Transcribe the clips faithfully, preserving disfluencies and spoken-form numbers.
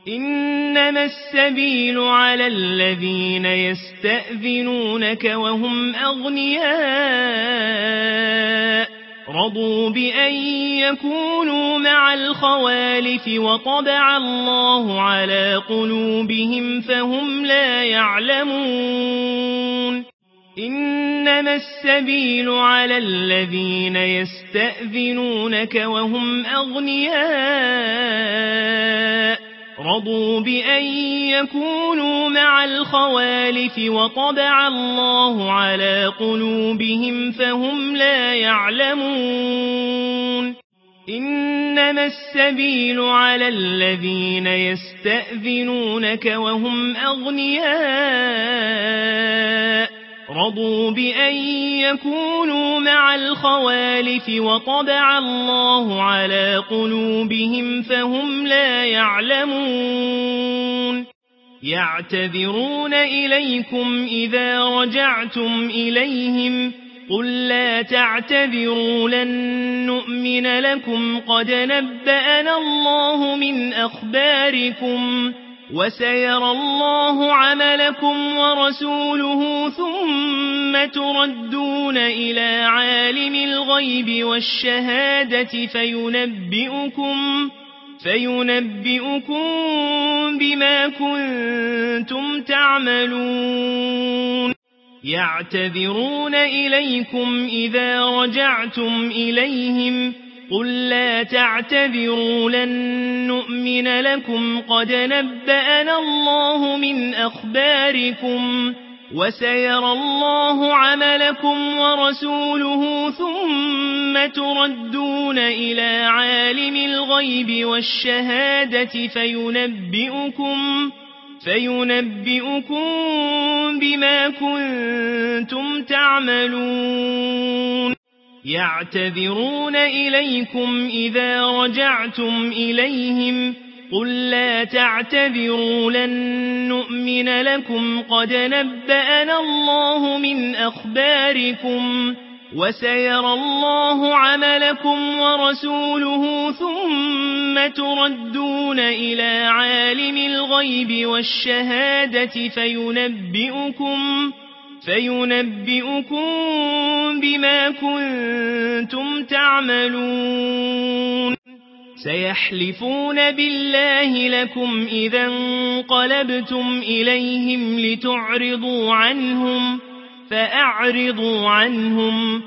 إنما السبيل على الذين يستأذنونك وهم أغنياء رضوا بأن يكونوا مع الخوالف وطبع الله على قلوبهم فهم لا يعلمون إنما السبيل على الذين يستأذنونك وهم أغنياء رضوا بأن يكونوا مع الخوالف وطبع الله على قلوبهم فهم لا يعلمون إنما السبيل على الذين يستأذنونك وهم أغنياء رضوا بأن يكونوا مع الخوالف وطبع الله على قلوبهم فهم لا يعلمون يعتذرون إليكم إذا رجعتم إليهم قل لا تعتذروا لن نؤمن لكم قد نبأنا الله من أخباركم وسيرى الله عملكم ورسوله ثم تردون إلى عالم الغيب والشهادة فينبئكم فينبئكم بما كنتم تعملون يعتذرون إليكم إذا رجعتم إليهم قل لا تعتذروا لن نؤمن لكم قد نبأنا الله من أخباركم وسيرى الله عملكم ورسوله ثم تردون إلى عالم الغيب والشهادة فينبئكم فينبئكم بما كنتم تعملون يعتذرون إليكم إذا رجعتم إليهم قل لا تعتذروا لن نؤمن لكم قد نبأنا الله من أخباركم وسيرى الله عملكم ورسوله ثم تردون إلى عالم الغيب والشهادة فينبئكم فينبئكم بما كنتم تعملون سيحلفون بالله لكم إذا انقلبتم إليهم لتعرضوا عنهم فأعرضوا عنهم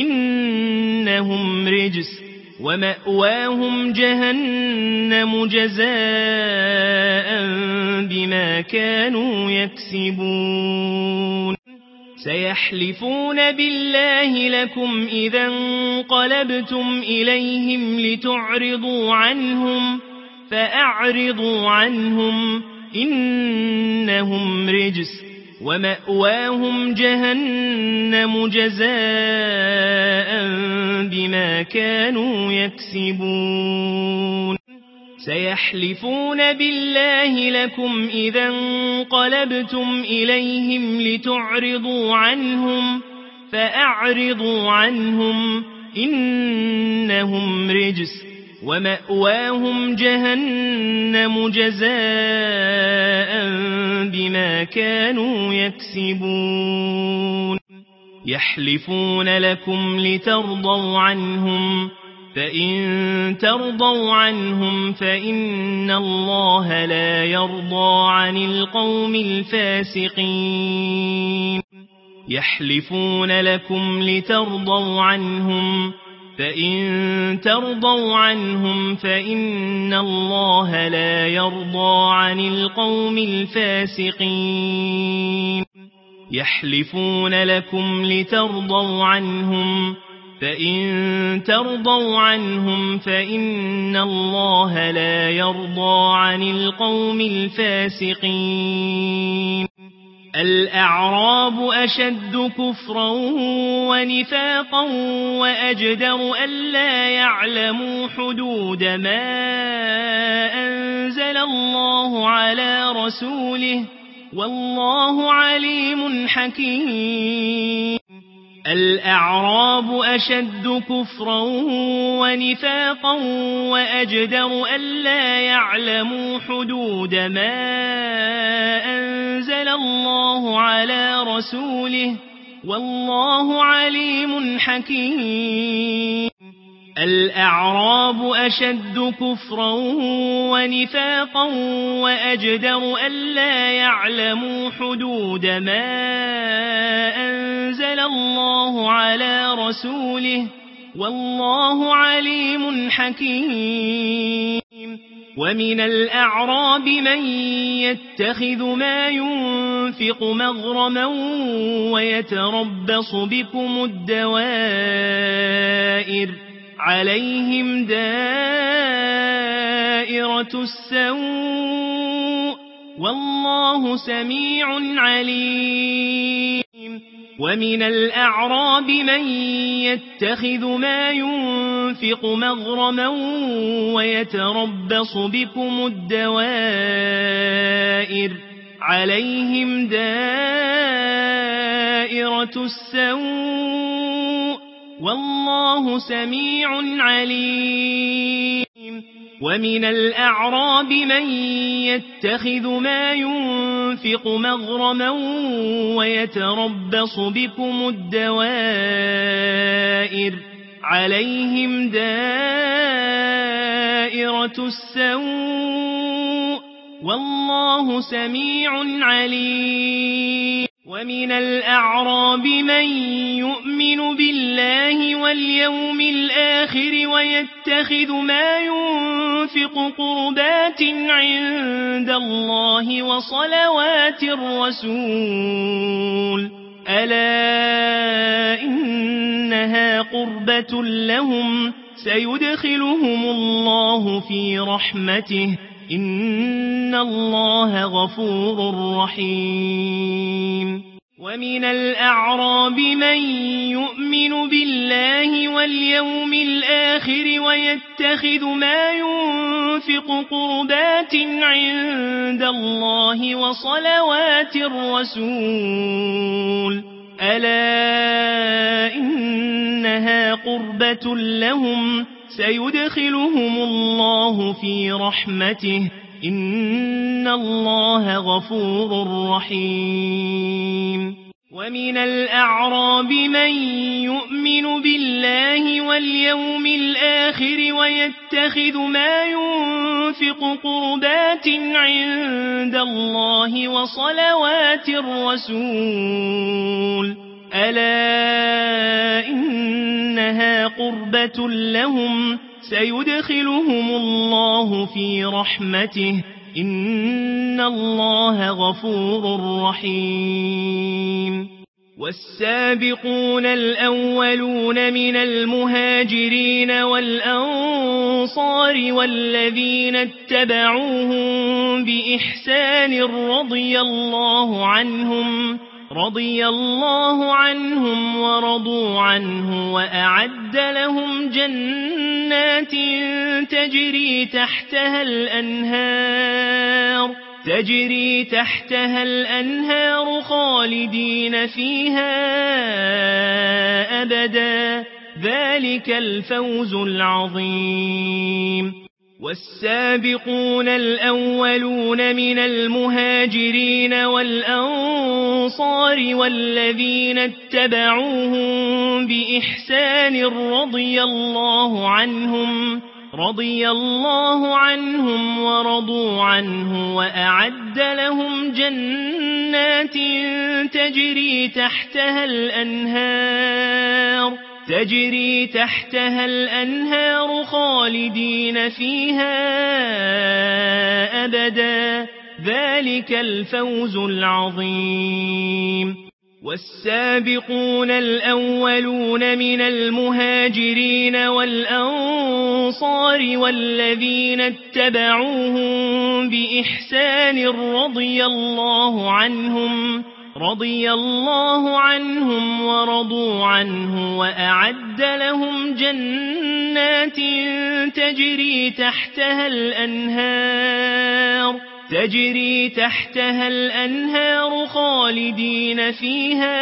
إنهم رجس ومأواهم جهنم جزاء بما كانوا يكسبون سيحلفون بالله لكم إذا انقلبتم إليهم لتعرضوا عنهم فأعرضوا عنهم إنهم رجس ومأواهم جهنم جزاء بما كانوا يكسبون سيحلفون بالله لكم إذا انقلبتم إليهم لتعرضوا عنهم فأعرضوا عنهم إنهم رجس ومأواهم جهنم جزاء بما كانوا يكسبون يحلفون لكم لترضوا عنهم فإن ترضوا عنهم فإن الله لا يرضى عن القوم الفاسقين يحلفون لكم لترضوا عنهم فإن ترضوا عنهم فإن الله لا يرضى عن القوم الفاسقين يحلفون لكم لترضوا عنهم فإن ترضوا عنهم فإن الله لا يرضى عن القوم الفاسقين الأعراب أشد كفرا ونفاقا وأجدر ألا يعلموا حدود ما أنزل الله على رسوله والله عليم حكيم الأعراب أشد كفرا ونفاقا وأجدر ألا يعلموا حدود ما أنزل الله على رسوله والله عليم حكيم الأعراب أشد كفرا ونفاقا وأجدر ألا يعلموا حدود ما أنزل الله على رسوله والله عليم حكيم ومن الأعراب من يتخذ ما ينفق مغرما ويتربص بكم الدوائر عليهم دائرة السوء والله سميع عليم ومن الأعراب من يتخذ ما ينفق مغرما ويتربص بكم الدوائر عليهم دائرة السوء والله سميع عليم ومن الأعراب من يتخذ ما ينفق مغرما ويتربص بكم الدوائر عليهم دائرة السوء والله سميع عليم ومن الأعراب من يؤمن بالله واليوم الآخر ويتخذ ما ينفق قربات عند الله وصلوات الرسول ألا إنها قربة لهم سيدخلهم الله في رحمته إن الله غفور رحيم ومن الأعراب من يؤمن بالله واليوم الآخر ويتخذ ما ينفق قربات عند الله وصلوات الرسول ألا إنها قربة لهم سيدخلهم الله في رحمته إن الله غفور رحيم ومن الأعراب من يؤمن بالله واليوم الآخر ويتخذ ما ينفق قربات عند الله وصلوات الرسول ألا إنها قربة لهم سيدخلهم الله في رحمته إن الله غفور رحيم والسابقون الأولون من المهاجرين والأنصار والذين اتبعوهم بإحسان رضي الله عنهم رضي الله عنهم ورضوا عنه وأعد لهم جنات تجري تحتها الأنهار تجري تحتها الأنهار خالدين فيها أبدا ذلك الفوز العظيم والسابقون الأولون من المهاجرين والأنصار والذين اتبعوهم بإحسان رضي الله عنهم رضي الله عنهم ورضوا عنه وأعد لهم جنات تجري تحتها الأنهار تجري تحتها الأنهار خالدين فيها أبدا ذلك الفوز العظيم والسابقون الأولون من المهاجرين والأنصار والذين اتبعوهم بإحسان رضي الله عنهم رضي الله عنهم ورضوا عنه وأعد لهم جنات تجري تحتها الأنهار تجري تحتها الأنهار خالدين فيها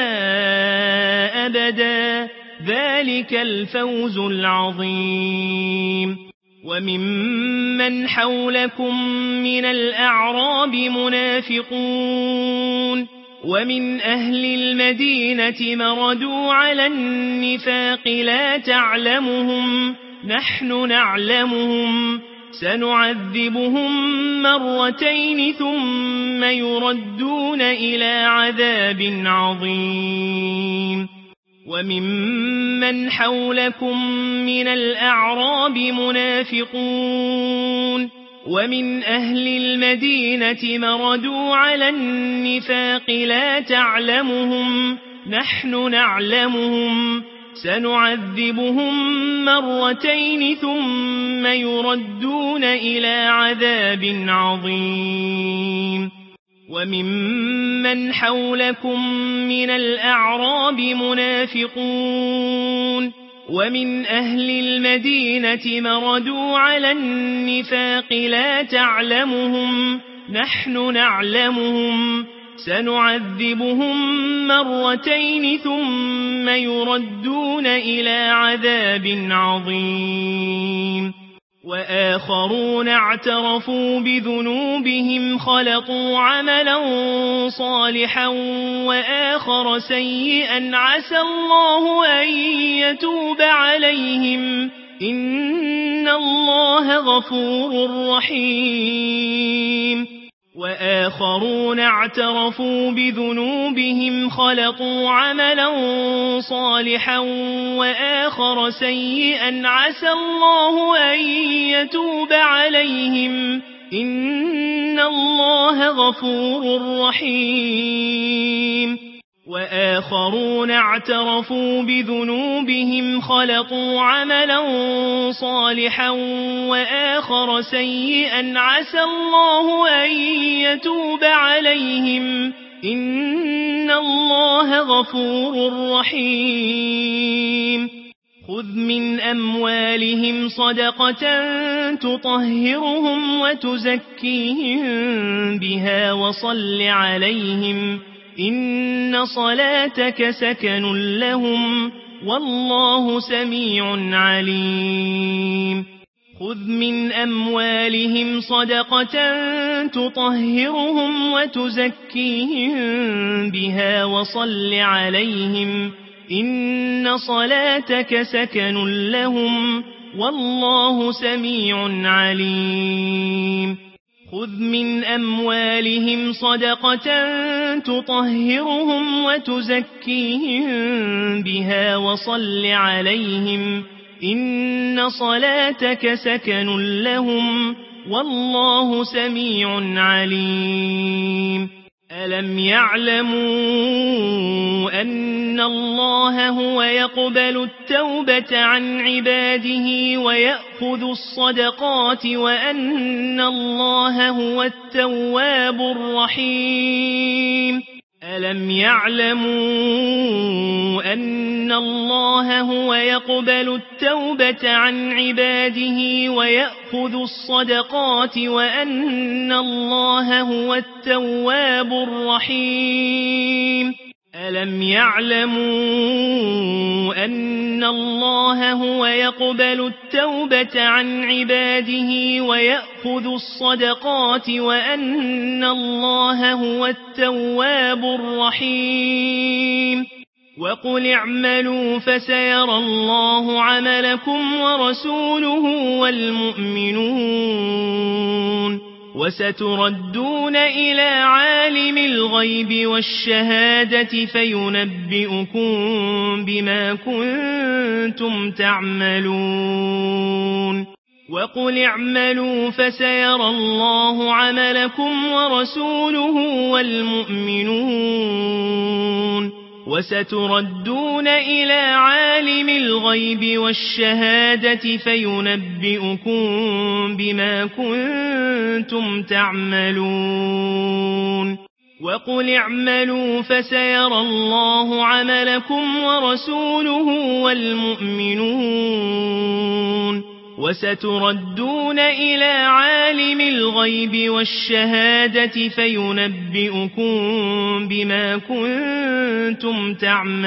أبدا ذلك الفوز العظيم وممن حولكم من الأعراب منافقون ومن أهل المدينة مردوا على النفاق لا تعلمهم نحن نعلمهم سنعذبهم مرتين ثم يردون إلى عذاب عظيم وممن حولكم من الأعراب منافقون ومن أهل المدينة مردوا على النفاق لا تعلمهم نحن نعلمهم سنعذبهم مرتين ثم يردون إلى عذاب عظيم وممن حولكم من الأعراب منافقون ومن أهل المدينة مردوا على النفاق لا تعلمهم نحن نعلمهم سنعذبهم مرتين ثم يردون إلى عذاب عظيم وآخرون اعترفوا بذنوبهم خلطوا عملا صالحا وآخر سيئا عسى الله أن يتوب عليهم إن الله غفور رحيم وآخرون اعترفوا بذنوبهم خلطوا عملا صالحا وآخر سيئا عسى الله أن يتوب عليهم إن الله غفور رحيم وآخرون اعترفوا بذنوبهم خلطوا عملا صالحا وآخر سيئا عسى الله أن يتوب عليهم إن الله غفور رحيم خذ من أموالهم صدقة تطهرهم وتزكيهم بها وصل عليهم إن صلاتك سكن لهم والله سميع عليم خذ من أموالهم صدقة تطهرهم وتزكيهم بها وصل عليهم إن صلاتك سكن لهم والله سميع عليم خذ من أموالهم صدقة تطهرهم وتزكيهم بها وصل عليهم إن صلاتك سكن لهم والله سميع عليم ألم يعلموا أن الله هو يقبل التوبة عن عباده ويأخذ الصدقات وأن الله هو التواب الرحيم ألم يعلموا أن الله هو يقبل التوبة عن عباده ويأخذ الصدقات وأن الله هو التواب الرحيم ألم يعلموا أن الله هو يقبل التوبة عن عباده ويأخذ الصدقات وأن الله هو التواب الرحيم وقل اعملوا فسيرى الله عملكم ورسوله والمؤمنون وستردون إلى عالم الغيب والشهادة فينبئكم بما كنتم تعملون وقل اعملوا فسيرى الله عملكم ورسوله والمؤمنون وستردون إلى عالم الغيب والشهادة فينبئكم بما كنتم تعملون وقل اعملوا فسيرى الله عملكم ورسوله والمؤمنون وستردون إلى عالم الغيب والشهادة فينبئكم بما كنتم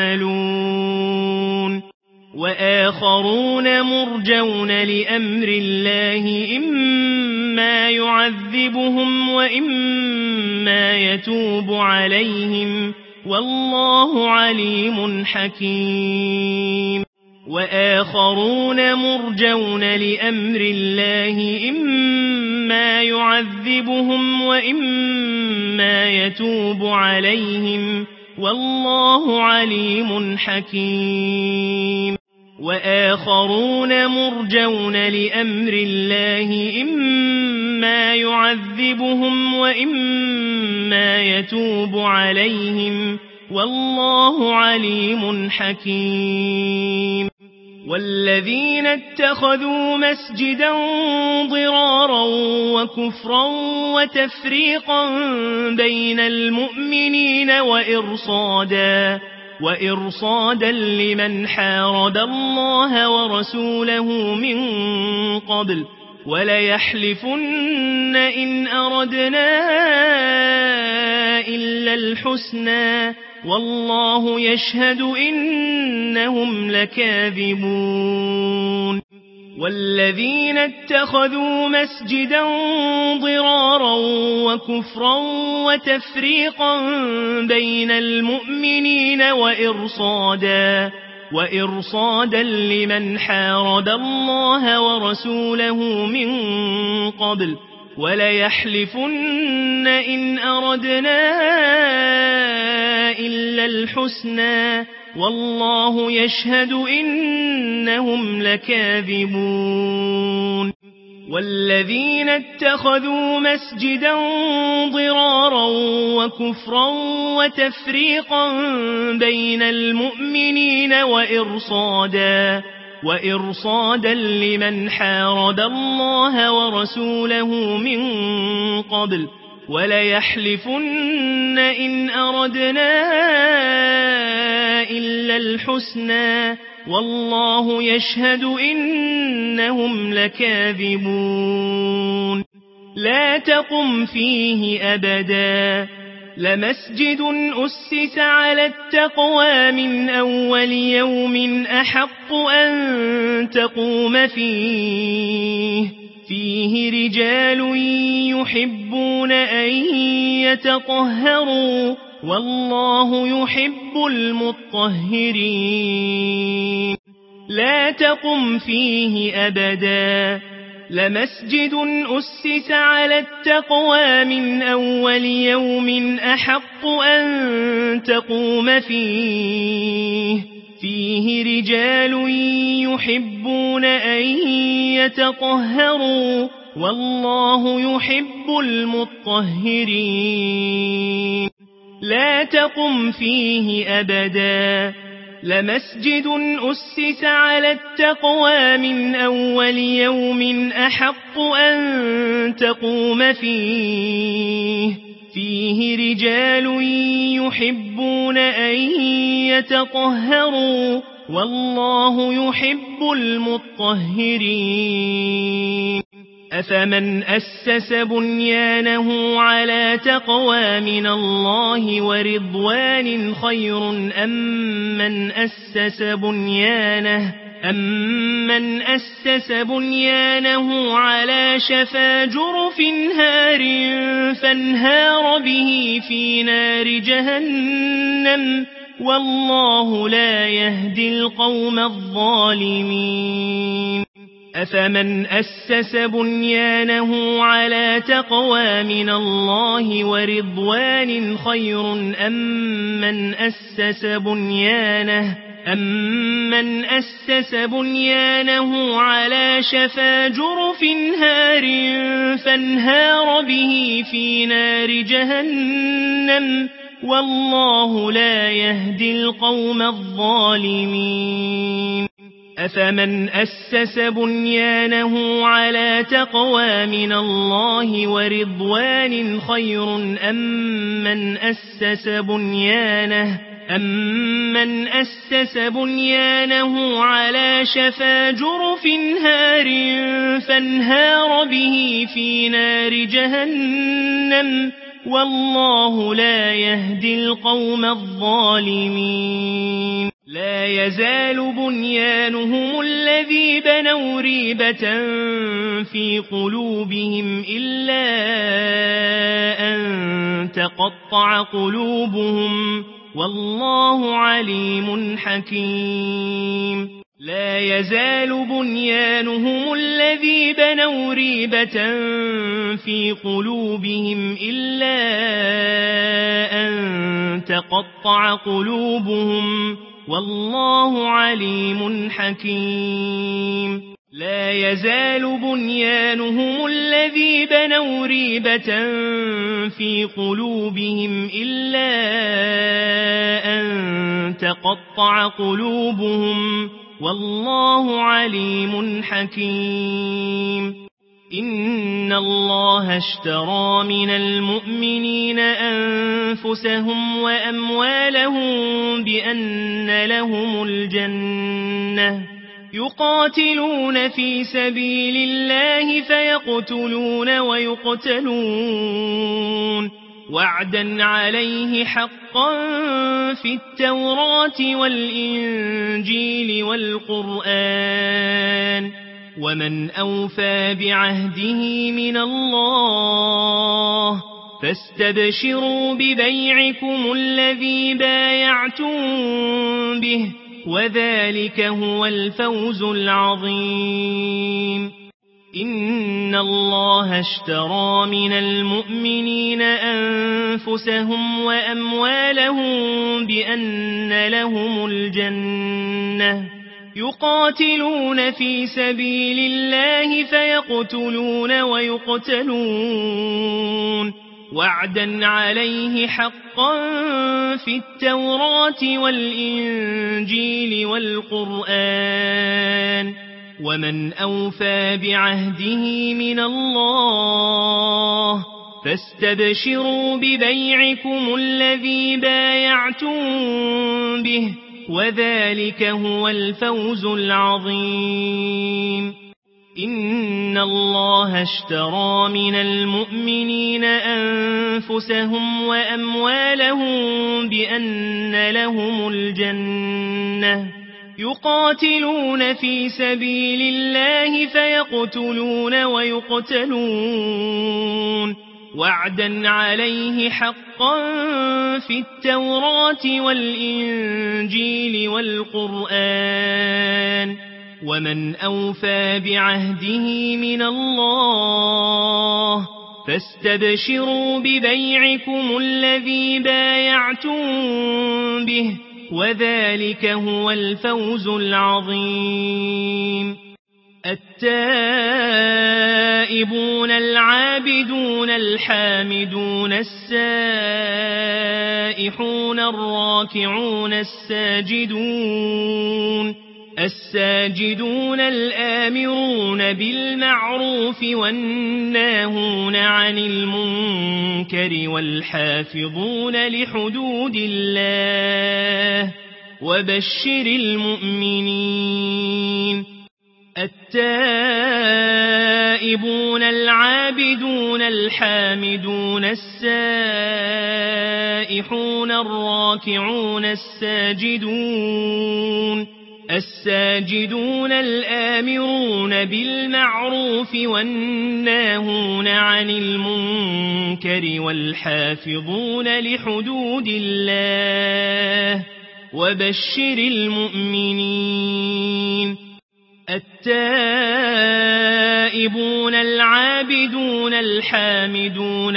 تعملون وآخرون مرجون لأمر الله إما يعذبهم وإما يتوب عليهم والله عليم حكيم وآخرون مرجون لأمر الله إما يعذبهم وإما يتوب عليهم والله عليم حكيم وآخرون مرجون لأمر الله إما يعذبهم وإما يتوب عليهم والله عليم حكيم والذين اتخذوا مسجدا ضرارا وكفرا وتفريقا بين المؤمنين وإرصادا وإرصادا لمن حارب الله ورسوله من قبل وليحلفن إن أردنا إلا الحسنى والله يشهد إنهم لكاذبون والذين اتخذوا مسجدا ضرارا وكفرا وتفريقا بين المؤمنين وإرصادا وإرصادا لمن حارب الله ورسوله من قبل وليحلفن إن أردنا إلا الحسنى والله يشهد إنهم لكاذبون والذين اتخذوا مسجدا ضرارا وكفرا وتفريقا بين المؤمنين وإرصادا وإرصادا لمن حارب الله ورسوله من قبل وليحلفن إن أردنا إلا الحسنى والله يشهد إنهم لكاذبون لا تقم فيه أبدا لمسجد أسس على التقوى من أول يوم أحق أن تقوم فيه فيه رجال يحبون أن يتطهروا والله يحب المطهرين لا تقم فيه أبدا لمسجد أسس على التقوى من أول يوم أحق أن تقوم فيه فيه رجال يحبون أن يتطهروا والله يحب المطهرين لا تقم فيه أبدا لمسجد أسس على التقوى من أول يوم أحق أن تقوم فيه فيه رجال يحبون أن يتطهروا والله يحب المطهرين أفمن أسس بنيانه على تقوى من الله ورضوان خير أم من أسس بنيانه أمن أسس بنيانه على شفا جرف هار فانهار به في نار جهنم والله لا يهدي القوم الظالمين أفمن أسس بنيانه على تقوى من الله ورضوان خير أم من أسس بنيانه أمن أسس بنيانه على شفا جرف هار فانهار به في نار جهنم والله لا يهدي القوم الظالمين أفمن أسس بنيانه على تقوى من الله ورضوان خير أم من أسس بنيانه أمن أسس بنيانه على شفا جرف هار فانهار به في نار جهنم والله لا يهدي القوم الظالمين لا يزال بنيانهم الذي بنوا ريبة في قلوبهم إلا أن تقطع قلوبهم والله عليم حكيم لا يزال بنيانهم الذي بنوا ريبة في قلوبهم إلا أن تقطع قلوبهم والله عليم حكيم لا يزال بنيانهم الذي بنوا ريبة في قلوبهم إلا أن تقطع قلوبهم والله عليم حكيم إن الله اشترى من المؤمنين أنفسهم وأموالهم بأن لهم الجنة يقاتلون في سبيل الله فيقتلون ويقتلون وعدا عليه حقا في التوراة والإنجيل والقرآن ومن أوفى بعهده من الله فاستبشروا ببيعكم الذي بايعتم به وذلك هو الفوز العظيم إن الله اشترى من المؤمنين أنفسهم وأموالهم بأن لهم الجنة يقاتلون في سبيل الله فيقتلون ويقتلون وعدا عليه حقا في التوراة والإنجيل والقرآن ومن أوفى بعهده من الله فاستبشروا ببيعكم الذي بايعتم به وذلك هو الفوز العظيم إن الله اشترى من المؤمنين أنفسهم وأموالهم بأن لهم الجنة يقاتلون في سبيل الله فيقتلون ويقتلون وعدا عليه حقا في التوراة والإنجيل والقرآن ومن أوفى بعهده من الله فاستبشروا ببيعكم الذي بايعتم به وذلك هو الفوز العظيم التائبون العابدون الحامدون السائحون الراكعون الساجدون الساجدون الآمرون بالمعروف والناهون عن المنكر والحافظون لحدود الله وبشر المؤمنين التائبون العابدون الحامدون السائحون الراكعون الساجدون الساجدون الآمرون بالمعروف والناهون عن المنكر والحافظون لحدود الله وبشر المؤمنين التائبون العابدون الحامدون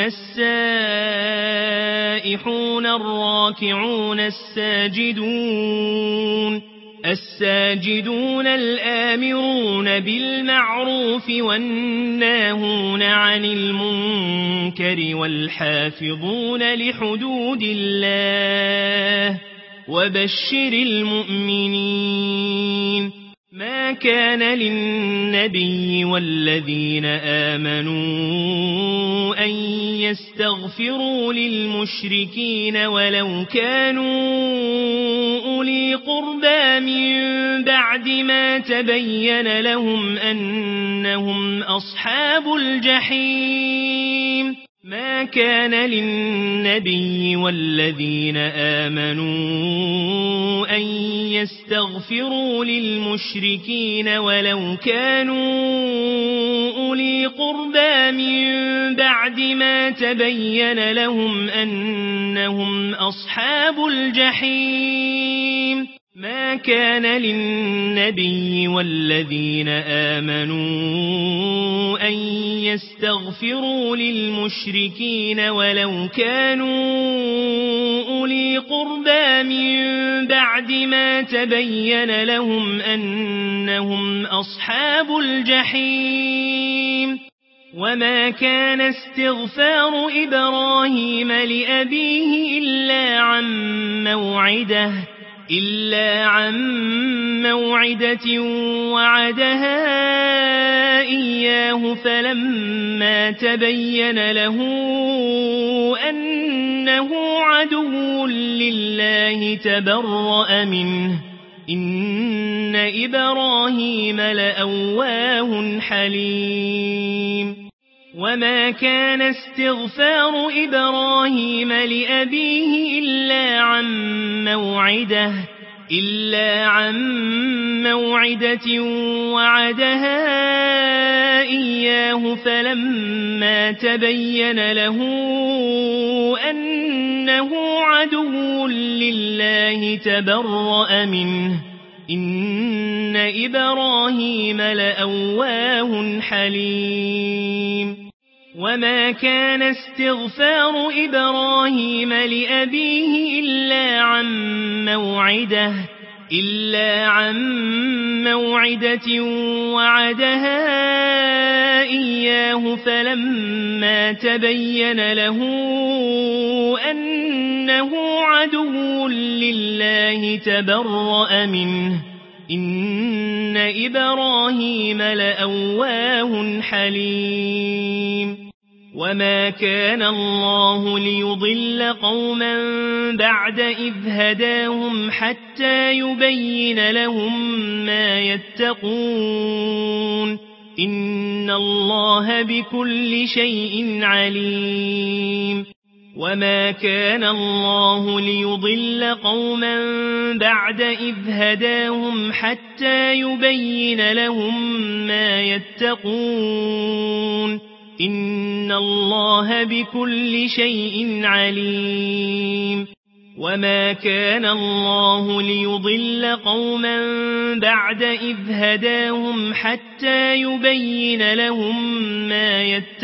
السائحون الراكعون الساجدون الساجدون الآمرون بالمعروف والناهون عن المنكر والحافظون لحدود الله وبشر المؤمنين ما كان للنبي والذين آمنوا أن يستغفروا للمشركين ولو كانوا أولي قربى من بعد ما تبين لهم أنهم أصحاب الجحيم ما كان للنبي والذين آمنوا أن يستغفروا للمشركين ولو كانوا أولي قربى من بعد ما تبين لهم أنهم أصحاب الجحيم ما كان للنبي والذين آمنوا أن يستغفروا للمشركين ولو كانوا أولي قربى من بعد ما تبين لهم أنهم أصحاب الجحيم وما كان استغفار إبراهيم لأبيه إلا عن موعده إلا عن موعدة وعدها إياه فلما تبين له أنه عدو لله تبرأ منه إن إبراهيم لأواه حليم وما كان استغفار إبراهيم لأبيه إلا عن موعده إلا عن موعدة وعدها إياه فلما تبين له أنه عدو لله تبرأ منه إن إبراهيم لأواه حليم وما كان استغفار إبراهيم لأبيه إلا عن موعده إلا عن موعدة وعدها إياه فلما تبين له أنه عدو لله تبرأ منه إن إبراهيم لأواه حليم وما كان الله ليضل قوما بعد إذ هداهم حتى يبين لهم ما يتقون إن الله بكل شيء عليم وما كان الله ليضل قوما بعد إذ هداهم حتى يبين لهم ما يتقون إن الله بكل شيء عليم وما كان الله ليضل قوما بعد إذ هداهم حتى يبين لهم ما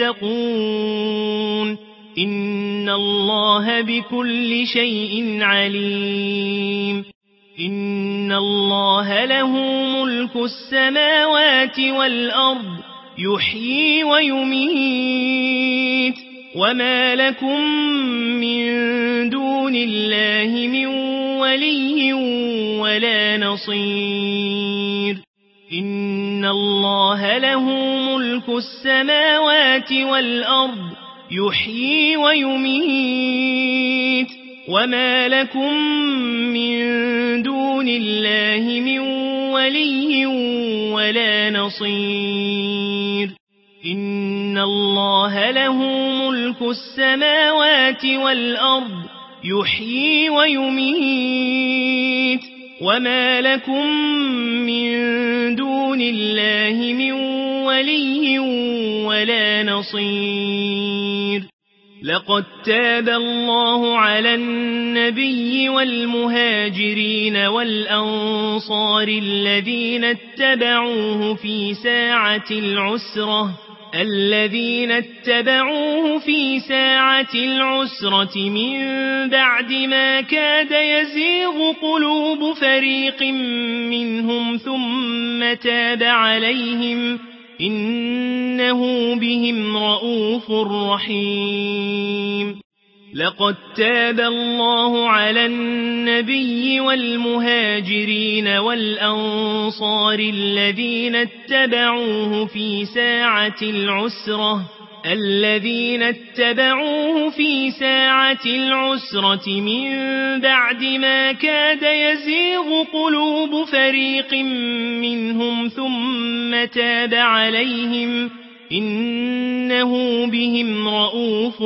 يتقون إن الله بكل شيء عليم إن الله له ملك السماوات والأرض يحيي ويميت وما لكم من دون الله من ولي ولا نصير إن الله له ملك السماوات والأرض يحيي ويميت وما لكم من دون الله من ولي ولا نصير إن الله له ملك السماوات والأرض يحيي ويميت وما لكم من دون الله من ولي ولا نصير لقد تاب الله على النبي والمهاجرين والأنصار الذين اتبعوه في ساعة العسرة الذين اتبعوه في ساعة العسرة من بعد ما كاد يزيغ قلوب فريق منهم ثم تاب عليهم إنه بهم رؤوف رحيم لقد تاب الله على النبي والمهاجرين والأنصار الذين اتبعوه في ساعة العسرة الذين اتبعوه في ساعة العسرة من بعد ما كاد يزيغ قلوب فريق منهم ثم تاب عليهم إنه بهم رؤوف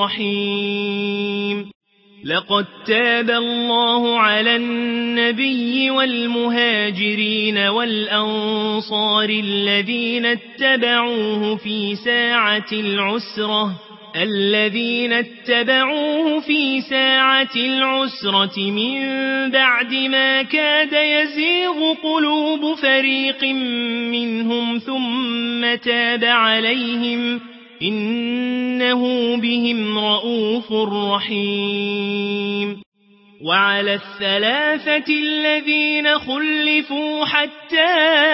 رحيم لقد تاب الله على النبي والمهاجرين والأنصار الذين اتبعوه في ساعة العسرة الذين اتبعوه في ساعة العسرة من بعد ما كاد يزيغ قلوب فريق منهم ثم تاب عليهم إنه بهم رؤوف رحيم وعلى الثلاثة الذين خلفوا حتى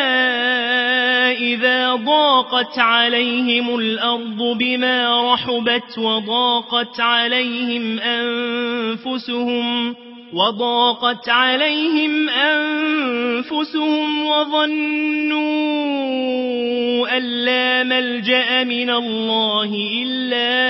إذا ضاقت عليهم الأرض بما رحبت وضاقت عليهم أنفسهم وضاقت عليهم أنفسهم وظنوا أن لا ملجأ من الله إلا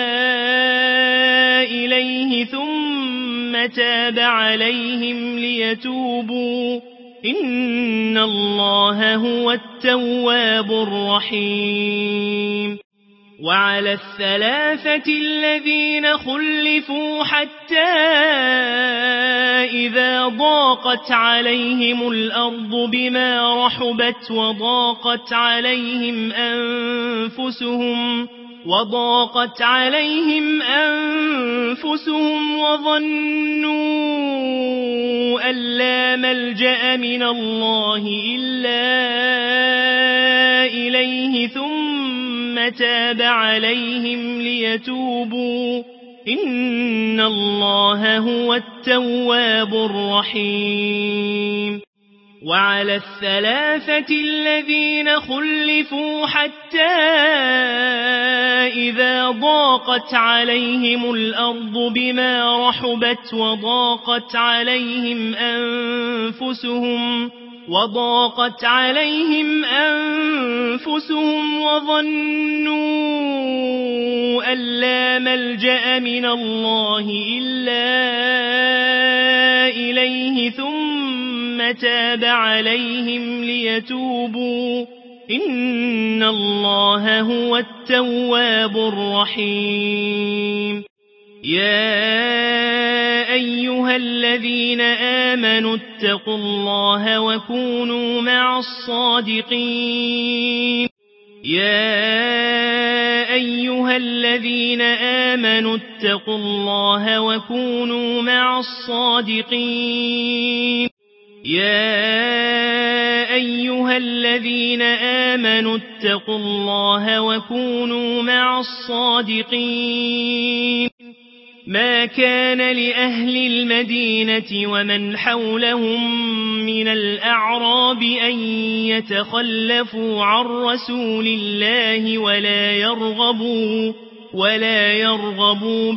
إليه ثم تاب عليهم ليتوبوا إن الله هو التواب الرحيم وعلى الثلاثة الذين خلفوا حتى إذا ضاقت عليهم الأرض بما رحبت وضاقت عليهم أنفسهم وضاقت عليهم أنفسهم وظنوا أن لا ملجأ من الله إلا إليه ثم تاب عليهم ليتوبوا إن الله هو التواب الرحيم وعلى الثلاثة الذين خلفوا حتى إذا ضاقت عليهم الأرض بما رحبت وضاقت عليهم أنفسهم وضاقت عليهم أنفسهم وظنوا أن لا ملجأ من الله إلا إليه ثم تاب عليهم ليتوبوا إن الله هو التواب الرحيم يا أيها الذين آمنوا اتقوا الله وكونوا مع الصادقين يا أيها الذين آمنوا اتقوا الله وكونوا مع الصادقين يا أيها الذين آمنوا اتقوا الله وكونوا مع الصادقين ما كان لأهل المدينة ومن حولهم من الأعراب أن يتخلفوا عن رسول الله ولا يرغبوا ولا يرغبوا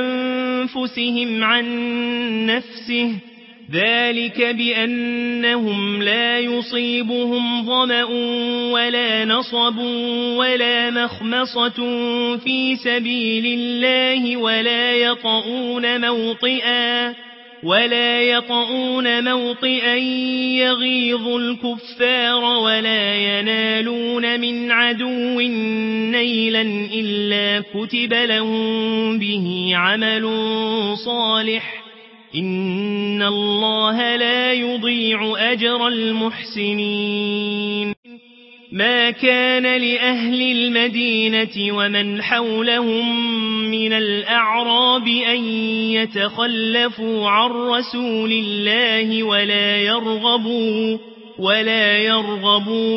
بأنفسهم عن نفسه ذلك بأنهم لا يصيبهم ظمأ ولا نصب ولا مخمصة في سبيل الله ولا يطؤون موطئا ولا يطؤون موطئا يغيظ الكفار ولا ينالون من عدو نيلا إلا كتب لهم به عمل صالح إن الله لا يضيع أجر المحسنين ما كان لأهل المدينة ومن حولهم من الأعراب أن يتخلفوا عن رسول الله ولا يرغبوا ولا يرغبوا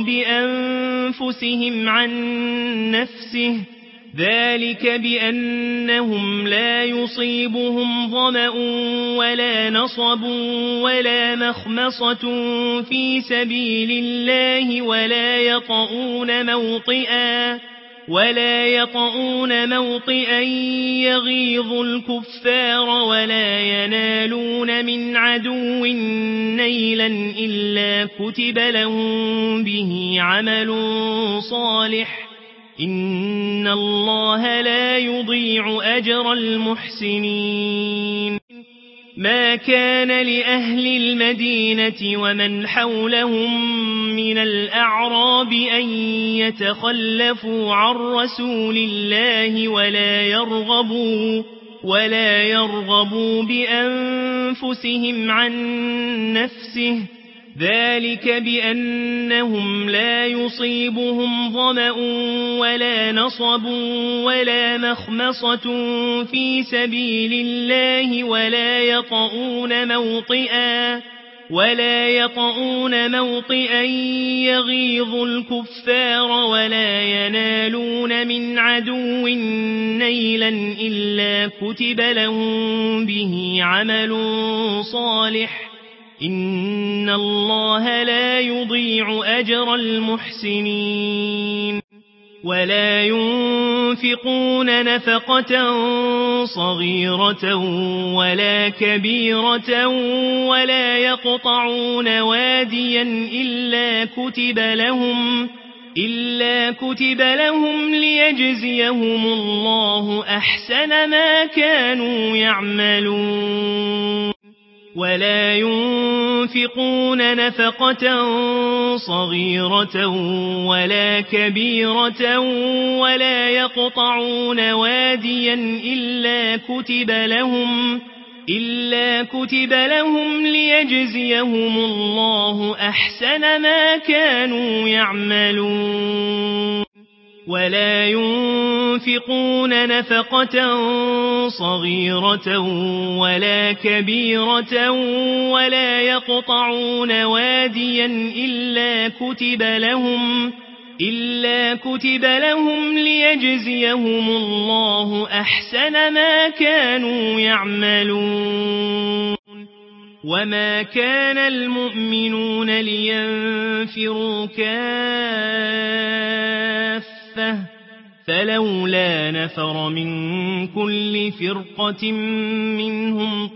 بأنفسهم عن نفسه ذلك بأنهم لا يصيبهم ظمأ ولا نصب ولا مخمصة في سبيل الله ولا يطؤون موطئا ولا يطؤون موطئا يغيظ الكفار ولا ينالون من عدو نيلا إلا كتب لهم به عمل صالح إن الله لا يضيع أجر المحسنين ما كان لأهل المدينة ومن حولهم من الأعراب أن يتخلفوا عن رسول الله ولا يرغبوا ولا يرغبوا بأنفسهم عن نفسه ذلك بأنهم لا يصيبهم ظمأ ولا نصب ولا مخمصة في سبيل الله ولا يطؤون موطئا ولا يطؤون موطئا يغيظ الكفار ولا ينالون من عدو نيلا إلا كتب لهم به عمل صالح إن الله لا يضيع أجر المحسنين ولا ينفقون نفقة صغيرة ولا كبيرة ولا يقطعون واديا إلا كتب لهم إلا كتب لهم ليجزيهم الله أحسن ما كانوا يعملون ولا ينفقون نفقة صغيرة ولا كبيرة ولا يقطعون واديا إلا كتب لهم إلا كتب لهم ليجزيهم الله أحسن ما كانوا يعملون ولا ينفقون نفقة صغيرة ولا كبيرة ولا يقطعون واديا إلا كتب لهم إلا كتب لهم ليجزيهم الله أحسن ما كانوا يعملون وما كان المؤمنون لينفروا كافة فلولا نفر من كل فرقة منهم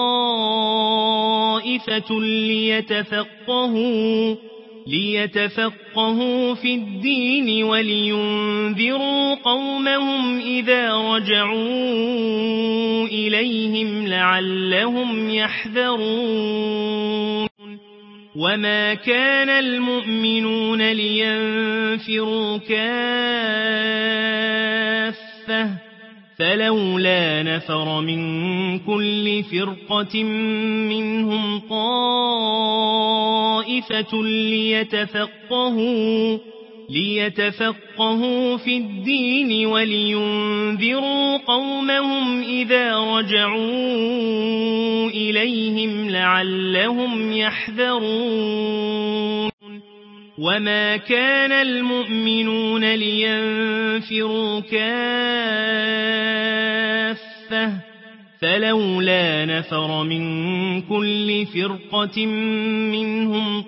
طائفة ليتفقهوا ليتفقهوا في الدين ولينذروا قومهم إذا رجعوا إليهم لعلهم يحذرون وما كان المؤمنون لينفروا كافة فلولا نفر من كل فرقة منهم طائفة ليتفقهوا ليتفقهوا في الدين ولينذروا قومهم إذا رجعوا إليهم لعلهم يحذرون وما كان المؤمنون لينفروا كافة فلولا نفر من كل فرقة منهم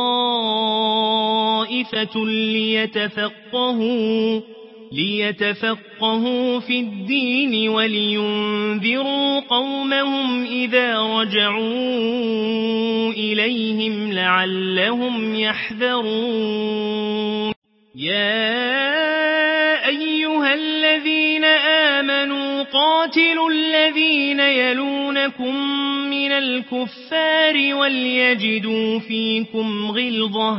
طائفة ليتفقهوا ليتفقهوا في الدين ولينذروا قومهم إذا رجعوا إليهم لعلهم يحذرون يا أيها الذين آمنوا قاتلوا الذين يلونكم من الكفار وليجدوا فيكم غلظة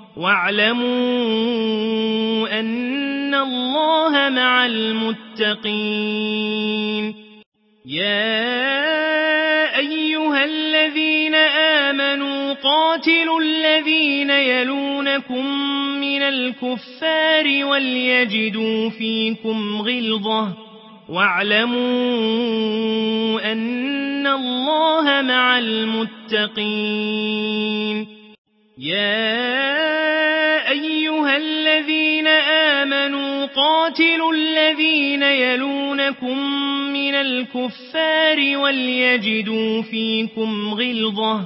واعلموا أن الله مع المتقين يا أيها الذين آمنوا قاتلوا الذين يلونكم من الكفار وليجدوا فيكم غلظة واعلموا أن الله مع المتقين يا أيها الذين آمنوا قاتلوا الذين يلونكم من الكفار وليجدوا فيكم غلظة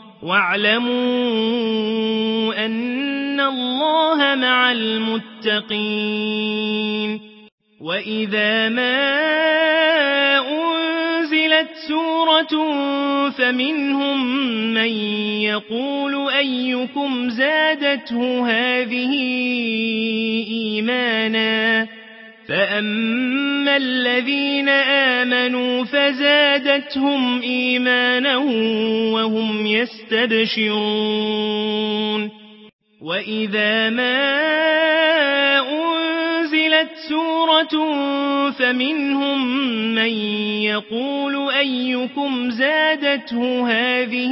واعلموا أن الله مع المتقين وإذا ما أنزلت سورة فمنهم من يقول أيكم زادته هذه إيمانا فأما الذين آمنوا فزادتهم إيمانا وهم يستبشرون وإذا ما أنزلت سورة فمنهم من يقول أيكم زادته هذه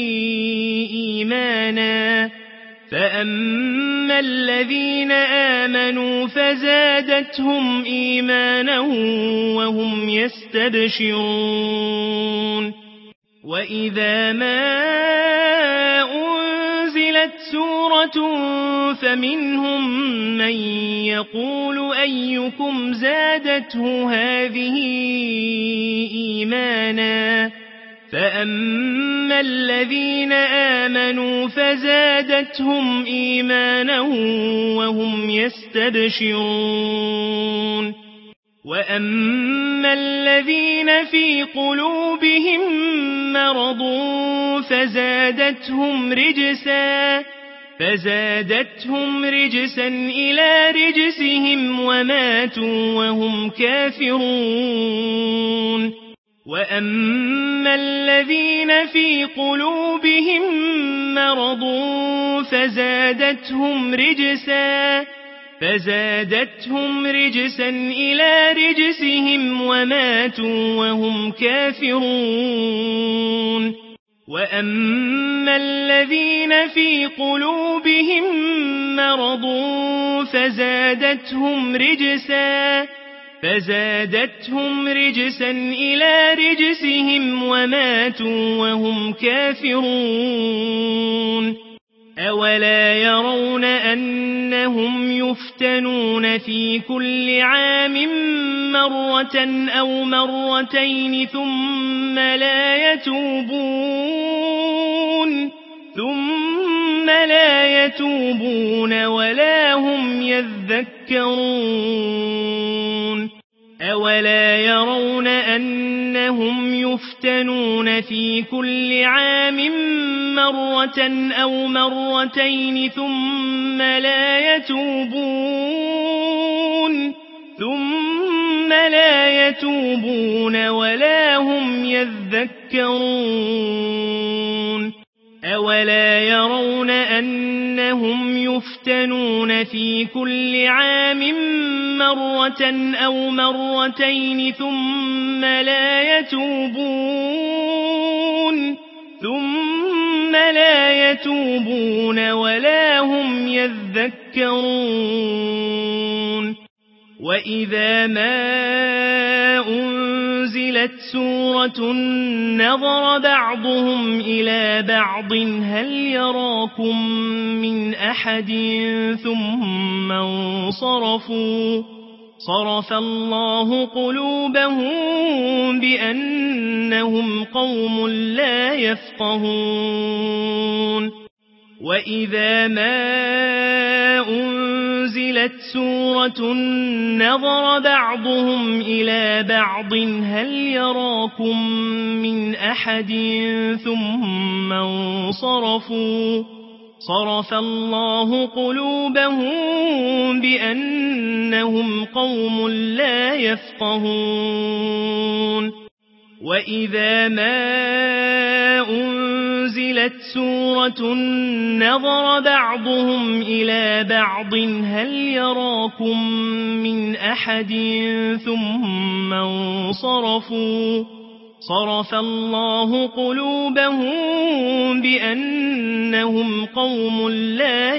إيمانا فأما الذين آمنوا فزادتهم إيمانا وهم يستبشرون وإذا ما أنزلت سورة فمنهم من يقول أيكم زادته هذه إيمانا فأما الذين آمنوا فزادتهم إيمانا وهم يستبشرون وأما الذين في قلوبهم مرض فزادتهم رجسا فزادتهم رجسا إلى رجسهم وماتوا وهم كافرون وأما الذين في قلوبهم مرض فزادتهم رجسا فزادتهم رجسا إلى رجسهم وماتوا وهم كافرون وأما الذين في قلوبهم مرض فزادتهم رجسا فزادتهم رجسا إلى رجسهم وماتوا وهم كافرون أولا يرون أنهم يفتنون في كل عام مرة أو مرتين ثم لا يتوبون ثم لا يتوبون ولا هم يذكرون أولا يرون أنهم يفتنون في كل عام مرة أو مرتين ثم لا يتوبون ثم لا يتوبون ولا هم يذكرون أولا يرون أنهم يفتنون في كل عام مرة أو مرتين ثم لا يتوبون ثم لا يتوبون ولا هم يذكرون وإذا ما أنزلت سورة نظر بعضهم إلى بعض هل يراكم من أحد ثم انصرفوا صرف الله قلوبهم بأنهم قوم لا يفقهون وإذا ما أنزلت سورة نظر بعضهم إلى بعض هل يراكم من أحد ثم انصرفوا صرف الله قلوبهم بأنهم قوم لا يفقهون وإذا ما أنزلت سورة نظر بعضهم إلى بعض هل يراكم من أحد ثم انصرفوا صرف الله قلوبهم بأنهم قوم لا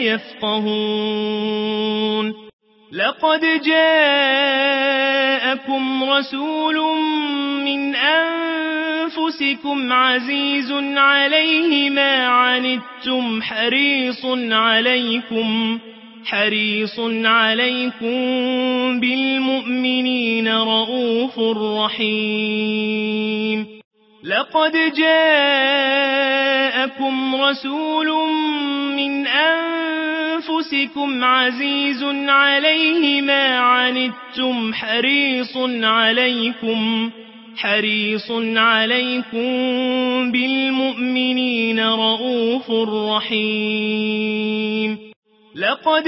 يفقهون لقد جاءكم رسول من أنفسكم عزيز عليه ما عنتم حريص عليكم حريص عليكم بالمؤمنين رؤوف رحيم لقد جاءكم رسول من أنفسكم عزيز عليه ما عنتم حريص عليكم حريص عليكم بالمؤمنين رؤوف رحيم لقد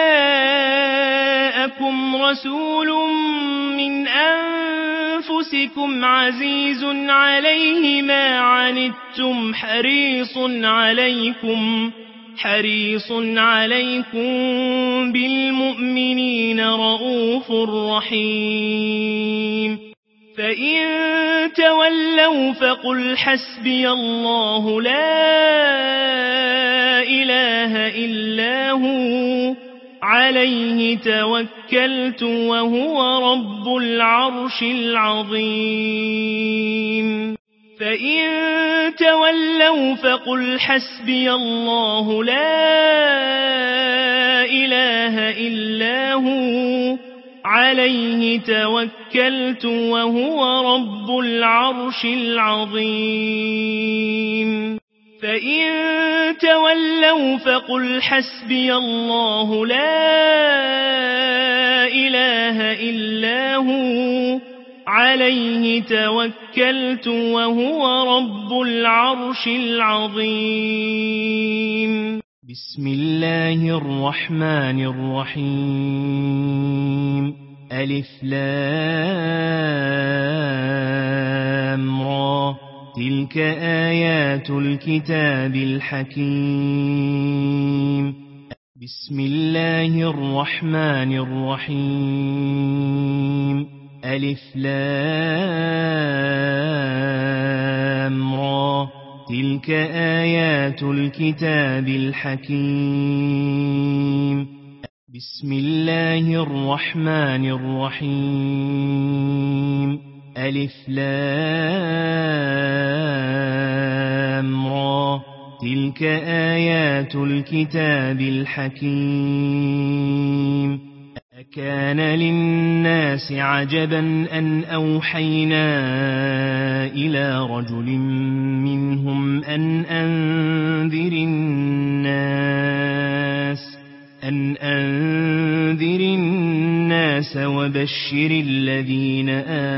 جاءكم رسول من أنفسكم عزيز عليه ما عنتم حريص عليكم حريص عليكم بالمؤمنين رؤوف رحيم فإن تولوا فقل حسبي الله لا إله إلا هو عليه توكلت وهو رب العرش العظيم فإن تولوا فقل حسبي الله لا إله إلا هو عليه توكلت وهو رب العرش العظيم فإن تولوا فقل حسبي الله لا إله إلا هو عليه توكلت وهو رب العرش العظيم بسم الله الرحمن الرحيم ألف لام را تلك آيات الكتاب الحكيم بسم الله الرحمن الرحيم ألف لام را تلك آيات الكتاب الحكيم بسم الله الرحمن الرحيم ألف لام را تلك آيات الكتاب الحكيم أكان للناس عجبا أن أوحينا إلى رجل منهم أن أنذر الناس أن أنذر الناس وبشر الذين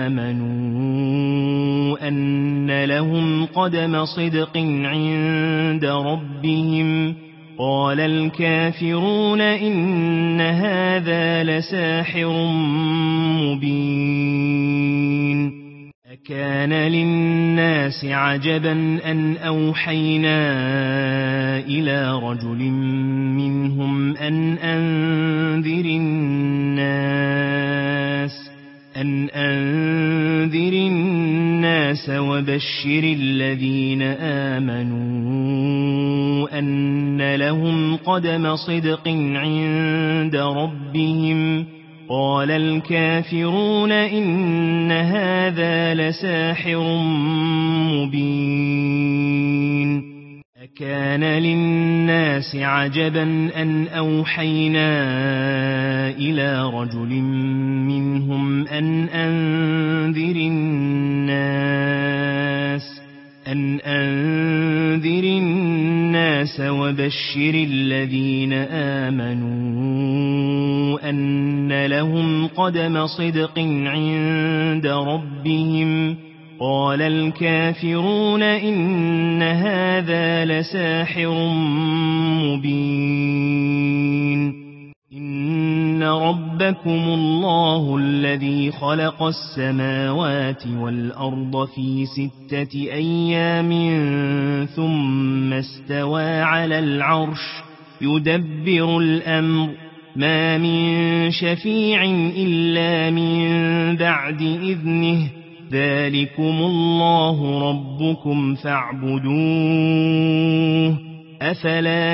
آمنوا أن لهم قدم صدق عند ربهم قال الكافرون إن هذا لساحر مبين أكان للناس عجبا أن أوحينا إلى رجل منهم أن أنذر الناس أن أنذر الناس وبشر الذين آمنوا أن لهم قدم صدق عند ربهم قال الكافرون إن هذا لساحر مبين أكان للناس عجبا أن أوحينا إلى رجل منهم أن أنذر الناس أن أنذر الناس وبشر الذين آمنوا أن لهم قدم صدق عند ربهم قال الكافرون إن هذا لساحر مبين إن ربكم الله الذي خلق السماوات والأرض في ستة أيام ثم استوى على العرش يدبر الأمر ما من شفيع إلا من بعد إذنه ذلكم الله ربكم فاعبدوه أفلا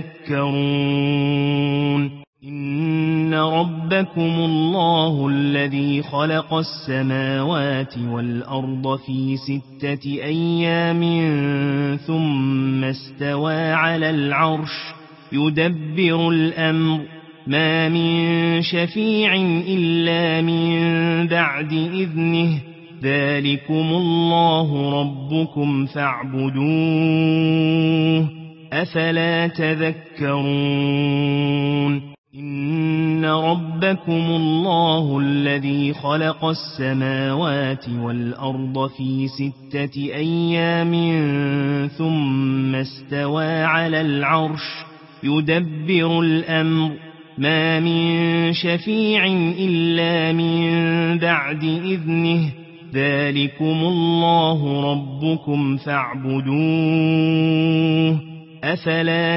تذكرون إن ربكم الله الذي خلق السماوات والأرض في ستة أيام ثم استوى على العرش يدبر الأمر ما من شفيع إلا من بعد إذنه ذلكم الله ربكم فاعبدوه أفلا تذكرون إن ربكم الله الذي خلق السماوات والأرض في ستة أيام ثم استوى على العرش يدبر الأمر ما من شفيع إلا من بعد إذنه ذلكم الله ربكم فاعبدوه أفلا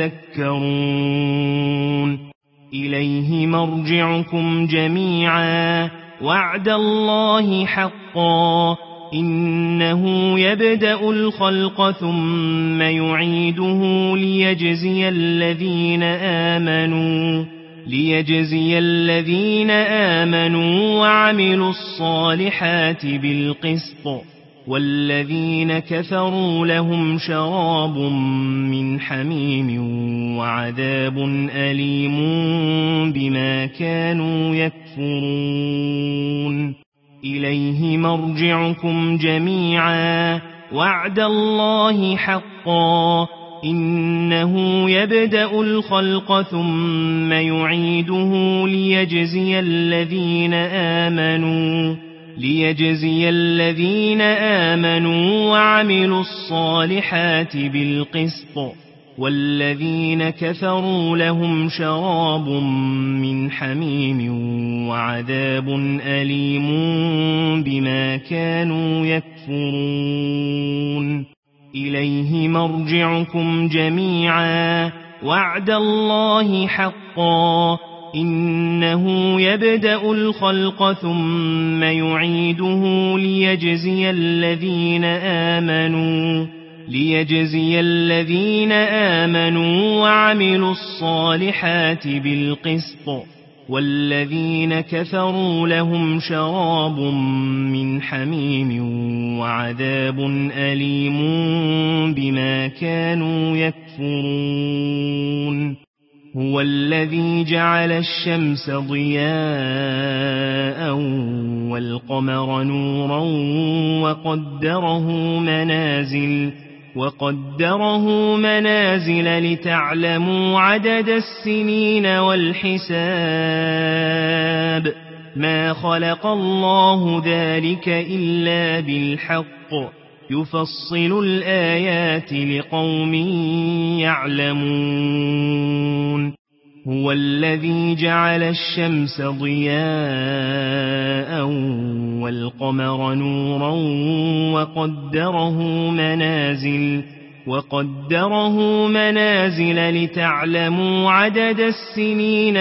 تذكرون إليه مرجعكم جميعا وعد الله حقا إنه يبدأ الخلق ثم يعيده ليجزي الذين آمنوا ليجزي الذين آمنوا وعملوا الصالحات بالقسط والذين كفروا لهم شراب من حميم وعذاب أليم بما كانوا يكفرون إليه مرجعكم جميعا وعد الله حقا إنه يبدأ الخلق ثم يعيده ليجزي الذين آمنوا ليجزي الذين آمنوا وعملوا الصالحات بالقسط والذين كفروا لهم شراب من حميم وعذاب أليم بما كانوا يكفرون إليه مرجعكم جميعا وعد الله حقا إنه يبدأ الخلق ثم يعيده ليجزي الذين آمنوا ليجزي الذين آمنوا وعملوا الصالحات بالقسط والذين كفروا لهم شراب من حميم وعذاب أليم بما كانوا يكفرون هو الذي جعل الشمس ضياء والقمر نورا وقدره منازل وقدره منازل لتعلموا عدد السنين والحساب ما خلق الله ذلك إلا بالحق يفصل الآيات لقوم يعلمون هو الذي جعل الشمس ضياء والقمر نورا وقدره منازل وقدره منازل لتعلموا عدد السنين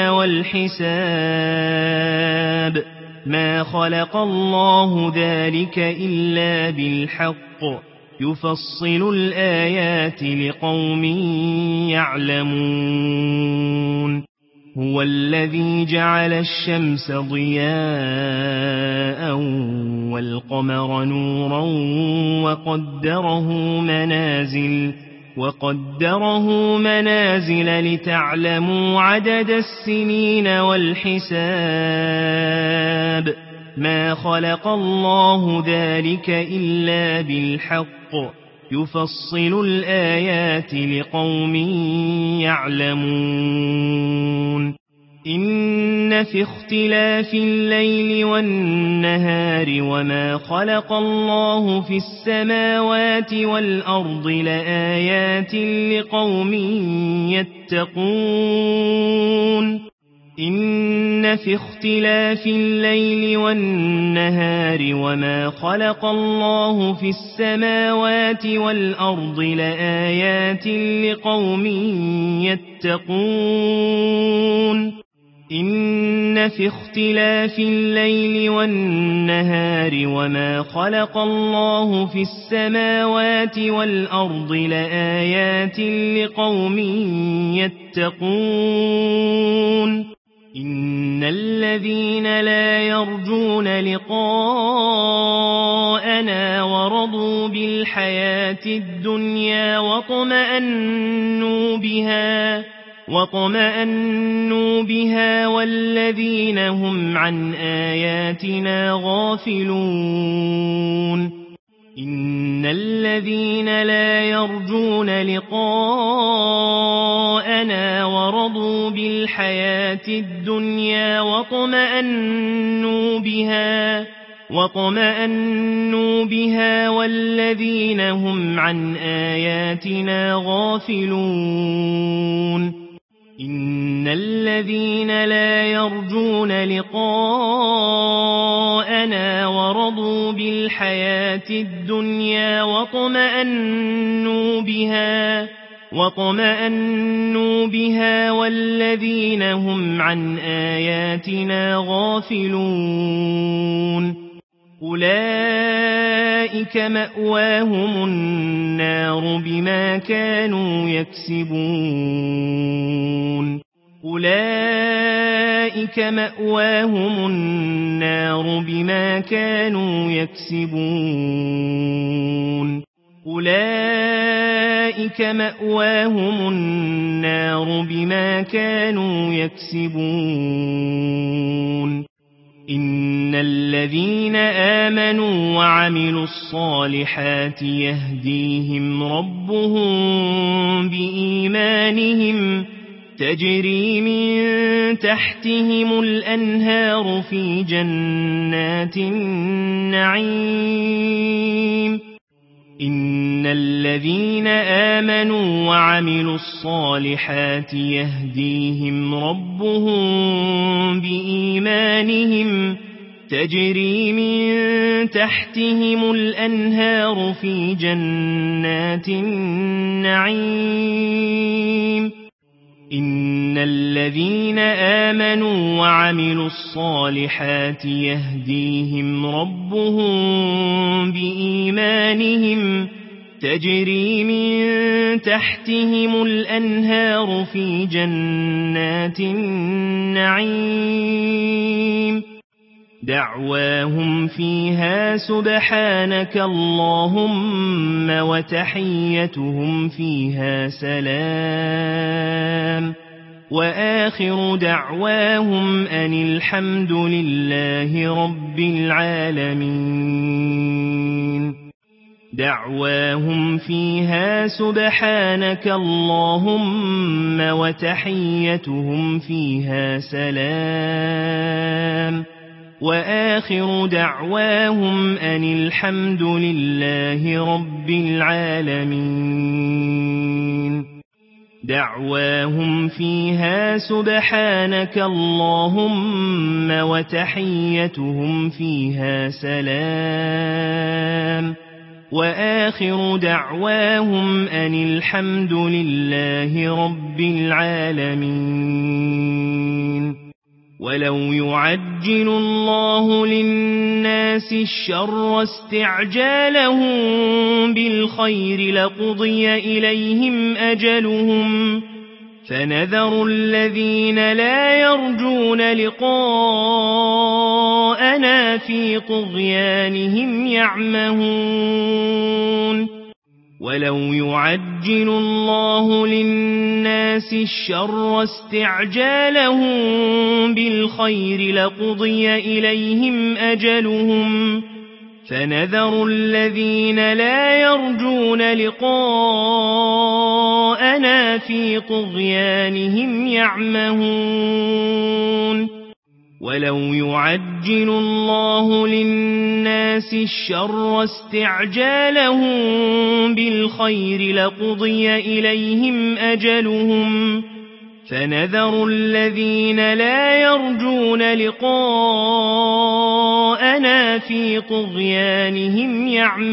والحساب ما خلق الله ذلك إلا بالحق يفصل الآيات لقوم يعلمون هو الذي جعل الشمس ضياء والقمر نورا وقدره منازل وقدره منازل لتعلموا عدد السنين والحساب ما خلق الله ذلك إلا بالحق يفصل الآيات لقوم يعلمون إن في اختلاف الليل والنهار وما خلق الله في السماوات والأرض لآيات لقوم يتقون إن في اختلاف الليل والنهار وما خلق الله في السماوات والأرض لآيات لقوم يتقون إن في اختلاف الليل والنهار وما خلق الله في السماوات والأرض لآيات لقوم يتقون إن الذين لا يرجون لقاءنا ورضوا بالحياة الدنيا واطمأنوا بها واطمأنوا بها والذين هم عن آياتنا غافلون إن الذين لا يرجون لقاءنا ورضوا بالحياة الدنيا واطمأنوا بها واطمأنوا بها والذين هم عن آياتنا غافلون إن الذين لا يرجون لقاءنا ورضوا بالحياة الدنيا واطمأنوا بها واطمأنوا بها والذين هم عن آياتنا غافلون أولئك مأواهم النار بما كانوا يكسبون أولئك مأواهم النار بما كانوا يكسبون أولئك مأواهم النار بما كانوا يكسبون إن الذين آمنوا وعملوا الصالحات يهديهم ربهم بإيمانهم تجري من تحتهم الأنهار في جنات النعيم إن الذين آمنوا وعملوا الصالحات يهديهم ربهم بإيمانهم تجري من تحتهم الأنهار في جنات النعيم إن الذين آمنوا وعملوا الصالحات يهديهم ربهم بإيمانهم تجري من تحتهم الأنهار في جنات النعيم دعواهم فيها سبحانك اللهم وتحيتهم فيها سلام وآخر دعواهم أن الحمد لله رب العالمين دعواهم فيها سبحانك اللهم وتحيتهم فيها سلام وآخر دعواهم أن الحمد لله رب العالمين دعواهم فيها سبحانك اللهم وتحيتهم فيها سلام وآخر دعواهم أن الحمد لله رب العالمين ولو يعجل الله للناس الشر استعجالهم بالخير لقضي إليهم أجلهم فنذر الذين لا يرجون لقاءنا في طغيانهم يعمهون ولو يعجل الله للناس الشر استعجالهم بالخير لقضي إليهم أجلهم فنذر الذين لا يرجون لقاءنا في طغيانهم يعمهون ولو يعجل الله للناس الشر استعجالهم بالخير لقضي إليهم أجلهم فنذر الذين لا يرجون لقاءنا في طغيانهم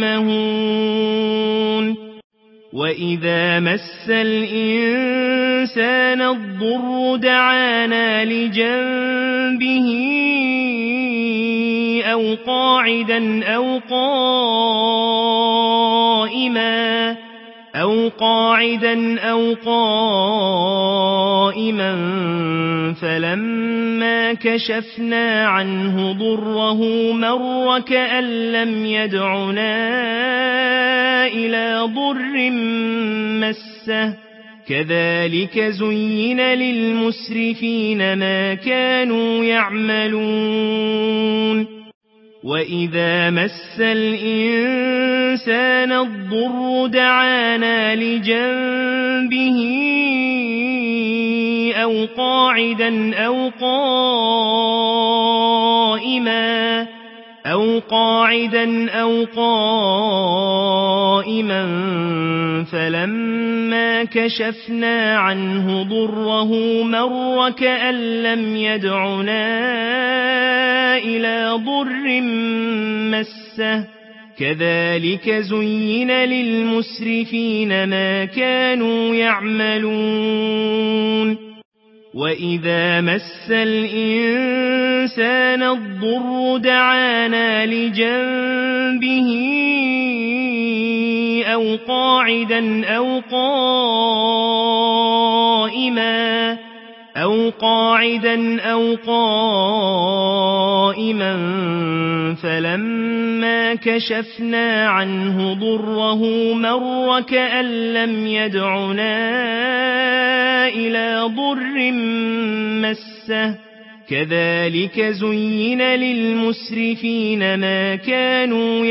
يعمهون وإذا مس الإنسان الضر دعانا لجنبه أو قاعدا أو قائما أو قاعدا أو قائما فلما كشفنا عنه ضره مر كأن لم يدعنا إلى ضر مسه كذلك زين للمسرفين ما كانوا يعملون وإذا مس الإنسان الضر دعانا لجنبه أو قاعدا أو قائما أو أو قاعدا أو قائما فلما كشفنا عنه ضره مر كأن لم يدعنا إلى ضر مسه كذلك زين للمسرفين ما كانوا يعملون وإذا مس الإنسان الضر دعانا لجنبه أو قاعدا أو قائما أو قاعدا أو قائما فلما كشفنا عنه ضره مر كأن لم يدعنا إلى ضر مسه كذلك زين للمسرفين ما كانوا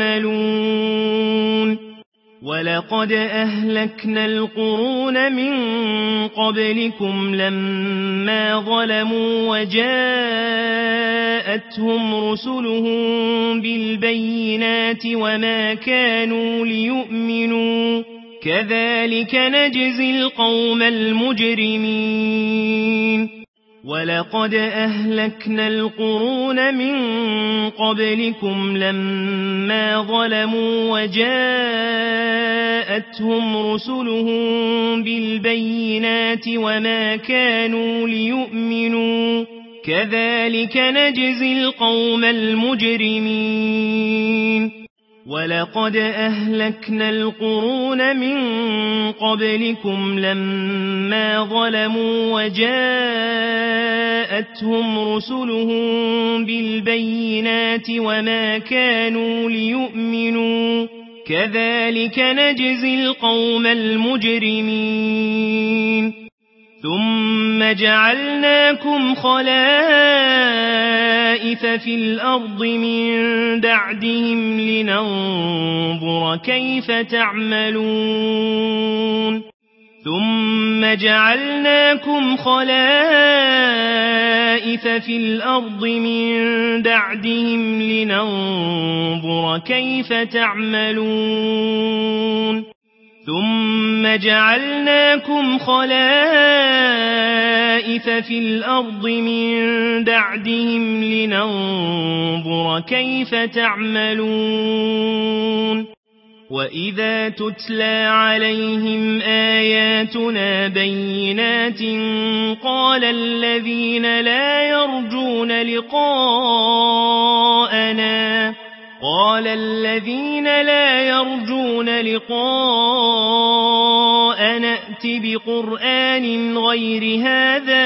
يعملون ولقد أهلكنا القرون من قبلكم لما ظلموا وجاءتهم رسلهم بالبينات وما كانوا ليؤمنوا كذلك نجزي القوم المجرمين ولقد أهلكنا القرون من قبلكم لما ظلموا وجاءتهم رسلهم بالبينات وما كانوا ليؤمنوا كذلك نجزي القوم المجرمين ولقد أهلكنا القرون من قبلكم لما ظلموا وجاءتهم رسلهم بالبينات وما كانوا ليؤمنوا كذلك نجزي القوم المجرمين ثم جعلناكم خلائف في الأرض من بعدهم لننظر كيف تعملون ثم جعلناكم خلائف في الأرض من بعدهم لننظر كيف تعملون ثم جعلناكم خلائف في الأرض من بعدهم لننظر كيف تعملون وإذا تتلى عليهم آياتنا بينات قال الذين لا يرجون لقاءنا قال الذين لا يرجون لقاء نأت بقرآن غير هذا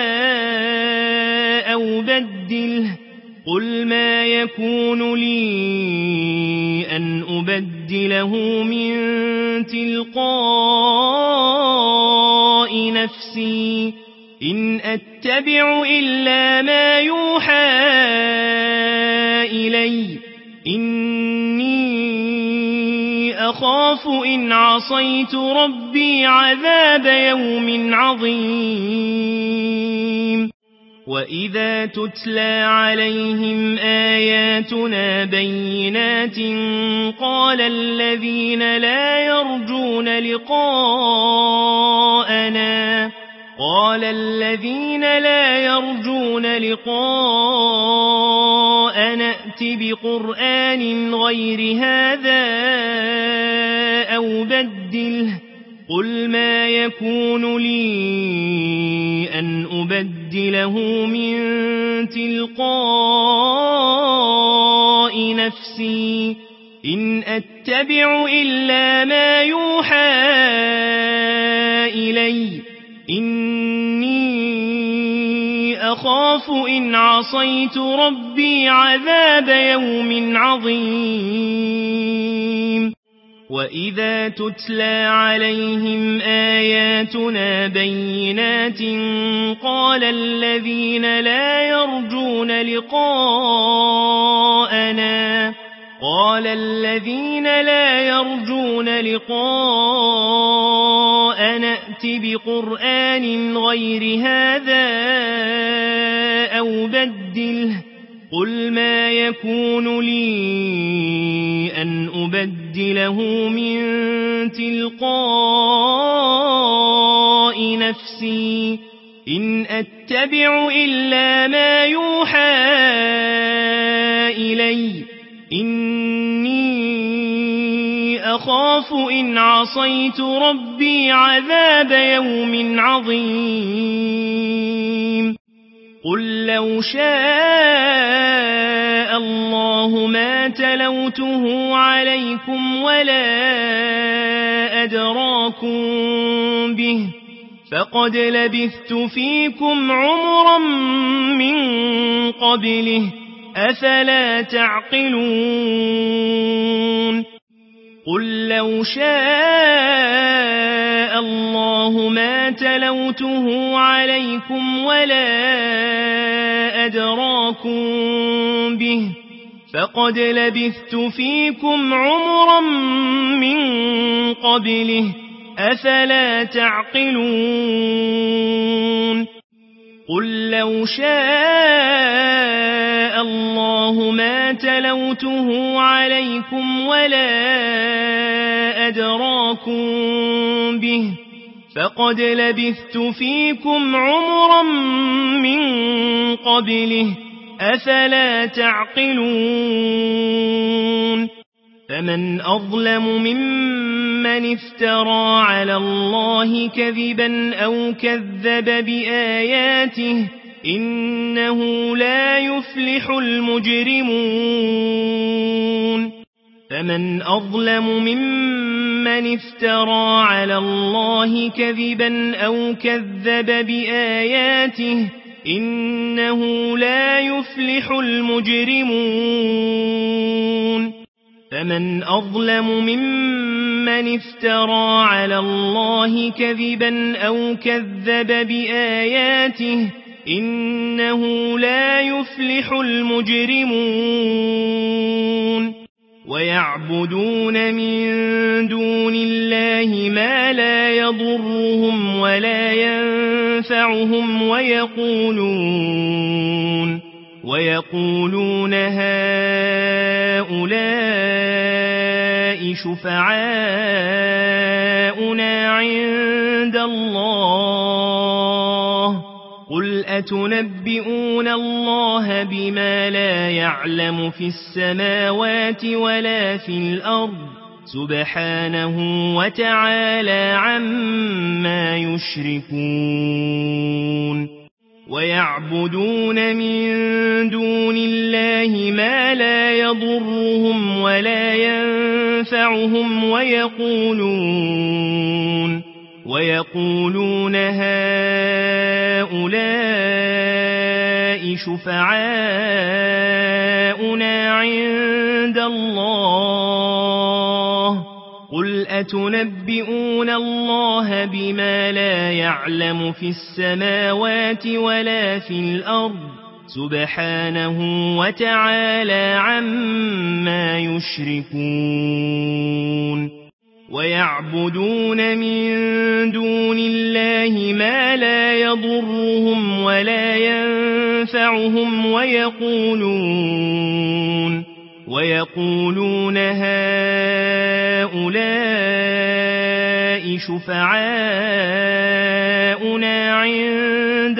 أو بدله قل ما يكون لي أن أبدله من تلقاء نفسي إن أتبع إلا ما يوحى إلي إني أخاف إن عصيت ربي عذاب يوم عظيم وإذا تتلى عليهم آياتنا بينات قال الذين لا يرجون لقاءنا قال الذين لا يرجون لقاء نأت بقرآن غير هذا أو بدله قل ما يكون لي أن أبدله من تلقاء نفسي إن أتبع إلا ما يوحى إلي إني أخاف إن عصيت ربي عذاب يوم عظيم وإذا تتلى عليهم آياتنا بينات قال الذين لا يرجون لقاءنا قال الذين لا يرجون لقاء نأت بقرآن غير هذا أو بدله قل ما يكون لي أن أبدله من تلقاء نفسي إن أتبع إلا ما يوحى إلي إني أخاف إن عصيت ربي عذاب يوم عظيم قل لو شاء الله ما تلوته عليكم ولا أدراكم به فقد لبثت فيكم عمرا من قبله أفلا تعقلون قل لو شاء الله ما تلوته عليكم ولا أدراكم به فقد لبثت فيكم عمرا من قبله أفلا تعقلون قل لو شاء الله ما تلوته عليكم ولا أدراكم به فقد لبثت فيكم عمرا من قبله أفلا تعقلون فمن أظلم ممن افترى على الله كذبا أو كذب بآياته إنه لا يفلح المجرمون فمن أظلم ممن افترى على الله كذبا أو كذب بآياته إنه لا يفلح المجرمون فمن أظلم ممن افترى على الله كذبا أو كذب بآياته إنه لا يفلح المجرمون ويعبدون من دون الله ما لا يضرهم ولا ينفعهم ويقولون ويقولون هؤلاء شفعاؤنا عند الله قل أتنبئون الله بما لا يعلم في السماوات ولا في الأرض سبحانه وتعالى عما يشركون ويعبدون من دون الله ما لا يضرهم ولا ينفعهم ويقولون ويقولون هؤلاء شفعاؤنا عند الله قل أتنبئون الله بما لا يعلم في السماوات ولا في الأرض سبحانه وتعالى عما يشركون ويعبدون من دون الله ما لا يضرهم ولا ينفعهم ويقولون ويقولون هؤلاء شفعاؤنا عند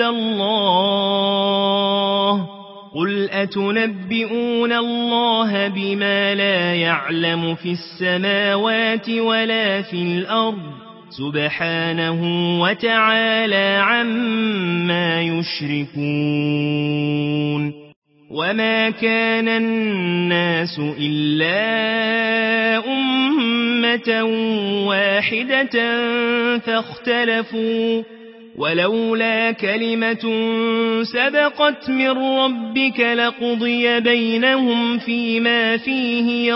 الله قل أتنبئون الله بما لا يعلم في السماوات ولا في الأرض سبحانه وتعالى عما يشركون وما كان الناس إلا أمة واحدة فاختلفوا ولولا كلمة سبقت من ربك لقضي بينهم فيما فيه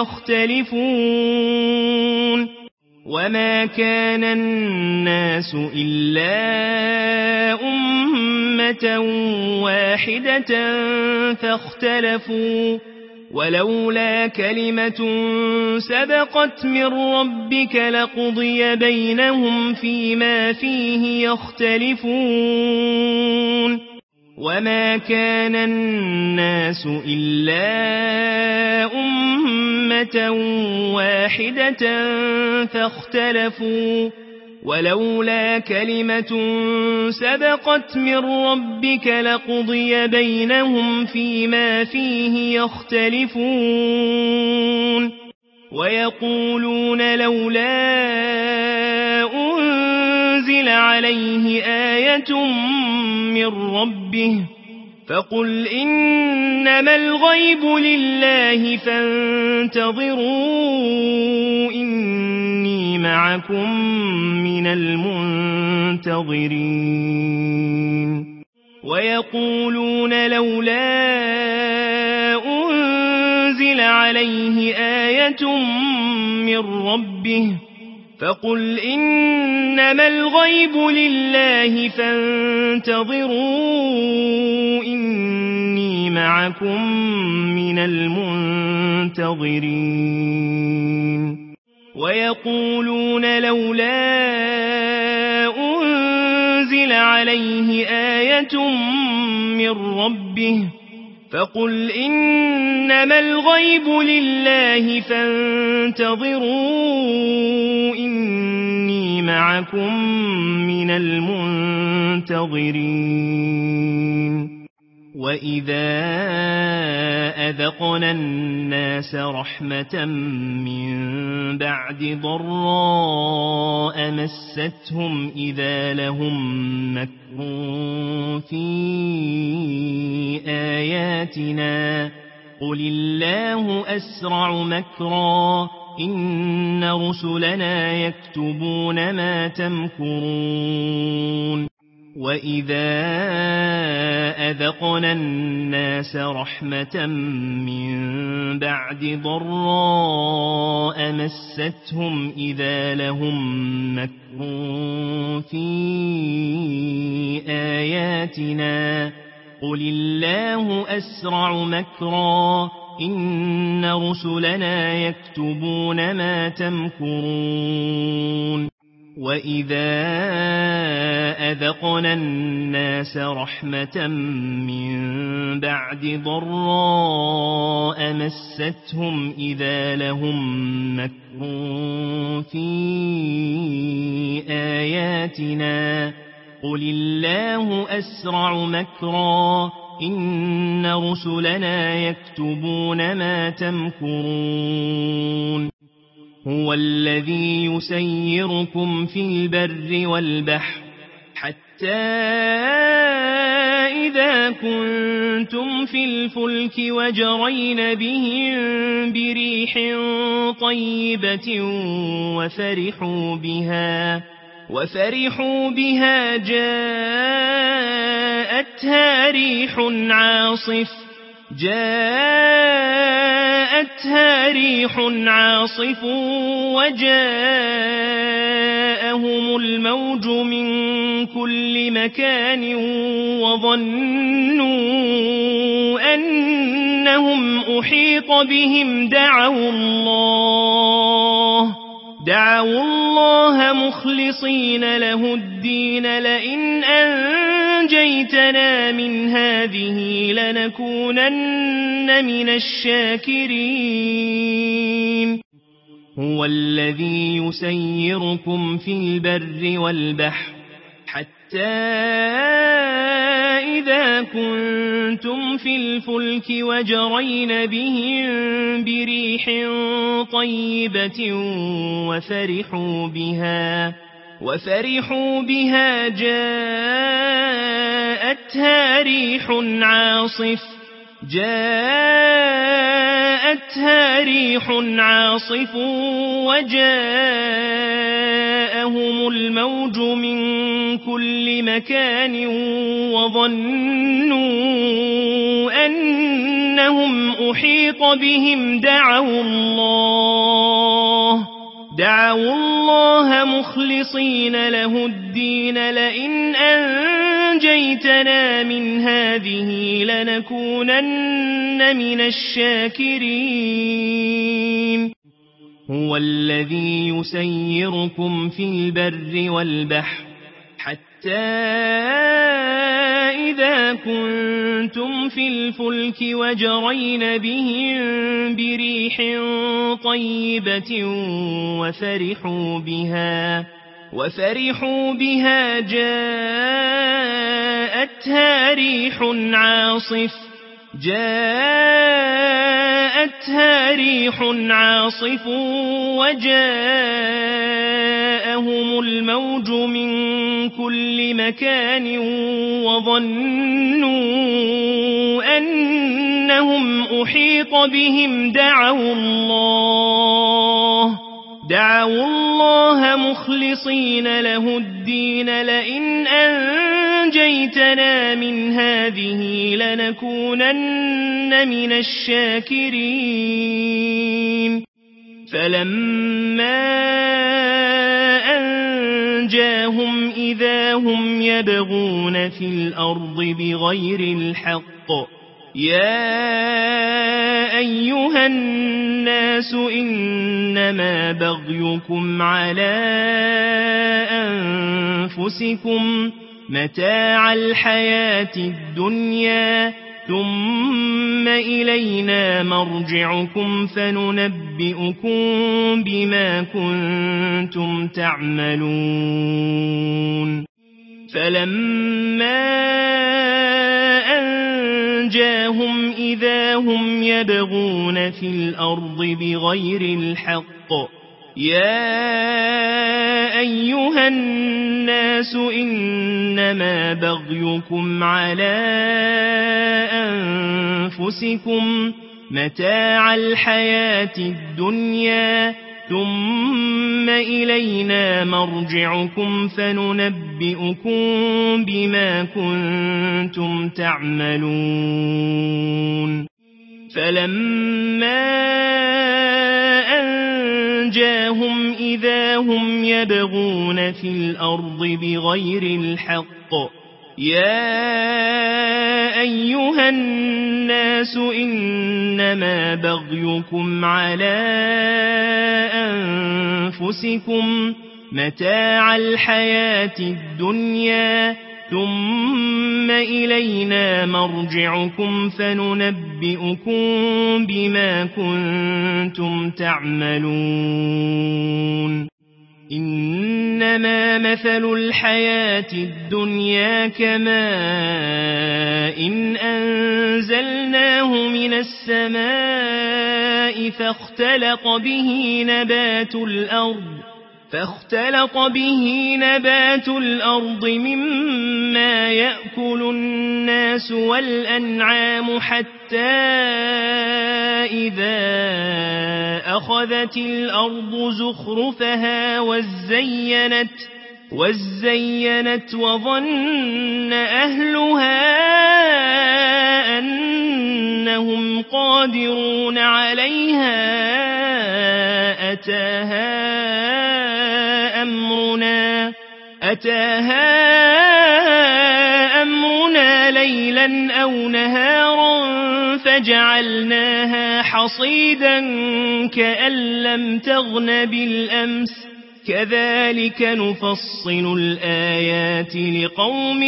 يختلفون وما كان الناس إلا أمة واحدة فاختلفوا ولولا كلمة سبقت من ربك لقضي بينهم فيما فيه يختلفون وما كان الناس إلا أمة واحدة فاختلفوا ولولا كلمة سبقت من ربك لقضي بينهم فيما فيه يختلفون ويقولون لولا أنزل عليه آية من ربه فقل إنما الغيب لله فانتظروا إني معكم من المنتظرين ويقولون لولا أنزل عليه آية من ربه فقل إنما الغيب لله فانتظروا إني معكم من المنتظرين ويقولون لولا أنزل عليه آية من ربه فقل إنما الغيب لله فانتظروا إني معكم من المنتظرين وإذا أذقنا الناس رحمة من بعد ضراء مستهم إذا لهم مكر في آياتنا قل الله أسرع مكرا إن رسلنا يكتبون ما تمكرون وإذا أذقنا الناس رحمة من بعد ضراء مستهم إذا لهم مكر في آياتنا قل الله أسرع مكرا إن رسلنا يكتبون ما تمكرون وإذا أذقنا الناس رحمة من بعد ضراء مستهم إذا لهم مكر في آياتنا قل الله أسرع مكرا إن رسلنا يكتبون ما تمكرون هو الذي يسيركم في البر والبحر حتى إذا كنتم في الفلك وجرين بهم بريح طيبة وفرحوا بها وفرحوا بها جاءتها ريح عاصف جاءتها ريح عاصف وجاءهم الموج من كل مكان وظنوا أنهم أحيط بهم دعوا الله دعوا الله مخلصين له الدين لئن أنجيتنا من هذه لنكونن من الشاكرين هو الذي يسيركم في البر والبحر حتى إذا كنتم في الفلك وجرين بهم بريح طيبة وفرحوا بها وفرحوا بها جاءتها ريح عاصف جاءتها ريح عاصف وجاءهم الموج من كل مكان وظنوا أنهم أحيط بهم دعوا الله دعوا الله مخلصين له الدين لئن أنجيتنا من هذه لنكونن من الشاكرين هو الذي يسيركم في البر والبحر حتى إذا كنتم في الفلك وجرين بهم بريح طيبة وفرحوا بها وفرحوا بها جاءتها ريح عاصف جاءتها ريح عاصف وجاءهم الموج من كل مكان وظنوا أنهم أحيط بهم دعوا الله دعوا الله مخلصين له الدين لئن أنجيتنا من هذه لنكونن من الشاكرين فلما أنجاهم إذا هم يبغون في الأرض بغير الحق يا أيها الناس إنما بغيكم على أنفسكم متاع الحياة الدنيا ثم إلينا مرجعكم فننبئكم بما كنتم تعملون فلما أنجاهم إذا هم يبغون في الأرض بغير الحق يا أيها الناس إنما بغيكم على أنفسكم متاع الحياة الدنيا ثم إلينا مرجعكم فننبئكم بما كنتم تعملون فلما أنجاهم إذا هم يبغون في الأرض بغير الحق يا أيها الناس إنما بغيكم على أنفسكم متاع الحياة الدنيا ثم إلينا مرجعكم فننبئكم بما كنتم تعملون إنما مثل الحياة الدنيا كماء إن أنزلناه من السماء فاختلط به نبات الأرض فاختلط به نبات الأرض مما يأكل الناس والأنعام حتى إذا أخذت الأرض زخرفها وزينت وزينت وظن أهلها أنهم قادرون عليها أتاها أمرنا أتاها أمرنا ليلا أو نهارا فجعلناها حصيدا كأن لم تغن بالأمس كذلك نفصل الآيات لقوم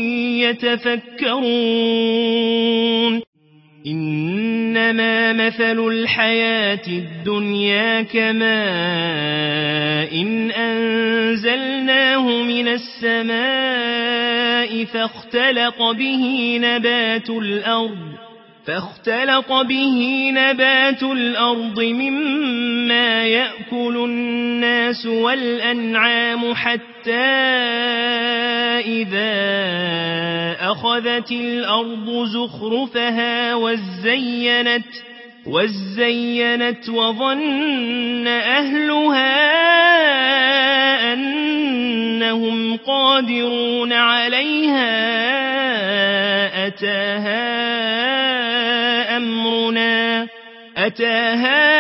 يتفكرون إنما مثل الحياة الدنيا كماء إن أنزلناه من السماء فاختلط به نبات الأرض فاختلط به نبات الأرض مما يأكل الناس والأنعام حتى إذا أخذت الأرض زخرفها وزينت وزينت وظن أهلها أنهم قادرون عليها أتاها أمرنا أتاها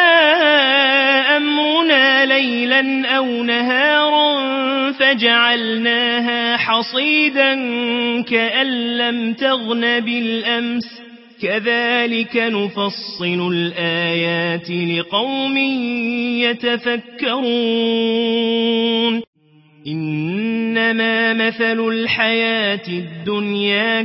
أمرنا ليلا أو نهارا فجعلناها حصيدا كأن لم تغن بالأمس كذلك نفصل الآيات لقوم يتفكرون إنما إنما مثل الحياة الدنيا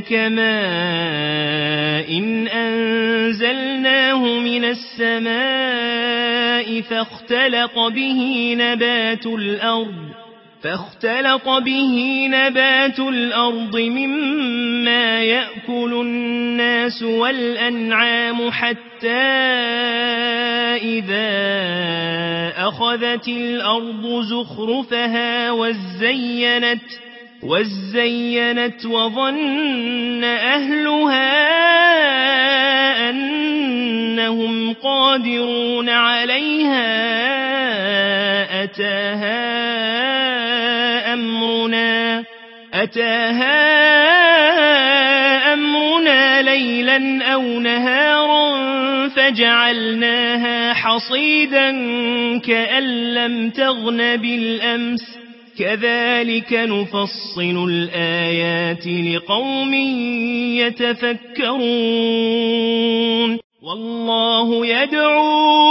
كماء إن أنزلناه من السماء فاختلط به نبات الأرض فاختلط به نبات الأرض مما يأكل الناس والأنعام حتى إذا أخذت الأرض زخرفها وزينت وزينت وظن أهلها أنهم قادرون عليها أتاها أمرنا أتاها أمرنا ليلا أو نهارا فجعلناها حصيدا كأن لم تغن بالأمس كذلك نفصل الآيات لقوم يتفكرون والله يدعو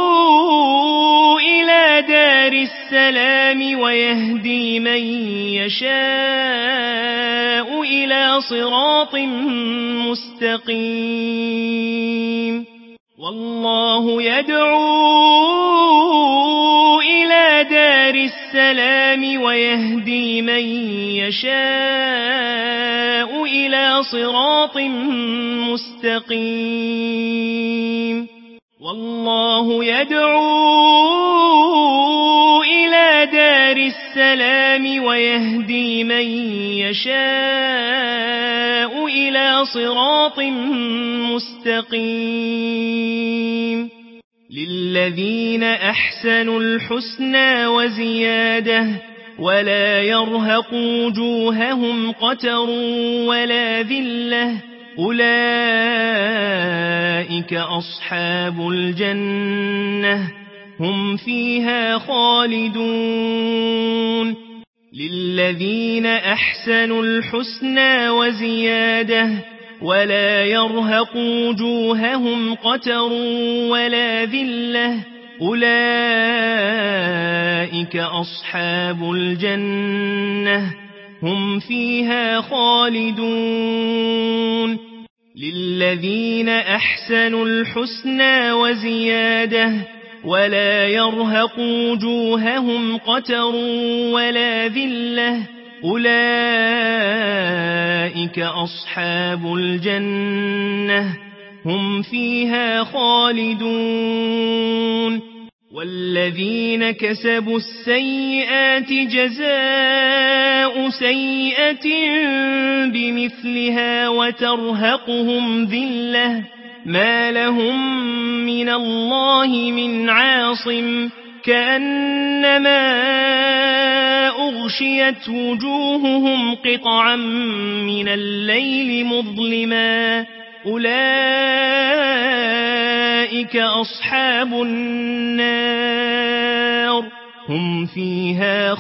إلى دار السلام ويهدي من يشاء إلى صراط مستقيم والله يدعو إلى دار السلام ويهدي من يشاء إلى صراط مستقيم والله يدعو إلى دار السلام ويهدي من يشاء إلى صراط مستقيم للذين أحسنوا الحسنى وزيادة ولا يرهق وجوههم قتر ولا ذلة أولئك أصحاب الجنة هم فيها خالدون للذين أحسنوا الحسنى وزيادة ولا يرهق وجوههم قتر ولا ذلة أولئك أصحاب الجنة هم فيها خالدون للذين أحسنوا الحسنى وزيادة ولا يرهق وجوههم قتر ولا ذلة أولئك أصحاب الجنة هم فيها خالدون والذين كسبوا السيئات جزاء سيئة بمثلها وترهقهم ذلة ما لهم من الله من عاصم كأنما أغشيت وجوههم قطعا من الليل مظلما أولئك أصحاب النار هم فيها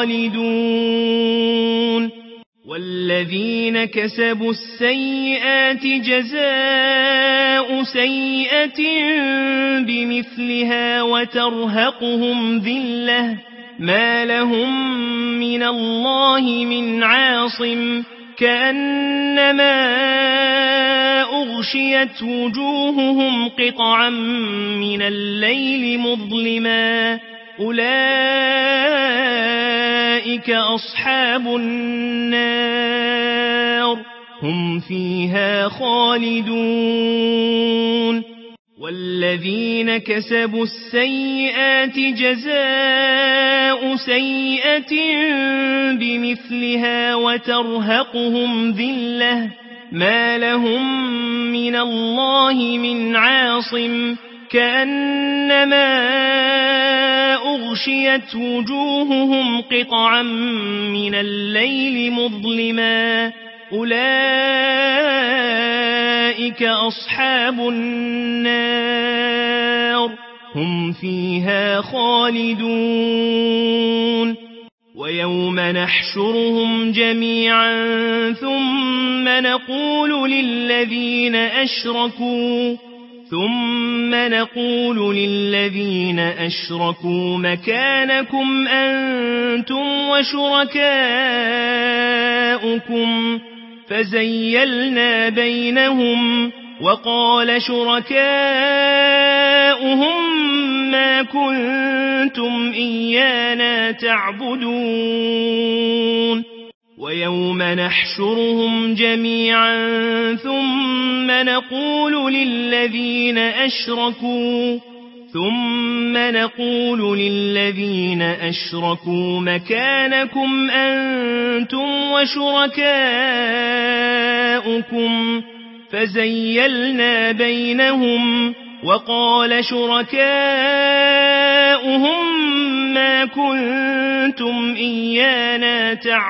خالدون والذين كسبوا السيئات جزاء سيئة بمثلها وترهقهم ذلة ما لهم من الله من عاصم كأنما أغشيت وجوههم قطعا من الليل مظلما أولئك أصحاب النار هم فيها خالدون والذين كسبوا السيئات جزاء سيئة بمثلها وترهقهم ذلة ما لهم من الله من عاصم كأنما أغشيت وجوههم قطعا من الليل مظلما أولئك أصحاب النار هم فيها خالدون ويوم نحشرهم جميعا ثم نقول للذين أشركوا ثم نقول للذين أشركوا مكانكم أنتم وشركاؤكم فزيلنا بينهم وقال شركاؤهم ما كنتم إيانا تعبدون ويوم نحشرهم جميعا ثم نقول للذين أشركوا ثم نقول للذين أشركوا مكانكم أنتم وشركاؤكم فزيلنا بينهم وقال شركاؤهم ما كنتم إيانا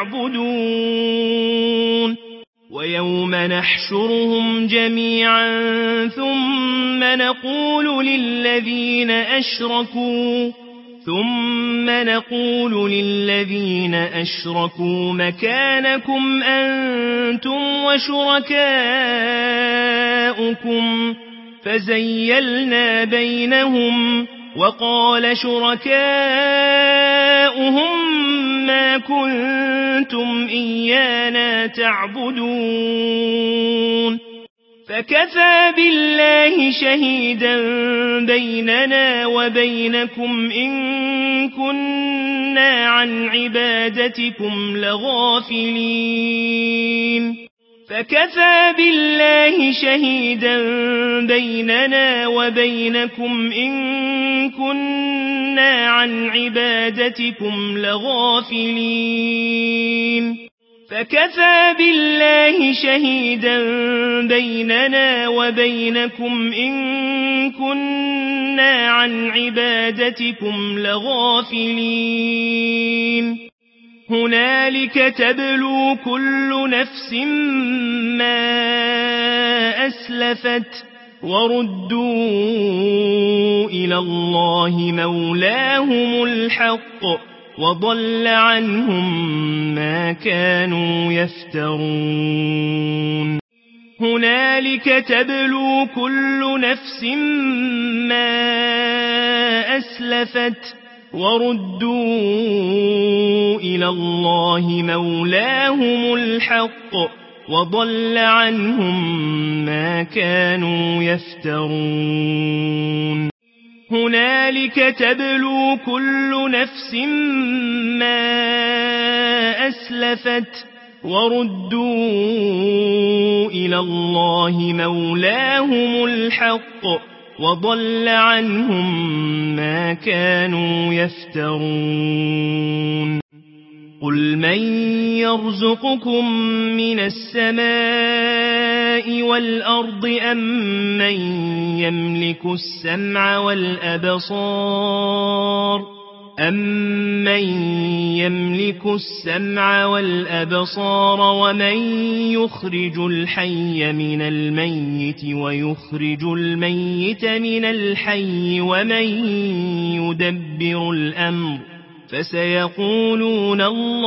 تعبدون ويوم نحشرهم جميعا ثم نقول للذين أشركوا ثم نقول للذين أشركوا مكانكم أنتم وشركاؤكم فزيلنا بينهم وقال شركاؤهم ما كنتم إيانا تعبدون فكفى بالله شهيدا بيننا وبينكم إن كنا عن عبادتكم لغافلين فكفى بالله شهيدا بيننا وبينكم إن كنا عن عبادتكم لغافلين فكفى بالله شهيدا بيننا وبينكم إن كنا عن عبادتكم لغافلين هنالك تبلو كل نفس ما أسلفت وردوا إلى الله مولاهم الحق وضل عنهم ما كانوا يفترون هنالك تبلو كل نفس ما أسلفت وردوا إلى الله مولاهم الحق وضل عنهم ما كانوا يفترون هنالك تبلو كل نفس ما أسلفت وردوا إلى الله مولاهم الحق وضل عنهم ما كانوا يفترون قل من يرزقكم من السماء والأرض أم من يملك السمع والأبصار أَمَّن يَمْلِكُ السَّمْعَ وَالْأَبْصَارَ وَمَن يُخْرِجُ الْحَيَّ مِنَ الْمَيِّتِ وَيُخْرِجُ الْمَيِّتَ مِنَ الْحَيِّ وَمَن يُدَبِّرُ الْأَمْرَ فَسَيَقُولُونَ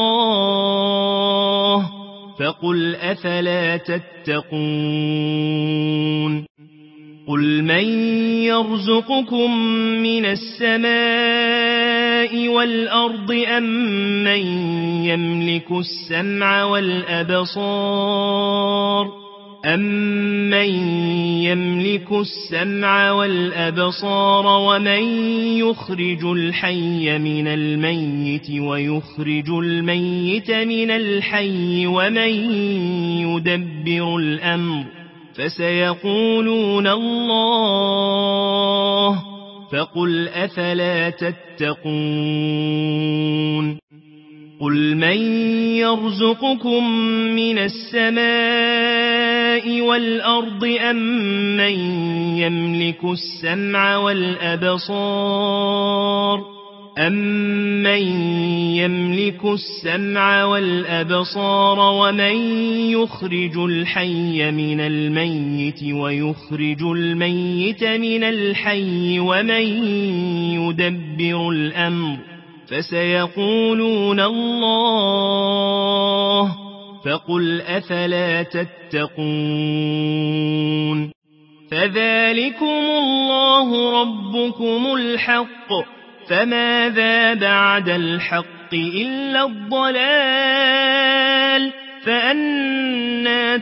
اللَّهُ فَقُلْ أَفَلَا تَتَّقُونَ قل من يرزقكم من السماء والأرض أم من يملك السمع والأبصار أَمَّن يَمْلِكُ السَّمْعَ وَالْأَبْصَارَ وَمَن يُخْرِجُ الْحَيَّ مِنَ الْمَيِّتِ وَيُخْرِجُ الْمَيِّتَ مِنَ الْحَيِّ وَمَن يُدَبِّرُ الْأَمْرَ فَسَيَقُولُونَ اللَّهُ فَقُلْ أَفَلَا تَتَّقُونَ قل من يرزقكم من السماء والأرض أم من يملك السمع والأبصار أَمَّن يَمْلِكُ السَّمْعَ وَالْأَبْصَارَ وَمَن يُخْرِجُ الْحَيَّ مِنَ الْمَيِّتِ وَيُخْرِجُ الْمَيِّتَ مِنَ الْحَيِّ وَمَن يُدَبِّرُ الْأَمْرَ فَسَيَقُولُونَ اللَّهُ فَقُلْ أَفَلَا تَتَّقُونَ فذلكم الله ربكم الحق فماذا بعد الحق إلا الضلال فأنى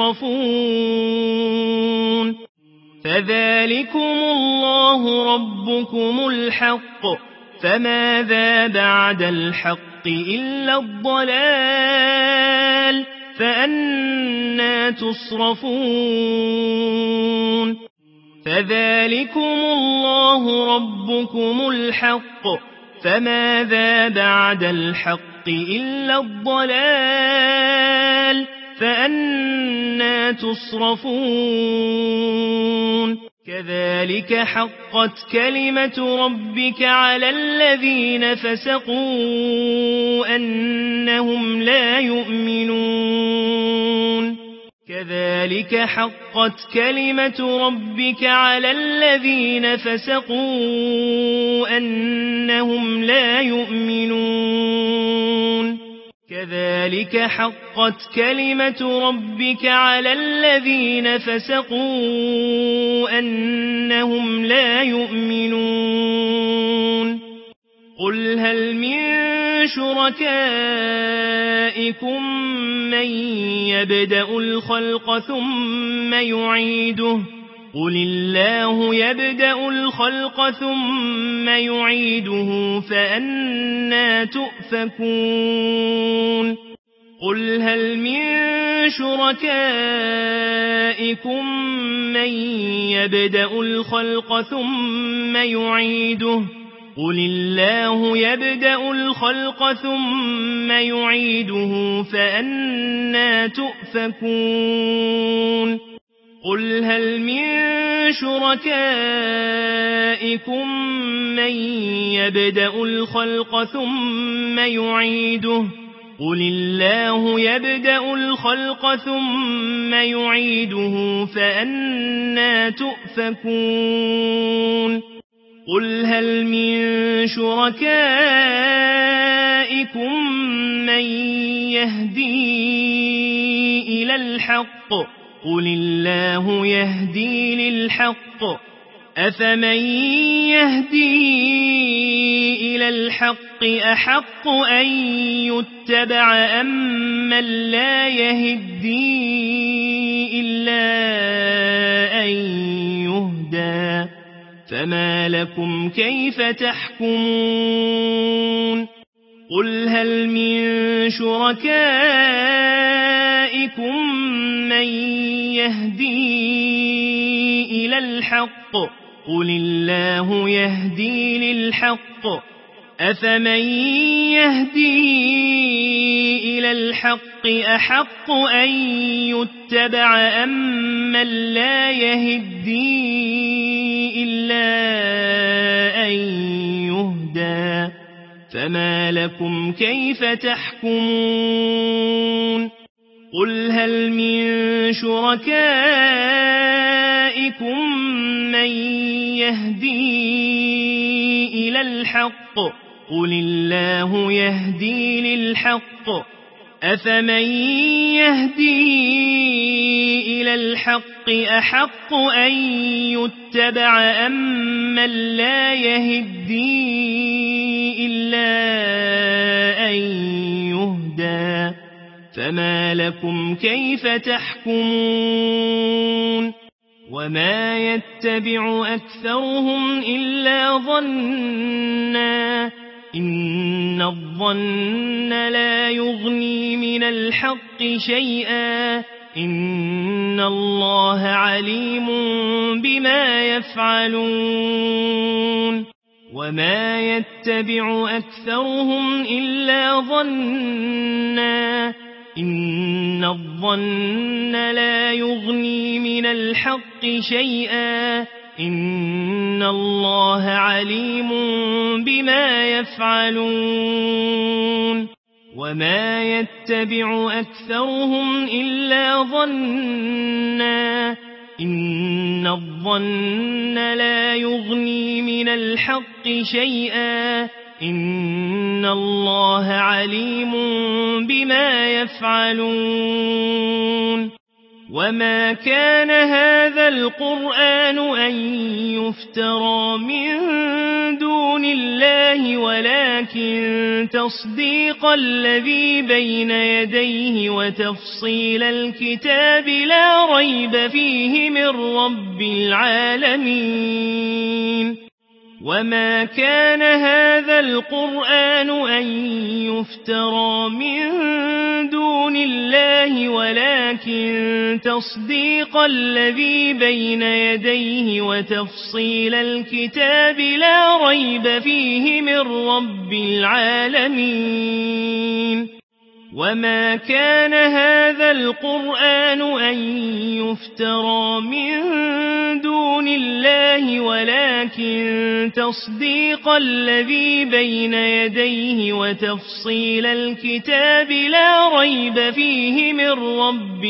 تصرفون فذلكم الله ربكم الحق فماذا بعد الحق إلا الضلال فأنى تصرفون فذلكم الله ربكم الحق فماذا بعد الحق إلا الضلال فأنى تصرفون كذلك حقت كلمة ربك على الذين فسقوا أنهم لا يؤمنون كذلك حقت كلمة ربك على الذين فسقوا أنهم لا يؤمنون كذلك حقت كلمة ربك على الذين فسقوا أنهم لا يؤمنون قل هل من شركائكم من يبدأ الخلق ثم يعيده قل الله يبدأ الخلق ثم يعيده فأنى تؤفكون قل هل من شركائكم من يبدأ الخلق ثم يعيده قل الله يبدأ الخلق ثم يعيده فأنى تؤفكون قل هل من شركائكم من يبدأ الخلق ثم يعيده قل الله يبدأ الخلق ثم يعيده فأنى تؤفكون قل هل من شركائكم من يهدي إلى الحق قل الله يهدي للحق أفمن يهدي إلى الحق أحق أن يتبع أم من لا يهدي إلا أن يهدى فما لكم كيف تحكمون قل هل من شركائكم من يهدي إلى الحق قل الله يهدي للحق أفمن يهدي إلى الحق أحق أن يتبع أم من لا يهدي إلا أن يهدى فما لكم كيف تحكمون قل هل من شركائكم من يهدي إلى الحق قل الله يهدي للحق أفمن يهدي إلى الحق أحق أن يتبع أم من لا يهدي إلا أن يهدى فما لكم كيف تحكمون وما يتبع أكثرهم إلا ظنا إن الظن لا يغني من الحق شيئا إن الله عليم بما يفعلون وما يتبع أكثرهم إلا ظنا إن الظن لا يغني من الحق شيئا إن الله عليم بما يفعلون وما يتبع أكثرهم إلا ظنا إن الظن لا يغني من الحق شيئا إن الله عليم بما يفعلون وما كان هذا القرآن أن يفترى من دون الله ولكن تصديق الذي بين يديه وتفصيل الكتاب لا ريب فيه من رب العالمين وما كان هذا القرآن أن يفترى من دون الله ولكن تصديق الذي بين يديه وتفصيل الكتاب لا ريب فيه من رب العالمين وما كان هذا القرآن أن يفترى من دون الله ولكن تصديق الذي بين يديه وتفصيل الكتاب لا ريب فيه من رب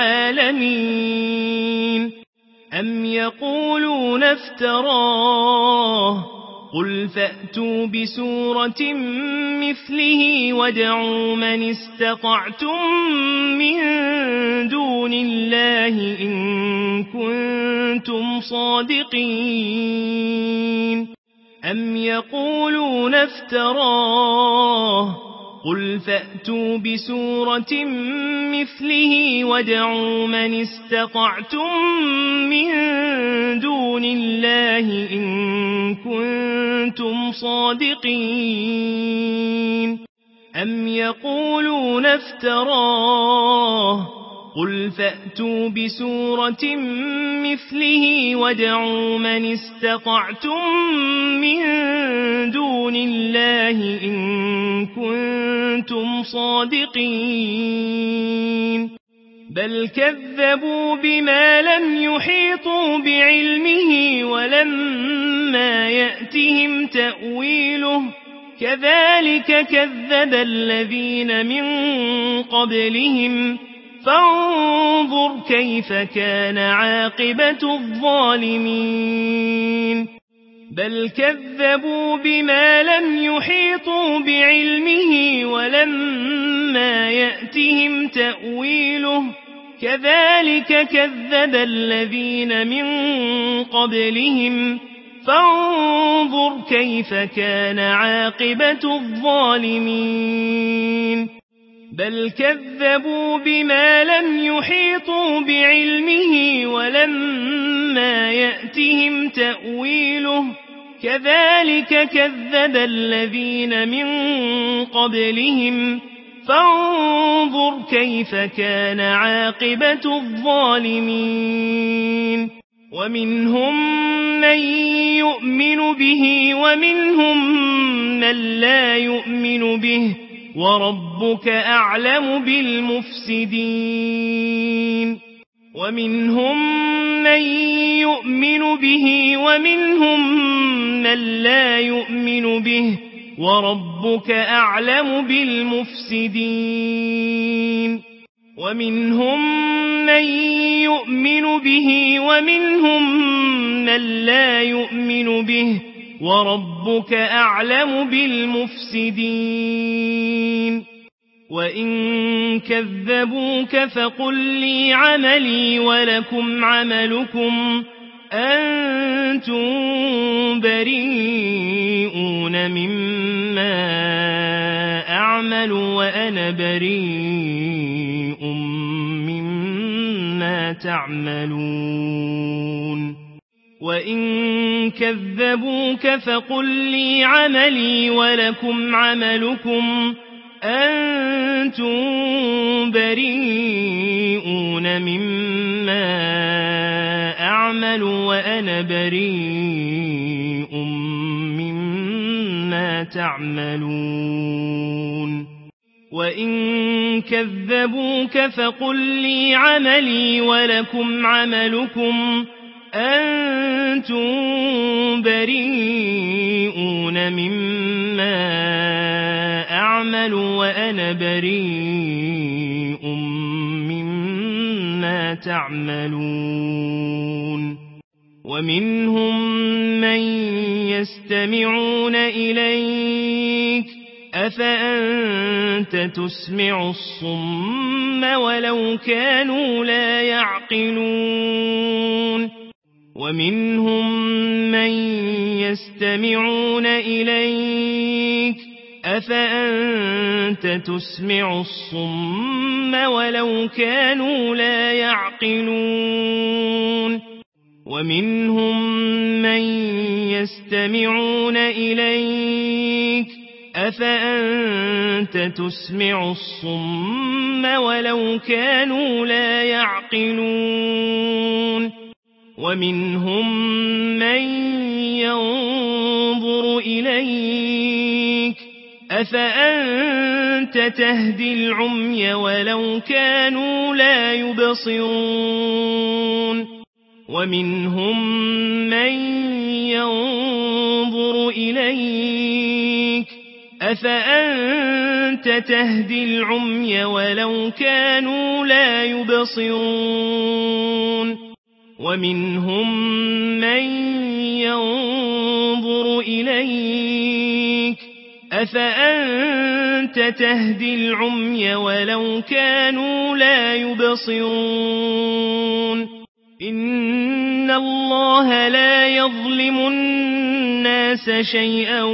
العالمين أم يقولون افتراه قل فأتوا بسورة مثله وادعوا من استطعتم من دون الله إن كنتم صادقين أم يقولون افتراه قل فأتوا بسورة مثله وادعوا من استطعتم من دون الله إن كنتم صادقين أم يقولون افتراه قل فأتوا بسورة مثله وادعوا من استطعتم من دون الله إن كنتم صادقين بل كذبوا بما لم يحيطوا بعلمه ولما يأتهم تأويله كذلك كذب الذين من قبلهم فانظر كيف كان عاقبة الظالمين بل كذبوا بما لم يحيطوا بعلمه ولما يأتهم تأويله كذلك كذب الذين من قبلهم فانظر كيف كان عاقبة الظالمين بل كذبوا بما لم يحيطوا بعلمه ولما يأتهم تأويله كذلك كذب الذين من قبلهم فانظر كيف كان عاقبة الظالمين ومنهم من يؤمن به ومنهم من لا يؤمن به وربك أعلم بالمفسدين ومنهم من يؤمن به ومنهم من لا يؤمن به وربك أعلم بالمفسدين ومنهم من يؤمن به ومنهم من لا يؤمن به وربك أعلم بالمفسدين وإن كذبوك فقل لي عملي ولكم عملكم أنتم بريئون مما أعمل وأنا بريء مما تعملون وإن كذبوك فقل لي عملي ولكم عملكم أنتم بريئون مما أعمل وأنا بريء مما تعملون وإن كذبوك فقل لي عملي ولكم عملكم أنتم بريئون مما أعمل وأنا بريء مما تعملون ومنهم من يستمعون إليك أفأنت تسمع الصم ولو كانوا لا يعقلون ومنهم من يستمعون إليك أفأنت تسمع الصم ولو كانوا لا يعقلون ومنهم من يستمعون إليك أفأنت تسمع الصم ولو كانوا لا يعقلون ومنهم من ينظر إليك أفأنت تهدي العمي ولو كانوا لا يبصرون ومنهم من ينظر إليك أفأنت تهدي العمي ولو كانوا لا يبصرون ومنهم من ينظر إليك أفأنت تهدي العمي ولو كانوا لا يبصرون إن الله لا يظلم الناس شيئا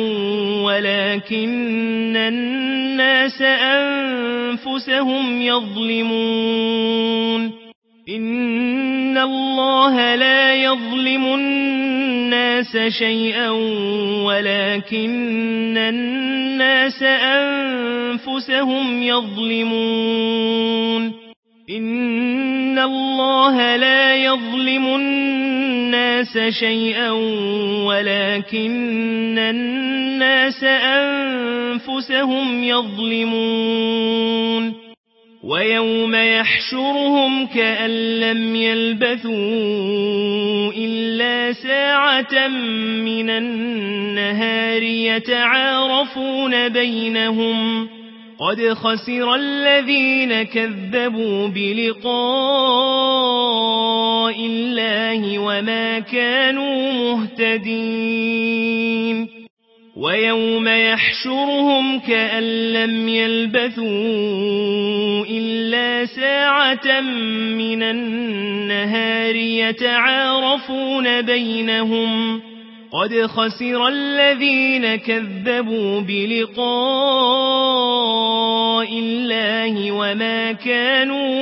ولكن الناس أنفسهم يظلمون إن الله لا يظلم الناس شيئا ولكن الناس أنفسهم يظلمون إن الله لا يظلم الناس شيئا ولكن الناس أنفسهم يظلمون ويوم يحشرهم كأن لم يلبثوا إلا ساعة من النهار يتعارفون بينهم قد خسر الذين كذبوا بلقاء الله وما كانوا مهتدين ويوم يحشرهم كأن لم يلبثوا إلا ساعة من النهار يتعارفون بينهم قد خسر الذين كذبوا بلقاء الله وما كانوا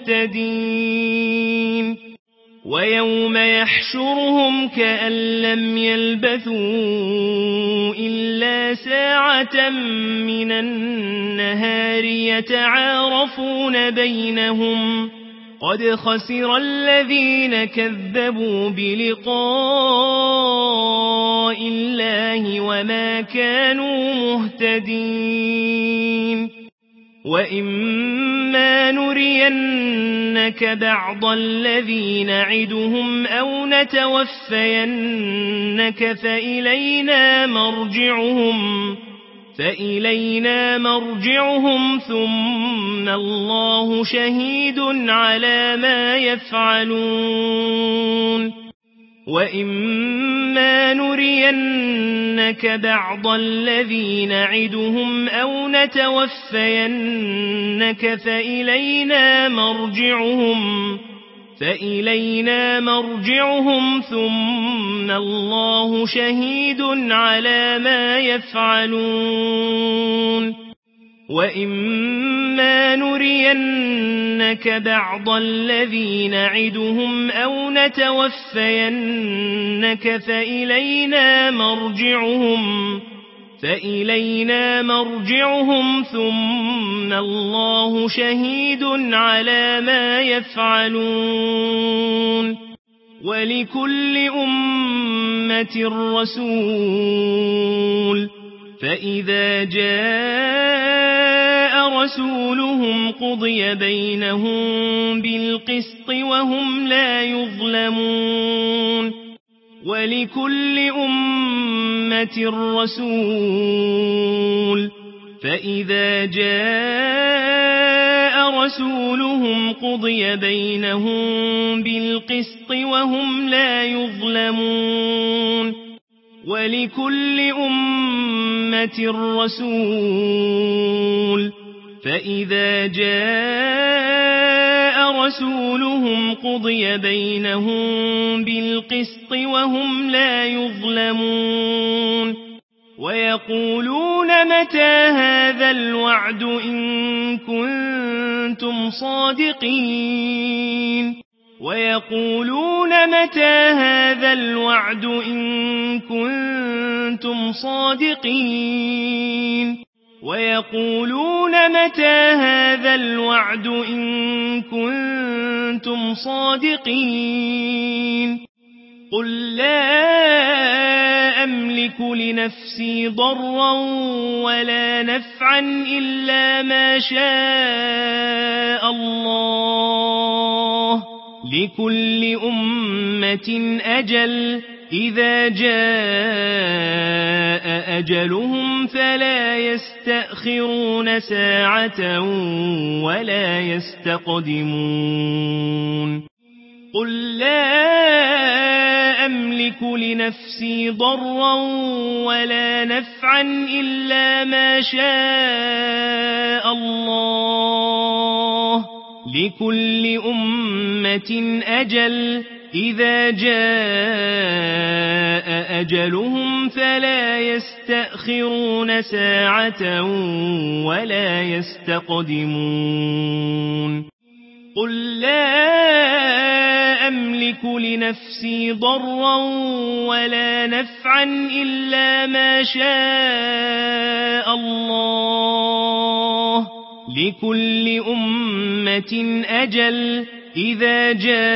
مهتدين ويوم يحشرهم كأن لم يلبثوا إلا ساعة من النهار يتعارفون بينهم قد خسر الذين كذبوا بلقاء الله وما كانوا مهتدين وإما نرينك بعض الذي نعدهم أو نتوفينك فإلينا مرجعهم فإلينا مرجعهم ثم الله شهيد على ما يفعلون وإما نرينك بعض الذي نعدهم أو نتوفينك فإلينا مرجعهم فإلينا مرجعهم ثم الله شهيد على ما يفعلون وإما نرينك بعض الذي نعدهم أو نتوفينك فإلينا مرجعهم فإلينا مرجعهم ثم الله شهيد على ما يفعلون ولكل أمة رسول فإذا جاء رسولهم قضي بينهم بالقسط وهم لا يظلمون ولكل أمة رسول فإذا جاء رسولهم قضي بينهم بالقسط وهم لا يظلمون ولكل أمة رسول فإذا جاء رسولهم قضي بينهم بالقسط وهم لا يظلمون ويقولون متى هذا الوعد إن كنتم صادقين ويقولون متى هذا الوعد إن كنتم صادقين ويقولون متى هذا الوعد إن كنتم صادقين قل لا أملك لنفسي ضرا ولا نفعا إلا ما شاء الله لكل أمة أجل إذا جاء أجلهم فلا يستأخرون ساعة ولا يستقدمون قل لا أملك لنفسي ضرا ولا نفعا إلا ما شاء الله لكل أمة أجل إذا جاء أجلهم فلا يستأخرون ساعة ولا يستقدمون قل لا أملك لنفسي ضرا ولا نفعا إلا ما شاء الله لكل أمة أجل إذا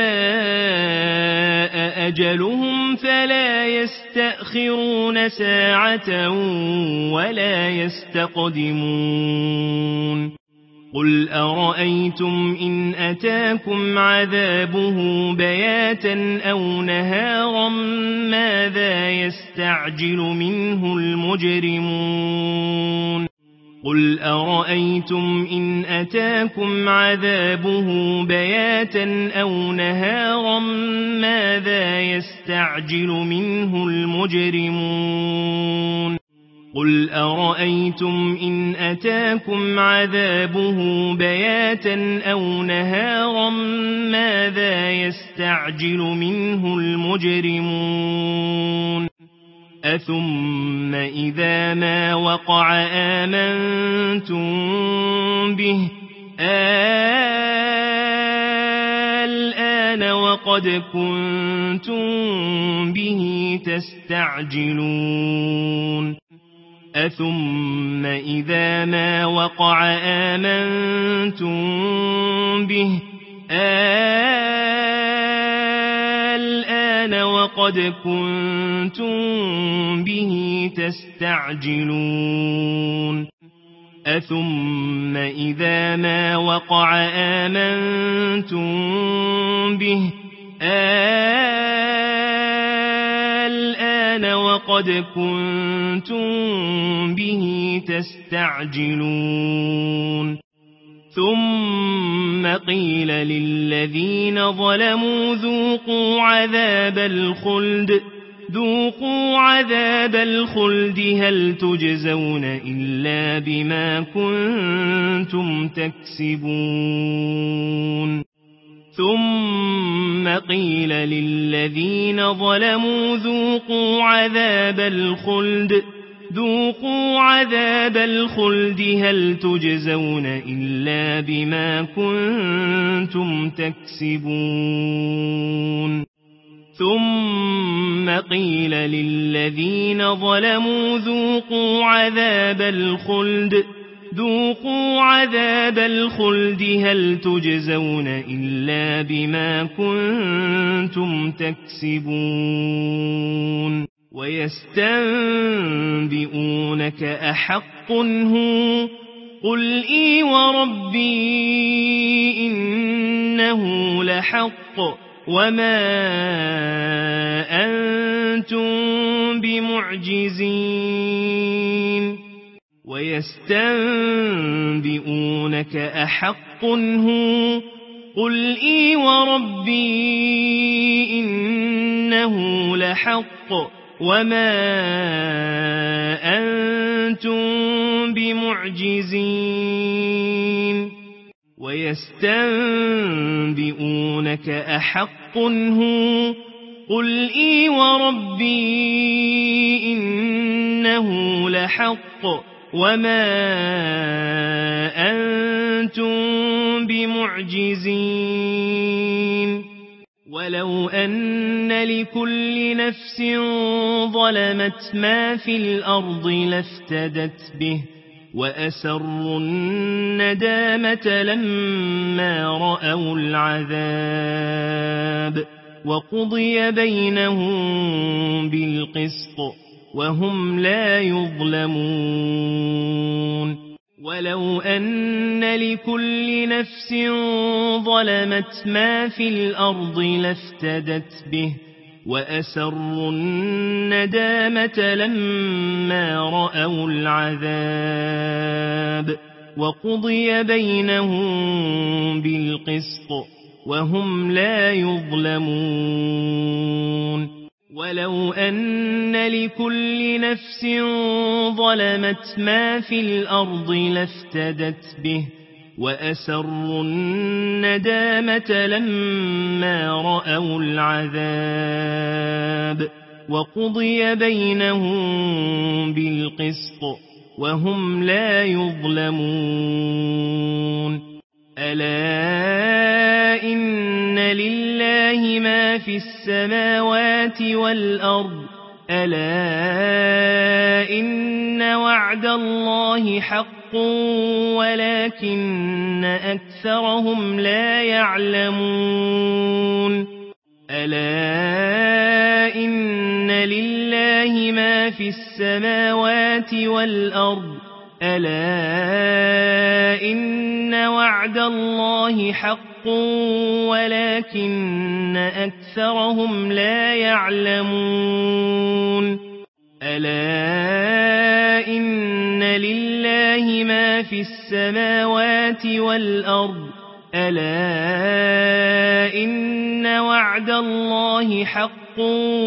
جاء أجلهم فلا يستأخرون ساعة ولا يستقدمون قل أرأيتم إن أتاكم عذابه بياتا أو نهارا ماذا يستعجل منه المجرمون قل أرأيتم إن أتاكم عذابه بياتا أو نهارا ماذا يستعجل منه المجرمون قل أرأيتم إن أتاكم عذابه بياتا أو نهارا ماذا يستعجل منه المجرمون أثم إذا ما وقع آمنتم به الآن وقد كنتم به تستعجلون أثم إذا ما وقع آمنتم به الآن وقد كنتم به تستعجلون أثم إذا ما وقع آمنتم به الآن وقد كنتم به تستعجلون ثم قيل للذين ظلموا ذوقوا عذاب الخلد ذوقوا عذاب الخلد هل تجزون إلا بما كنتم تكسبون ثم قيل للذين ظلموا ذوقوا عذاب الخلد ذوقوا عذاب الخلد هل تجزون إلا بما كنتم تكسبون ثم قيل للذين ظلموا ذوقوا عذاب الخلد ذوقوا عذاب الخلد هل تجزون إلا بما كنتم تكسبون ويستنبئونك أحق هو قل إي وربي إنه لحق وما أنتم بمعجزين ويستنبئونك أحق هو قل إي وربي إنه لحق وما أنتم بمعجزين ويستنبئونك أحق هو قل إي وربي إنه لحق وما أنتم بمعجزين ولو أن لكل نفس ظلمت ما في الأرض لافتدت به وأسروا الندامة لما رأوا العذاب وقضي بينهم بالقسط وهم لا يظلمون ولو أن لكل نفس ظلمت ما في الأرض لافتدت به وأسروا الندامة لما رأوا العذاب وقضي بينهم بالقسط وهم لا يظلمون ولو أن لكل نفس ظلمت ما في الأرض لافتدت به وأسروا الندامة لما رأوا العذاب وقضي بينهم بالقسط وهم لا يظلمون ألا إن لله ما في السماوات والأرض ألا إن وعد الله حق ولكن أكثرهم لا يعلمون ألا إن لله ما في السماوات والأرض ألا إن وعد الله حق ولكن أكثرهم لا يعلمون ألا إن لله ما في السماوات والأرض ألا إن وعد الله حق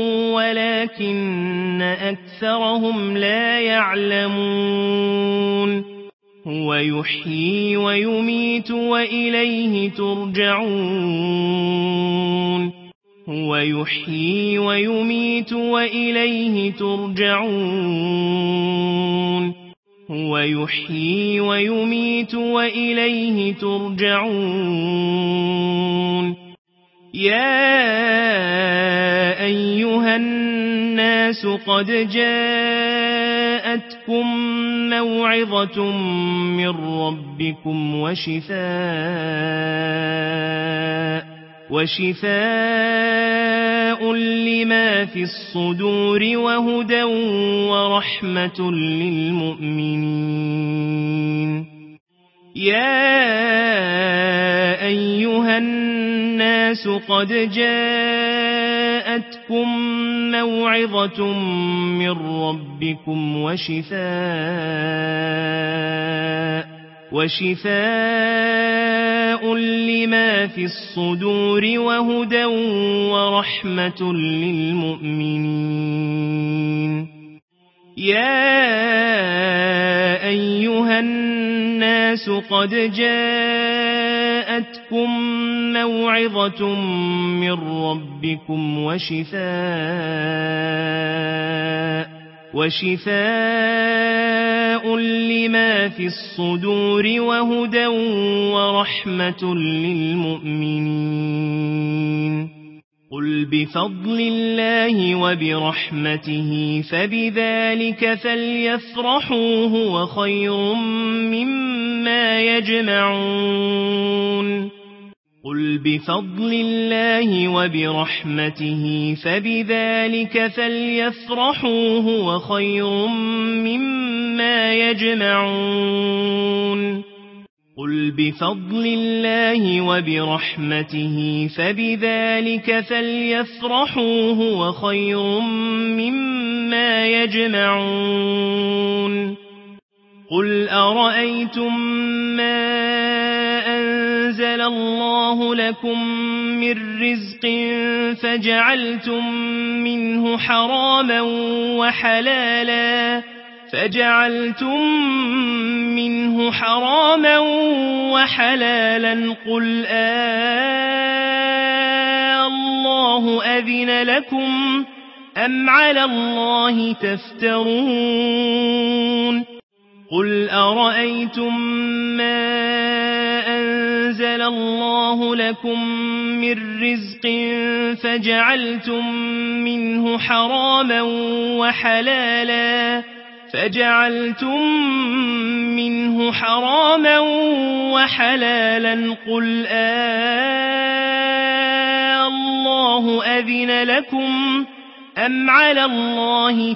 ولكن أكثرهم لا يعلمون هو يحيي ويميت وإليه ترجعون هو يحيي ويميت وإليه ترجعون هو يحيي ويميت وإليه ترجعون يا أيها الناس قد جاءتكم موعظة من ربكم وشفاء وشفاء لما في الصدور وهدى ورحمة للمؤمنين يا أيها الناس قد جاءتكم موعظة من ربكم وشفاء وشفاء لما في الصدور وهدى ورحمة للمؤمنين يا أيها الناس قد جاءتكم موعظة من ربكم وشفاء وشفاء لما في الصدور وهدى ورحمة للمؤمنين قل بفضل الله وبرحمته فبذلك فليفرحوا هو خير مما يجمعون قل بفضل الله وبرحمته فبذلك فليفرحوا هو خير مما يجمعون قل بفضل الله وبرحمته فبذلك فليفرحوا هو خير مما يجمعون قل أرأيتم ما أنزل الله لكم من رزق فجعلتم منه حراما وحلالا فجعلتم منه حراما وحلالا قل آه الله أذن لكم أم على الله تفترون قل أرأيتم ما أنزل الله لكم من رزق فجعلتم منه حراما وحلالا فجعلتم منه حراما وحلالا قل آه الله أذن لكم أم على الله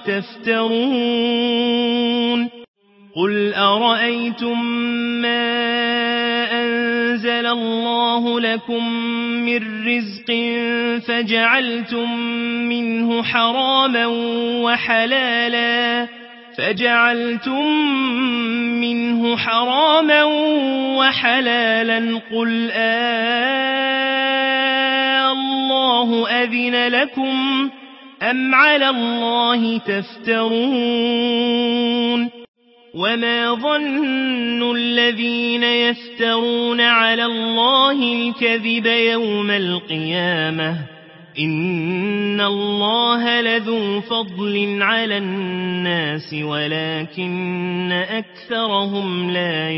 تفترون قل أرأيتم ما أنزل الله لكم من رزق فجعلتم منه حراما وحلالا فجعلتم منه حراما وحلالا قل آه الله أذن لكم أم على الله تفترون وما ظن الذين يفترون على الله الكذب يوم القيامة إن الله لذو فضل على الناس ولكن أكثرهم لا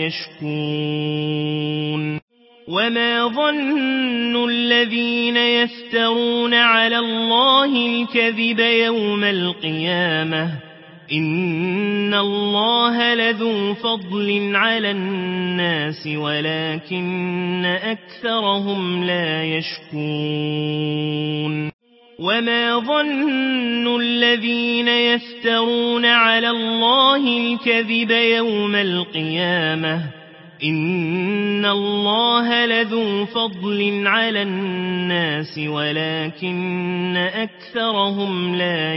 يشكرون وما ظن الذين يفترون على الله الكذب يوم القيامة إن الله لذو فضل على الناس ولكن أكثرهم لا يشكرون وما ظن الذين يفترون على الله الكذب يوم القيامة إن الله لذو فضل على الناس ولكن أكثرهم لا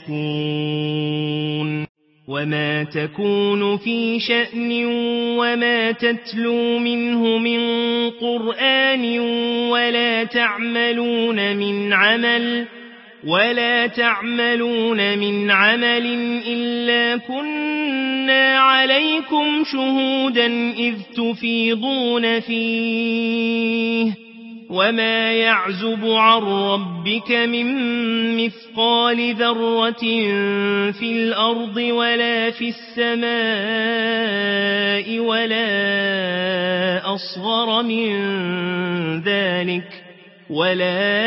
يشكرون وما تكون في شأن وما تتلو منه من قرآن ولا تعملون من عمل ولا تعملون من عمل إلا كنا عليكم شهودا إذ تفيضون فيه وما يعزب عن ربك من مثقال ذرة في الأرض ولا في السماء ولا أصغر من ذلك ولا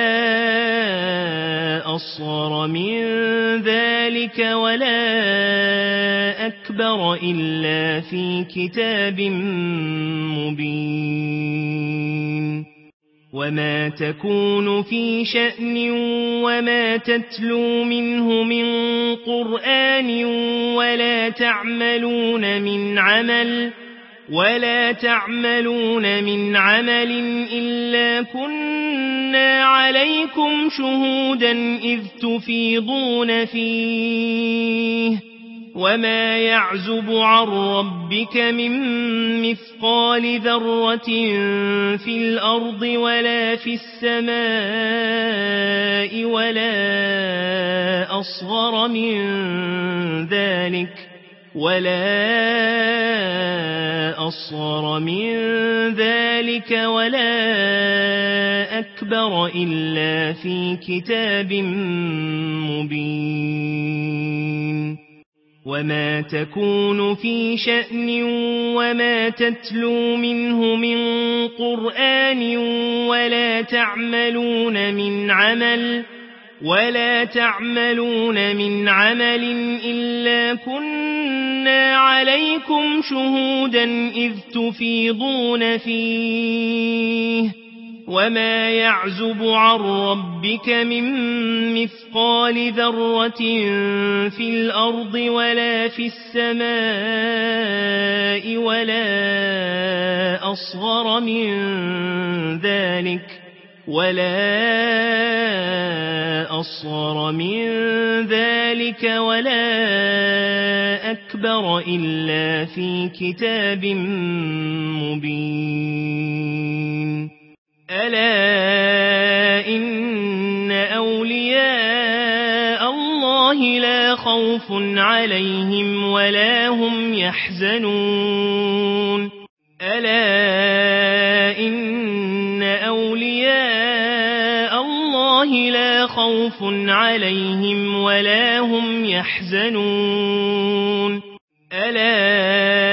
أصغر من ذلك ولا أكبر إلا في كتاب مبين وما تكون في شأن وما تتلو منه من قرآن ولا تعملون من عمل ولا تعملون من عمل إلا كنا عليكم شهودا إذ تفيضون فيه وما يعزب عن ربك من مثقال ذرة في الأرض ولا في السماء ولا أصغر من ذلك ولا أصغر من ذلك ولا أكبر إلا في كتاب مبين وما تكون في شأن وما تتلو منه من قرآن ولا تعملون من عمل ولا تعملون من عمل إلا كنا عليكم شهودا إذ تفيضون فيه وما يعزب عن ربك من مثقال ذرة في الأرض ولا في السماء ولا أصغر من ذلك ولا أصغر من ذلك ولا أكبر إلا في كتاب مبين ألا إن أولياء الله لا خوف عليهم ولا هم يحزنون ألا إن أولياء الله لا خوف عليهم ولا هم يحزنون ألا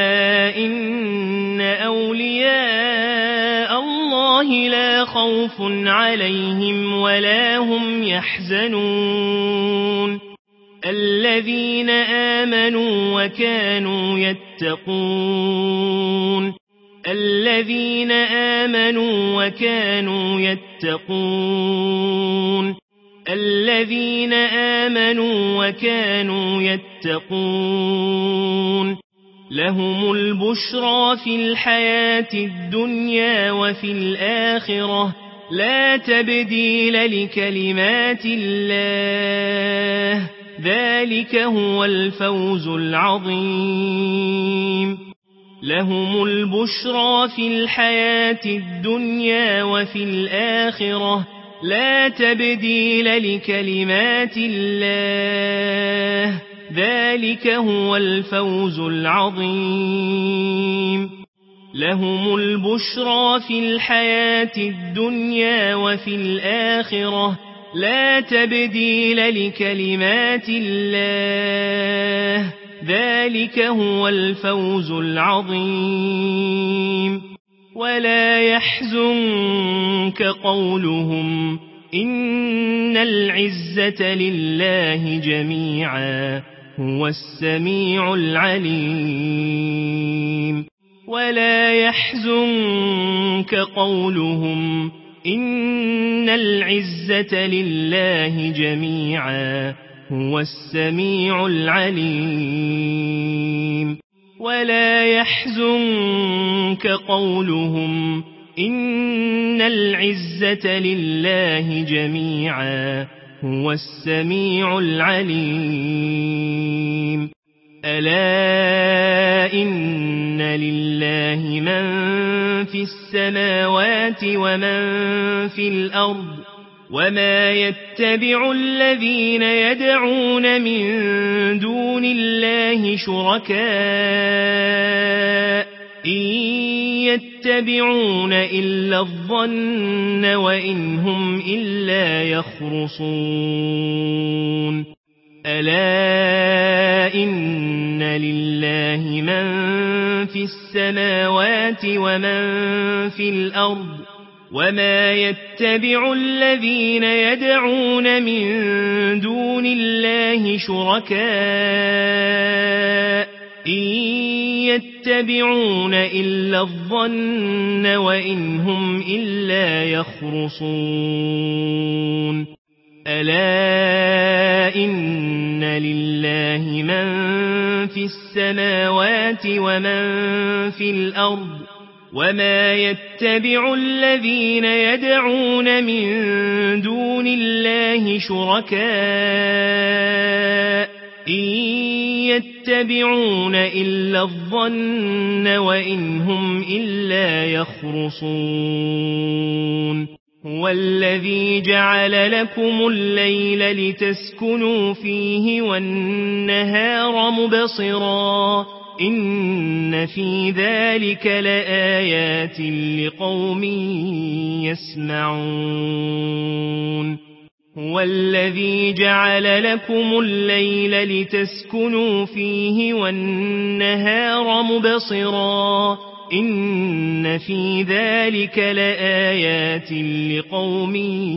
إن أولياء الله لا خوف عليهم ولا هم يحزنون الذين آمنوا وكانوا يتقون الذين آمنوا وكانوا يتقون الذين آمنوا وكانوا يتقون لهم البشرى في الحياة الدنيا وفي الآخرة لا تبديل لكلمات الله ذلك هو الفوز العظيم لهم البشرى في الحياة الدنيا وفي الآخرة لا تبديل لكلمات الله ذلك هو الفوز العظيم لهم البشرى في الحياة الدنيا وفي الآخرة لا تبديل لكلمات الله ذلك هو الفوز العظيم ولا يحزنك قولهم إن العزة لله جميعا هو السميع العليم ولا يحزنك قولهم إن العزة لله جميعا هو السميع العليم ولا يحزنك قولهم إن العزة لله جميعا هو السميع العليم ألا إن لله من في السماوات ومن في الأرض وما يتبع الذين يدعون من دون الله شركاء إن يتبعون إلا الظن وإن هم إلا يخرصون ألا إن لله من في السماوات ومن في الأرض وما يتبع الذين يدعون من دون الله شركاء إن يتبعون إلا الظن وإن هم إلا يخرصون ألا إن لله من في السماوات ومن في الأرض وما يتبع الذين يدعون من دون الله شركاء إن يتبعون إلا الظن وإن هم إلا يخرصون هو الذي جعل لكم الليل لتسكنوا فيه والنهار مبصرا إن في ذلك لآيات لقوم يسمعون هو الذي جعل لكم الليل لتسكنوا فيه والنهار مبصرا إن في ذلك لآيات لقوم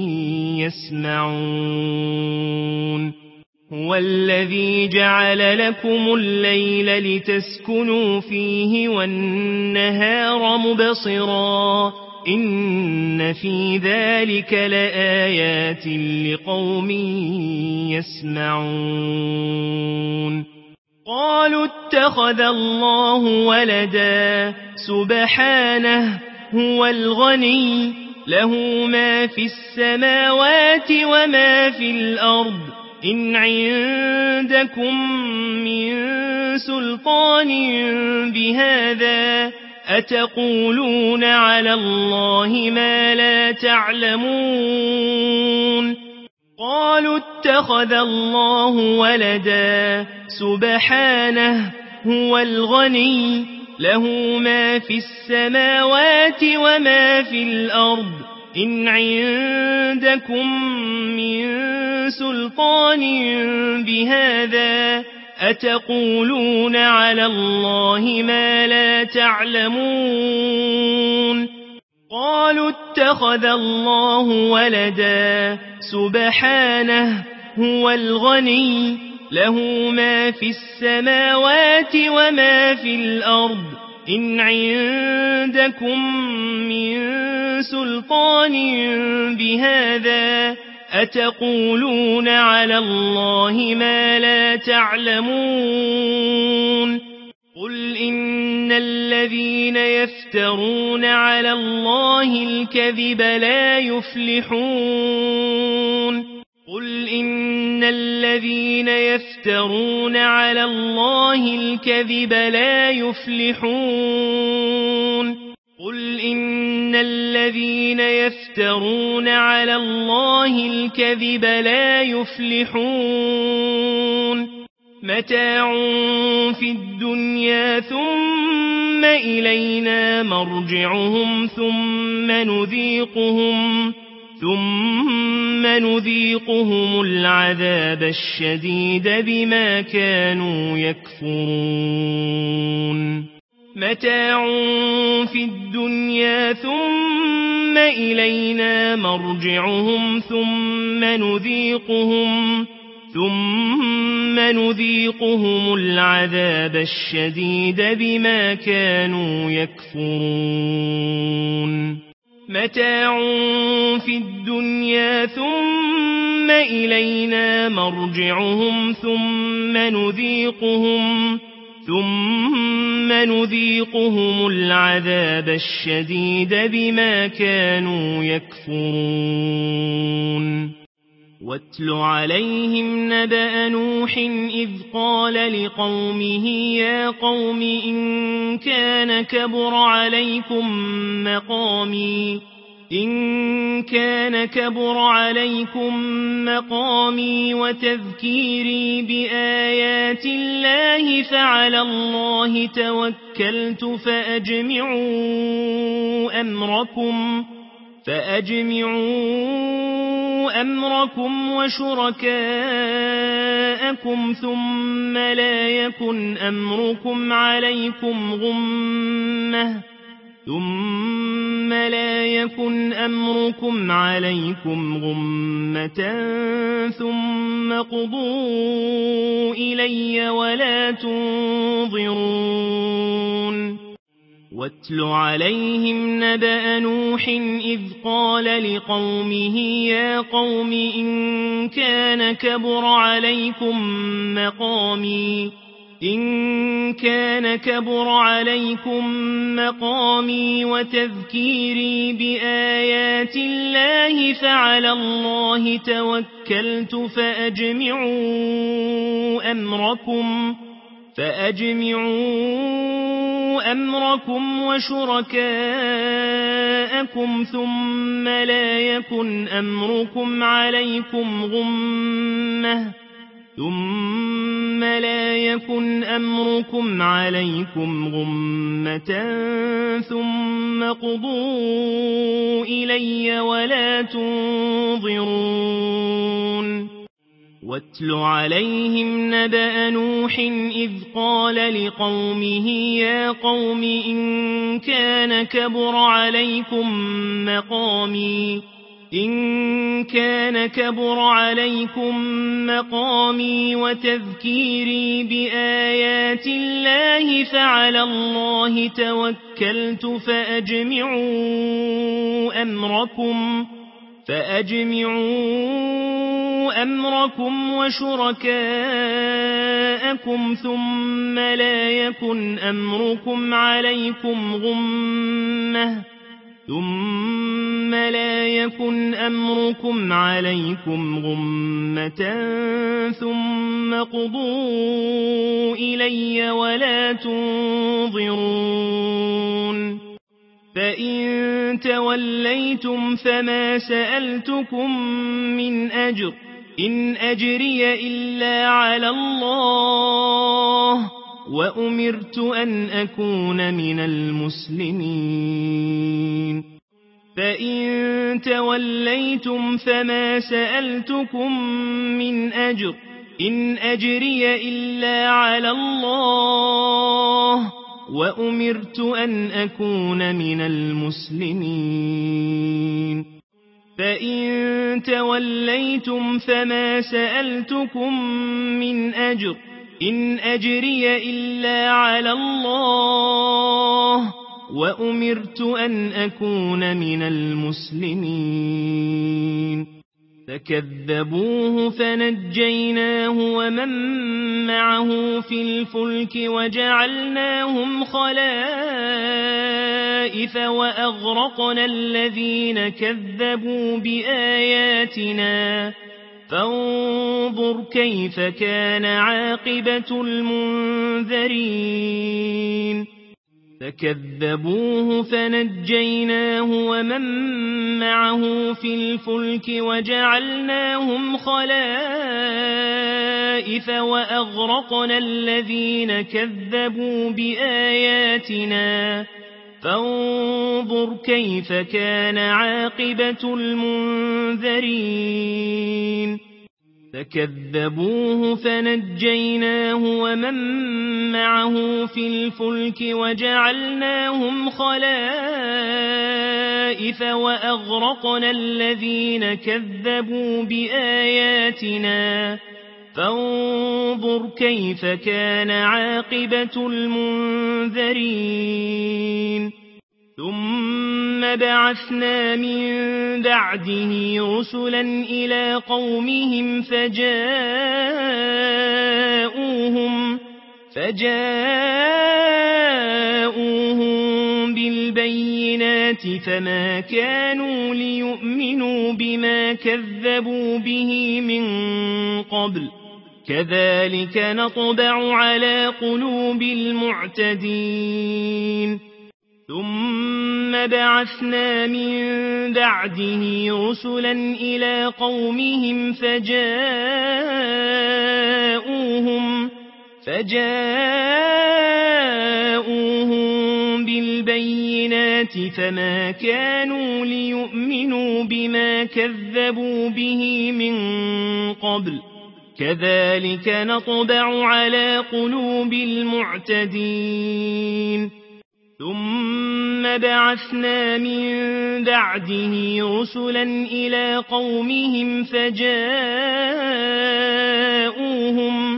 يسمعون هو الذي جعل لكم الليل لتسكنوا فيه والنهار مبصرا إن في ذلك لآيات لقوم يسمعون قالوا اتخذ الله ولدا سبحانه هو الغني له ما في السماوات وما في الأرض إن عندكم من سلطان بهذا أتقولون على الله ما لا تعلمون قالوا اتخذ الله ولدا سبحانه هو الغني له ما في السماوات وما في الأرض إن عندكم من سلطان بهذا أتقولون على الله ما لا تعلمون قالوا اتخذ الله ولدا سبحانه هو الغني له ما في السماوات وما في الأرض إن عندكم من سلطان بهذا أتقولون على الله ما لا تعلمون قل إن الذين يفترون على الله الكذب لا يفلحون قل إن الذين يفترون على الله الكذب لا يفلحون قل إن الذين يفترون على الله الكذب لا يفلحون متاع في الدنيا ثم إلينا مرجعهم ثم نذيقهم ثم نذيقهم العذاب الشديد بما كانوا يكفرون متاع في الدنيا ثم إلينا مرجعهم ثم نذيقهم ثم نذيقهم العذاب الشديد بما كانوا يكفرون متاع في الدنيا ثم إلينا مرجعهم ثم نذيقهم ثم نذيقهم العذاب الشديد بما كانوا يكفرون واتل عليهم نبأ نوح إذ قال لقومه يا قوم إن كان كبر عليكم مقامي إن كان كبر عليكم مقامي وتذكيري بآيات الله فعلى الله توكلت فأجمعوا أمركم فأجمعوا أمركم وشركاءكم ثم لا يكن أمركم عليكم غمة ثم لا يكن أمركم عليكم غمة ثم قضوا إلي ولا تنظرون واتل عليهم نبأ نوح إذ قال لقومه يا قوم إن كان كبر عليكم مقامي إن كان كبر عليكم مقامي وتذكيري بآيات الله فعلى الله توكلت فأجمعوا أمركم فأجمعوا أمركم وشركاءكم ثم لا يكن أمركم عليكم غمة ثم لا يكن أمركم عليكم غمة ثم قضوا إلي ولا تنظرون واتل عليهم نبأ نوح إذ قال لقومه يا قوم إن كان كبر عليكم مقامي إن كان كبر عليكم مقامي وتذكيري بآيات الله فعلى الله توكلت فأجمعوا أمركم فأجمعوا أمركم وشركاءكم ثم لا يكن أمركم عليكم غمة ثم لا يكن أمركم عليكم غمة ثم قضوا إلي ولا تنظرون فإن توليتم فما سألتكم من أجر إن أجري إلا على الله وأمرت أن أكون من المسلمين فإن توليتم فما سألتكم من أجر إن أجري إلا على الله وأمرت أن أكون من المسلمين فإن توليتم فما سألتكم من أجر إن أجري إلا على الله وأمرت أن أكون من المسلمين فكذبوه فنجيناه ومن معه في الفلك وجعلناهم خلائف وأغرقنا الذين كذبوا بآياتنا فانظر كيف كان عاقبة المنذرين فكذبوه فنجيناه ومن معه في الفلك وجعلناهم خلائف وأغرقنا الذين كذبوا بآياتنا فانظر كيف كان عاقبة المنذرين فكذبوه فنجيناه ومن معه في الفلك وجعلناهم خلائف وأغرقنا الذين كذبوا بآياتنا فانظر كيف كان عاقبة المنذرين ثم بعثنا من بعده رسلا إلى قومهم فجاءوهم فجاءوهم بالبينات فما كانوا ليؤمنوا بما كذبوا به من قبل كذلك نطبع على قلوب المعتدين ثم بعثنا من بعده رسلا إلى قومهم فجاءوهم فجاءوهم بالبينات فما كانوا ليؤمنوا بما كذبوا به من قبل كذلك نطبع على قلوب المعتدين ثم بعثنا من بعده رسلا إلى قومهم فجاءوهم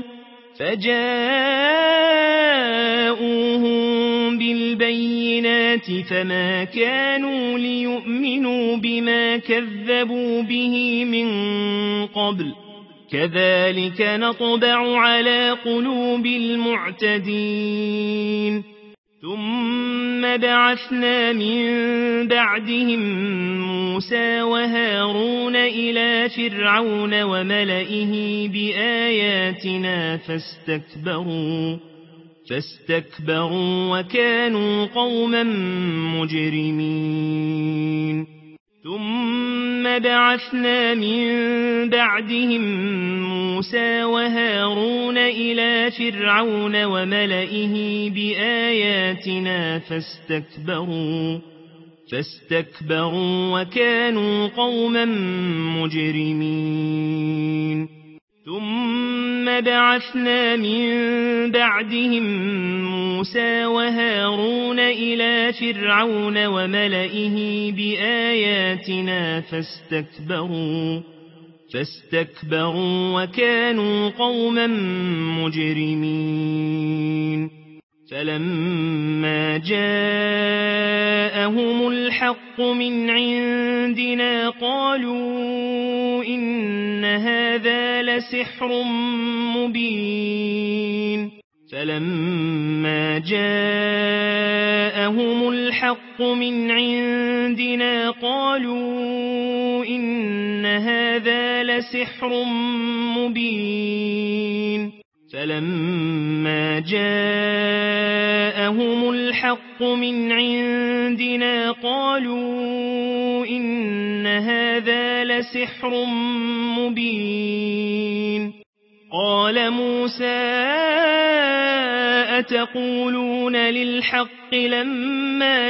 فجاءوهم بالبينات فما كانوا ليؤمنوا بما كذبوا به من قبل كذلك نطبع على قلوب المعتدين ثم بعثنا من بعدهم موسى وهارون إلى فرعون وملئه بآياتنا فاستكبروا فاستكبروا وكانوا قوما مجرمين ثم بعثنا من بعدهم موسى وهارون إلى فرعون وملئه بآياتنا فاستكبروا فاستكبروا وكانوا قوما مجرمين ثم بعثنا من بعدهم موسى وهارون إلى فرعون وملئه بآياتنا فاستكبروا فاستكبروا وكانوا قوما مجرمين فلما جاءهم الحق من عندنا قالوا إن هذا لسحر مبين فلما جاءهم الحق الحق من عندنا قالوا إن هذا لسحر مبين فلما جاءهم الحق من عندنا قالوا إن هذا لسحر مبين قال موسى أتقولون للحق لما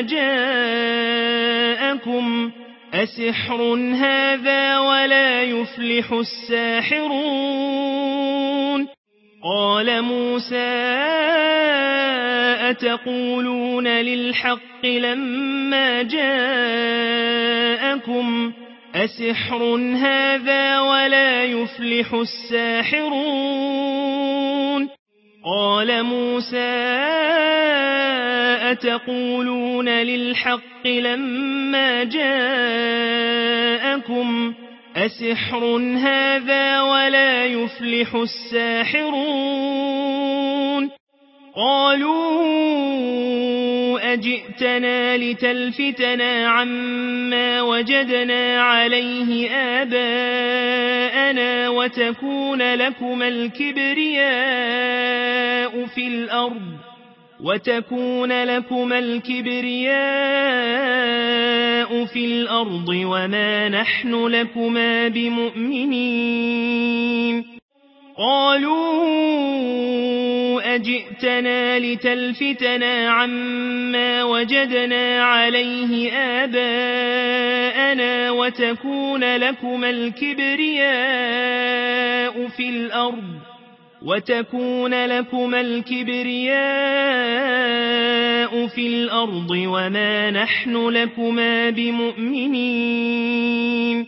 جاءكم أسحر هذا ولا يفلح الساحرون قال موسى أتقولون للحق لما جاءكم أسحر هذا ولا يفلح الساحرون قال موسى أتقولون للحق لما جاءكم أسحر هذا ولا يفلح الساحرون قالوا أجئتنا لتلفتنا عما وجدنا عليه آباءنا وتكون لكما الكبرياء في الأرض وتكون لكما الكبرياء في الأرض وما نحن لكما بمؤمنين قالوا أجئتنا لتلفتنا عما وجدنا عليه آباءنا وتكون لكما الكبرياء في الأرض وتكون لكما الكبرياء في الأرض وما نحن لكما بمؤمنين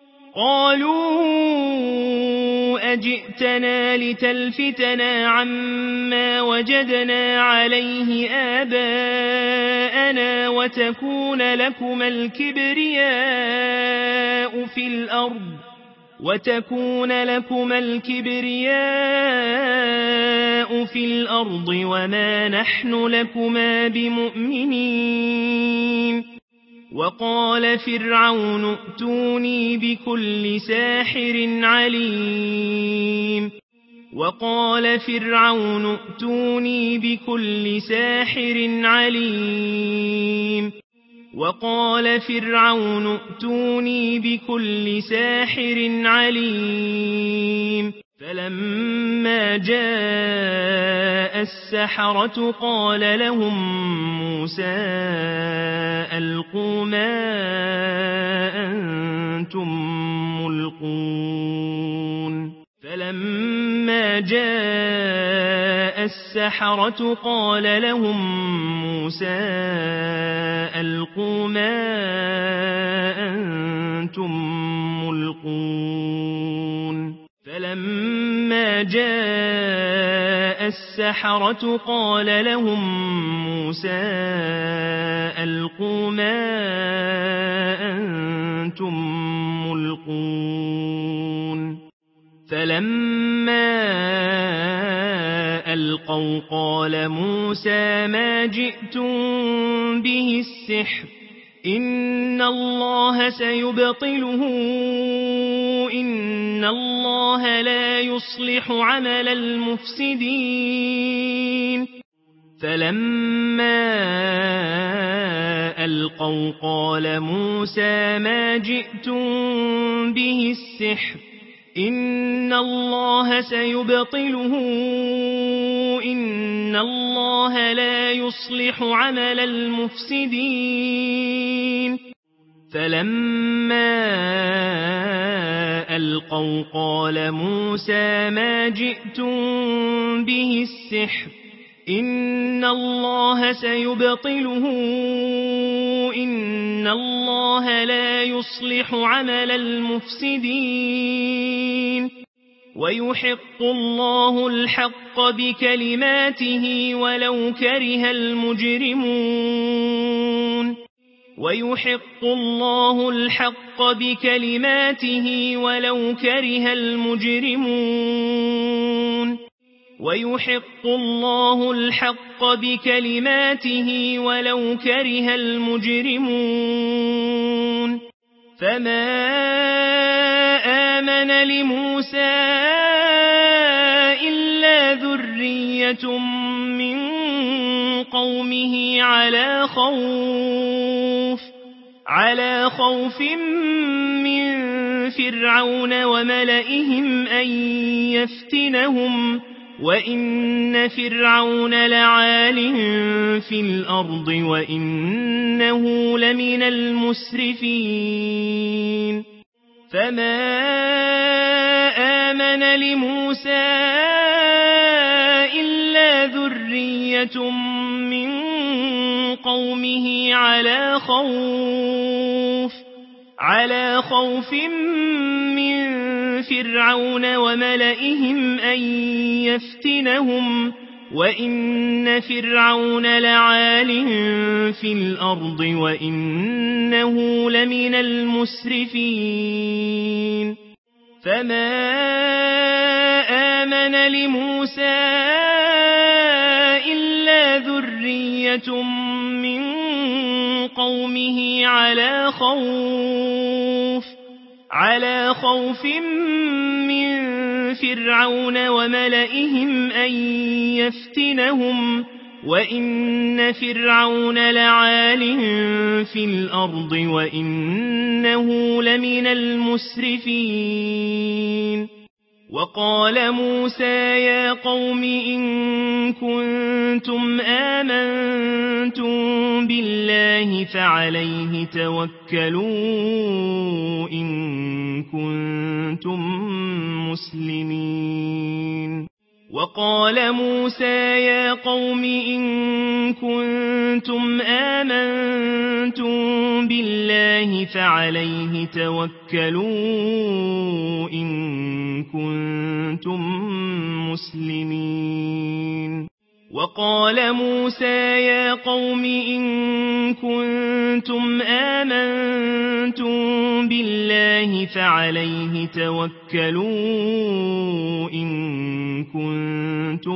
قالوا أجئتنا لتلفتنا عما وجدنا عليه آباءنا وتكون لكما الكبرياء في الأرض وتكون لكما الكبرياء في الأرض وما نحن لكما بمؤمنين وقال فرعون ائتوني بكل ساحر عليم وقال فرعون ائتوني بكل ساحر عليم وقال فرعون ائتوني بكل ساحر عليم فلما جاء السحرة قال لهم موسى ألقوا ما أنتم ملقون فلما جاء السحرة قال لهم موسى ألقوا ما أنتم ملقون فلما جاء السحرة قال لهم موسى ألقوا ما أنتم ملقون فلما ألقوا قال موسى ما جئتم به السحر إن الله سيبطله إن الله لا يصلح عمل المفسدين فلما ألقوا قال موسى ما جئتم به السحر إن الله سيبطله إن الله لا يصلح عمل المفسدين فلما ألقوا قال موسى ما جئتم به السحر إن الله سيبطله إن الله لا يصلح عمل المفسدين ويحق الله الحق بكلماته ولو كره المجرمون ويحق الله الحق بكلماته ولو كره المجرمون ويحق الله الحق بكلماته ولو كره المجرمون فما آمن لموسى إلا ذرية من قومه على خوف على خوف من فرعون وملئهم أن يفتنهم وإن فرعون لعال في الأرض وإنه لمن المسرفين فما آمن لموسى إلا ذرية من قومه على خوف على خوف من فرعون وملئهم أن يفتنهم وإن فرعون لعال في الأرض وإنه لمن المسرفين فما آمن لموسى إلا ذرية من قومه على خوف على خوف من فرعون وملئهم أن يفتنهم وإن فرعون لعال في الأرض وإنه لمن المسرفين وقال موسى يا قوم إن كنتم آمنتم بالله فعليه توكلوا إن كنتم مسلمين وقال موسى يا قوم إن كنتم آمنتم بالله فعليه توكلوا إن كنتم مسلمين وقال موسى يا قوم إن كنتم آمنتم بالله فعليه توكلوا إن كنتم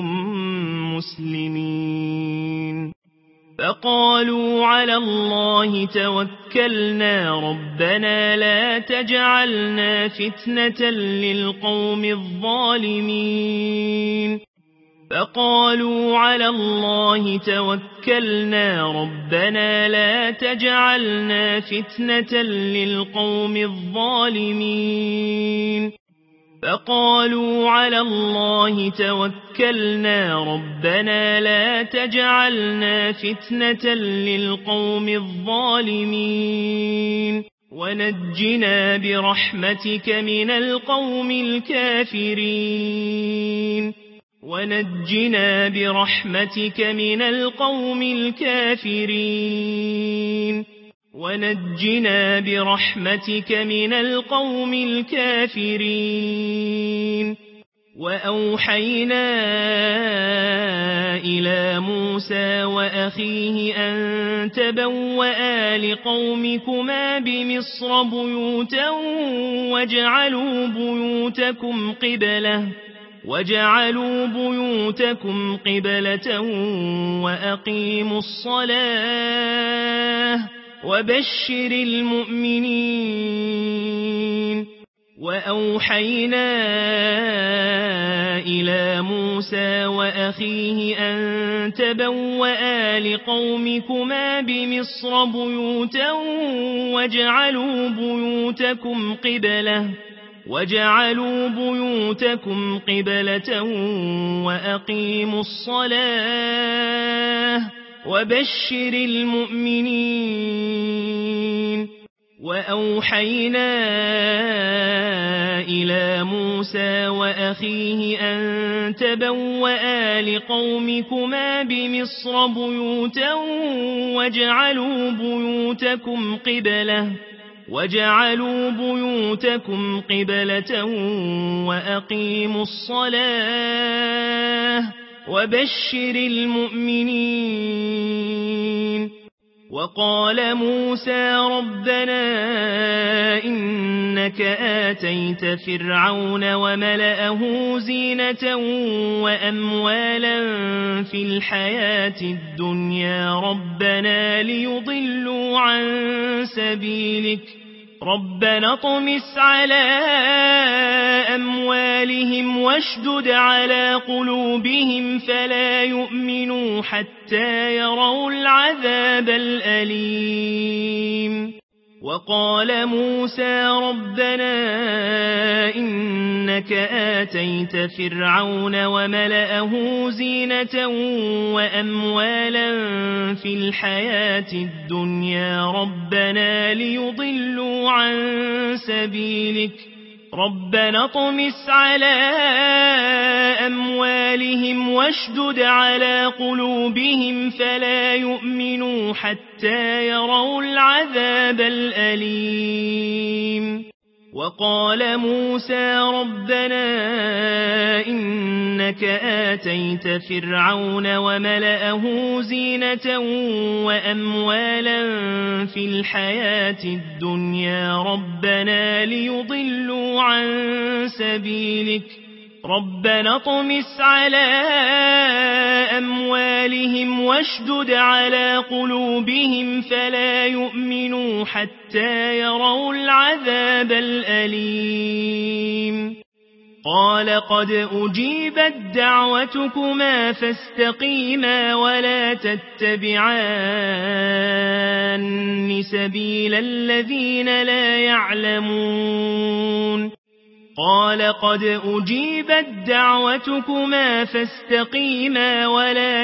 مسلمين فقالوا على الله توكلنا ربنا لا تجعلنا فتنة للقوم الظالمين فقالوا على الله توكلنا ربنا لا تجعلنا فتنة للقوم الظالمين فقالوا على الله توكلنا ربنا لا تجعلنا فتنة للقوم الظالمين ونجنا برحمتك من القوم الكافرين ونجنا برحمتك من القوم الكافرين ونجنا برحمتك من القوم الكافرين وأوحينا إلى موسى وأخيه أن تبوأ لقومكما بمصر بيوتا وجعلوا بيوتكم قبلة وجعلوا بيوتكم قبلة وأقيموا الصلاة وبشر المؤمنين وأوحينا إلى موسى وأخيه أن تبوأ لقومكما بمصر بيوتا وجعلوا بيوتكم قبلة وجعلوا بيوتكم قبلة وأقيموا الصلاة وبشر المؤمنين وأوحينا إلى موسى وأخيه أن تبوأ لقومكما بمصر بيوتا وجعلوا بيوتكم قبلة وجعلوا بيوتكم قبلة وأقيموا الصلاة وبشر المؤمنين وقال موسى ربنا إنك آتيت فرعون وملأه زينة وأموالا في الحياة الدنيا ربنا ليضلوا عن سبيلك ربنا اطمس على أموالهم واشدد على قلوبهم فلا يؤمنوا حتى يروا العذاب الأليم وقال موسى ربنا إنك آتيت فرعون وملأه زينة وأموالا في الحياة الدنيا ربنا ليضلوا عن سبيلك ربنا اطمس على أموالهم واشدد على قلوبهم فلا يؤمنوا حتى يروا العذاب الأليم وقال موسى ربنا إنك آتيت فرعون وملأه زينة وأموالا في الحياة الدنيا ربنا ليضلوا عن سبيلك ربنا اطمس على أموالهم واشدد على قلوبهم فلا يؤمنوا حتى يروا العذاب الأليم قال قد أجيبت دعوتكما فاستقيما ولا تتبعان سبيل الذين لا يعلمون قال قد أجيبت دعوتكما فاستقيما ولا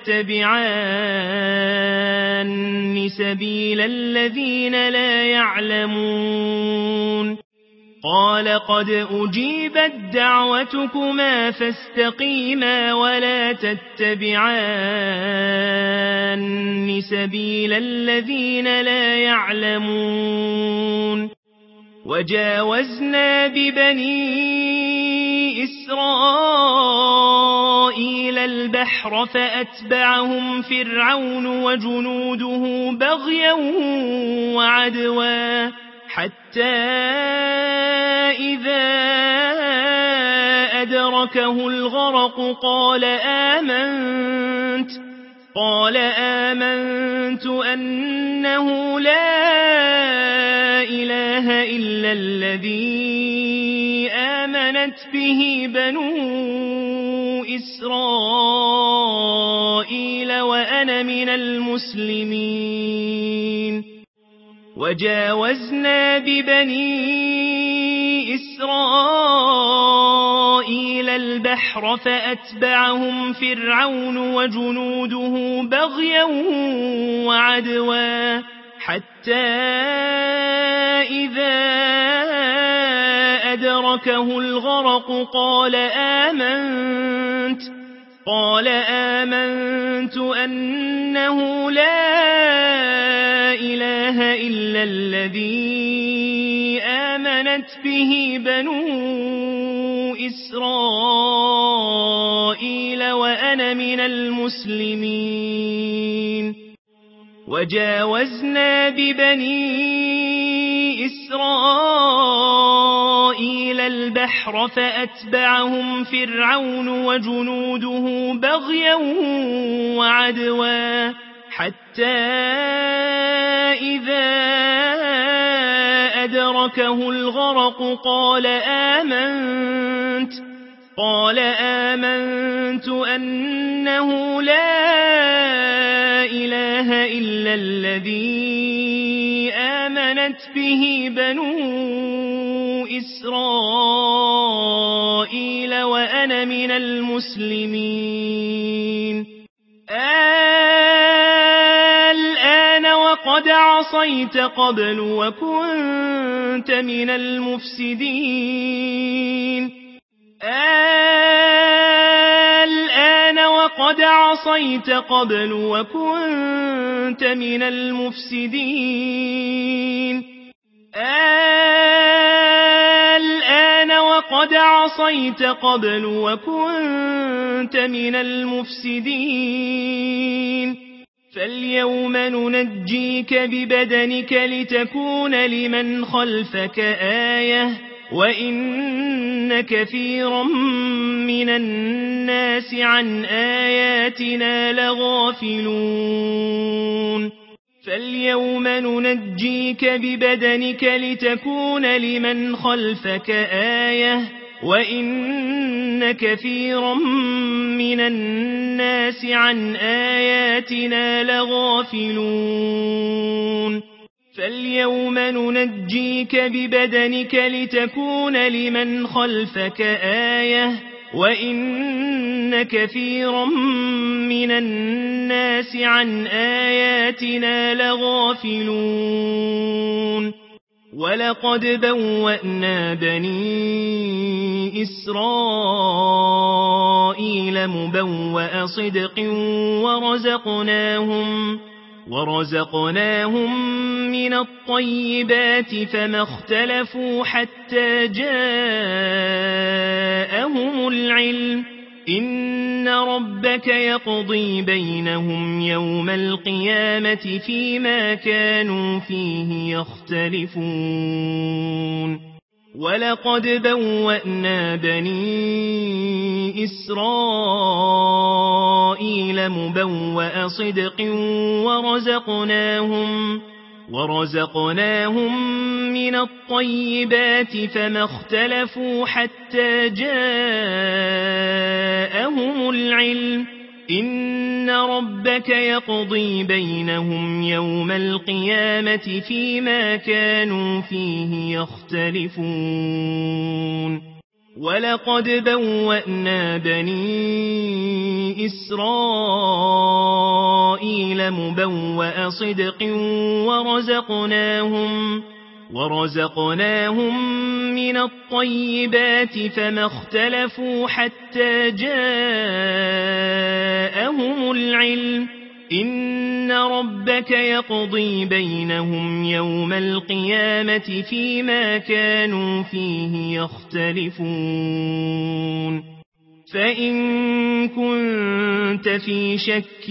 تتبعان سبيل الذين لا يعلمون قال قد أجيبت دعوتكما فاستقيما ولا تتبعان سبيل الذين لا يعلمون وجاوزنا ببني إسرائيل البحر فأتبعهم فرعون وجنوده بغيا وعدوا حتى إذا أدركه الغرق قال آمنت قال آمنت أنه لا إله إلا الذي آمنت به بنو إسرائيل وأنا من المسلمين وجاوزنا ببني إسرائيل البحر فأتبعهم فرعون وجنوده بغيا وعدوا حتى إذا أدركه الغرق قال آمنت قال آمنت أنه لا إله إلا الذي آمنت به بنو إسرائيل وأنا من المسلمين وجاوزنا ببني إسرائيل البحر فأتبعهم فرعون وجنوده بغيا وعدوا حتى إذا أدركه الغرق قال آمنت قال آمنت أنه لا إله إلا الذي آمنت به بنو إسرائيل وأنا من المسلمين الآن وقد عصيت قبل وكنت من المفسدين الآن وقد عصيت قبل وكنت من المفسدين الآن وقد عصيت قبل وكنت من المفسدين فاليوم ننجيك ببدنك لتكون لمن خلفك آية وإن كثيرا من الناس عن آياتنا لغافلون فاليوم ننجيك ببدنك لتكون لمن خلفك آية وإن كثيرا من الناس عن آياتنا لغافلون فاليوم ننجيك ببدنك لتكون لمن خلفك آية وإن كثيرا من الناس عن آياتنا لغافلون ولقد بوأنا بني إسرائيل مبوأ صدق ورزقناهم ورزقناهم من الطيبات فما اختلفوا حتى جاءهم العلم إن ربك يقضي بينهم يوم القيامة فيما كانوا فيه يختلفون ولقد بوأنا بني إسرائيل مبوأ صدق ورزقناهم ورزقناهم من الطيبات فما اختلفوا حتى جاءهم العلم إن ربك يقضي بينهم يوم القيامة فيما كانوا فيه يختلفون ولقد بوأنا بني إسرائيل مبوأ صدق ورزقناهم ورزقناهم من الطيبات فما اختلفوا حتى جاءهم العلم إن ربك يقضي بينهم يوم القيامة فيما كانوا فيه يختلفون فإن كنت في شك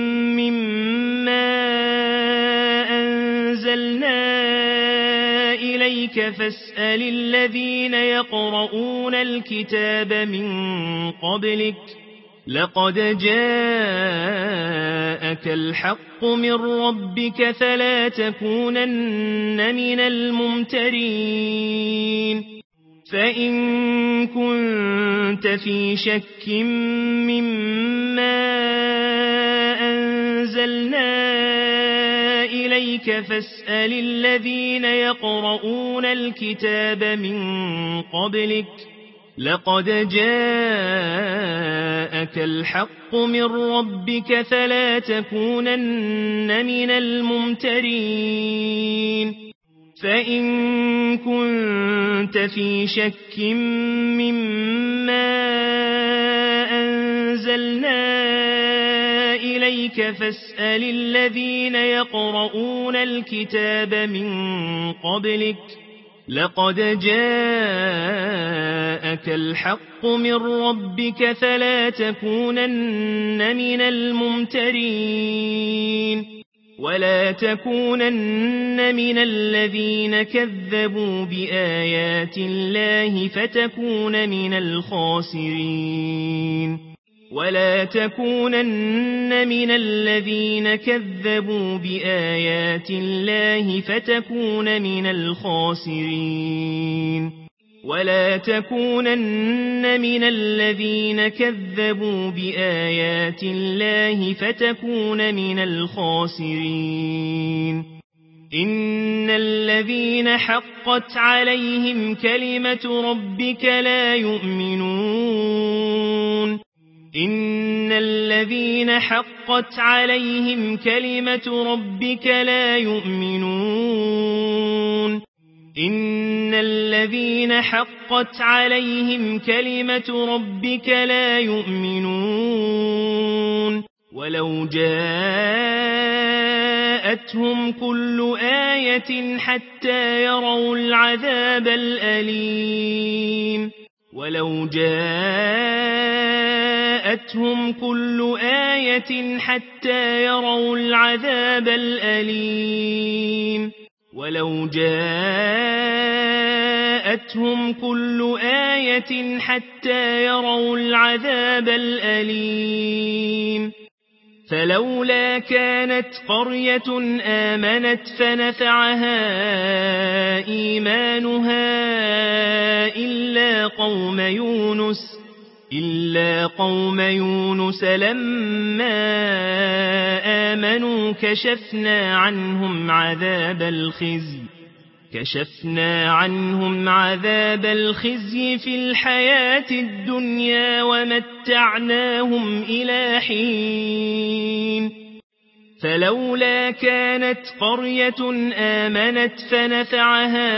مما أنزلنا إليك فاسأل الذين يقرؤون الكتاب من قبلك لقد جاءك الحق من ربك فلا تكونن من الممترين فإن كنت في شك مما أنزلنا إليك فاسأل الذين يقرؤون الكتاب من قبلك لقد جاءك الحق من ربك فلا تكونن من الممترين فإن كنت في شك مما أنزلنا إليك فاسأل الذين يقرؤون الكتاب من قبلك لقد جاءك الحق من ربك فلا تكونن من الممترين ولا تكونن من الذين كذبوا بآيات الله فتكون من الخاسرين ولا تكونن من الذين كذبوا بآيات الله فتكون من الخاسرين ولا تكونن من الذين كذبوا بآيات الله فتكون من الخاسرين إن الذين حقت عليهم كلمة ربك لا يؤمنون إن الذين حقت عليهم كلمة ربك لا يؤمنون إن الذين حقت عليهم كلمة ربك لا يؤمنون ولو جاءتهم كل آية حتى يروا العذاب الأليم ولو جاءتهم جاءتهم كل آية حتى يروا العذاب الأليم ولو جاءتهم كل آية حتى يروا العذاب الأليم فلولا كانت قرية آمنت فنفعها إيمانها إلا قوم يونس إلا قوم يونس لما آمنوا كشفنا عنهم عذاب الخزي كشفنا عنهم عذاب الخزي في الحياة الدنيا ومتعناهم إلى حين فلولا كانت قرية آمنت فنفعها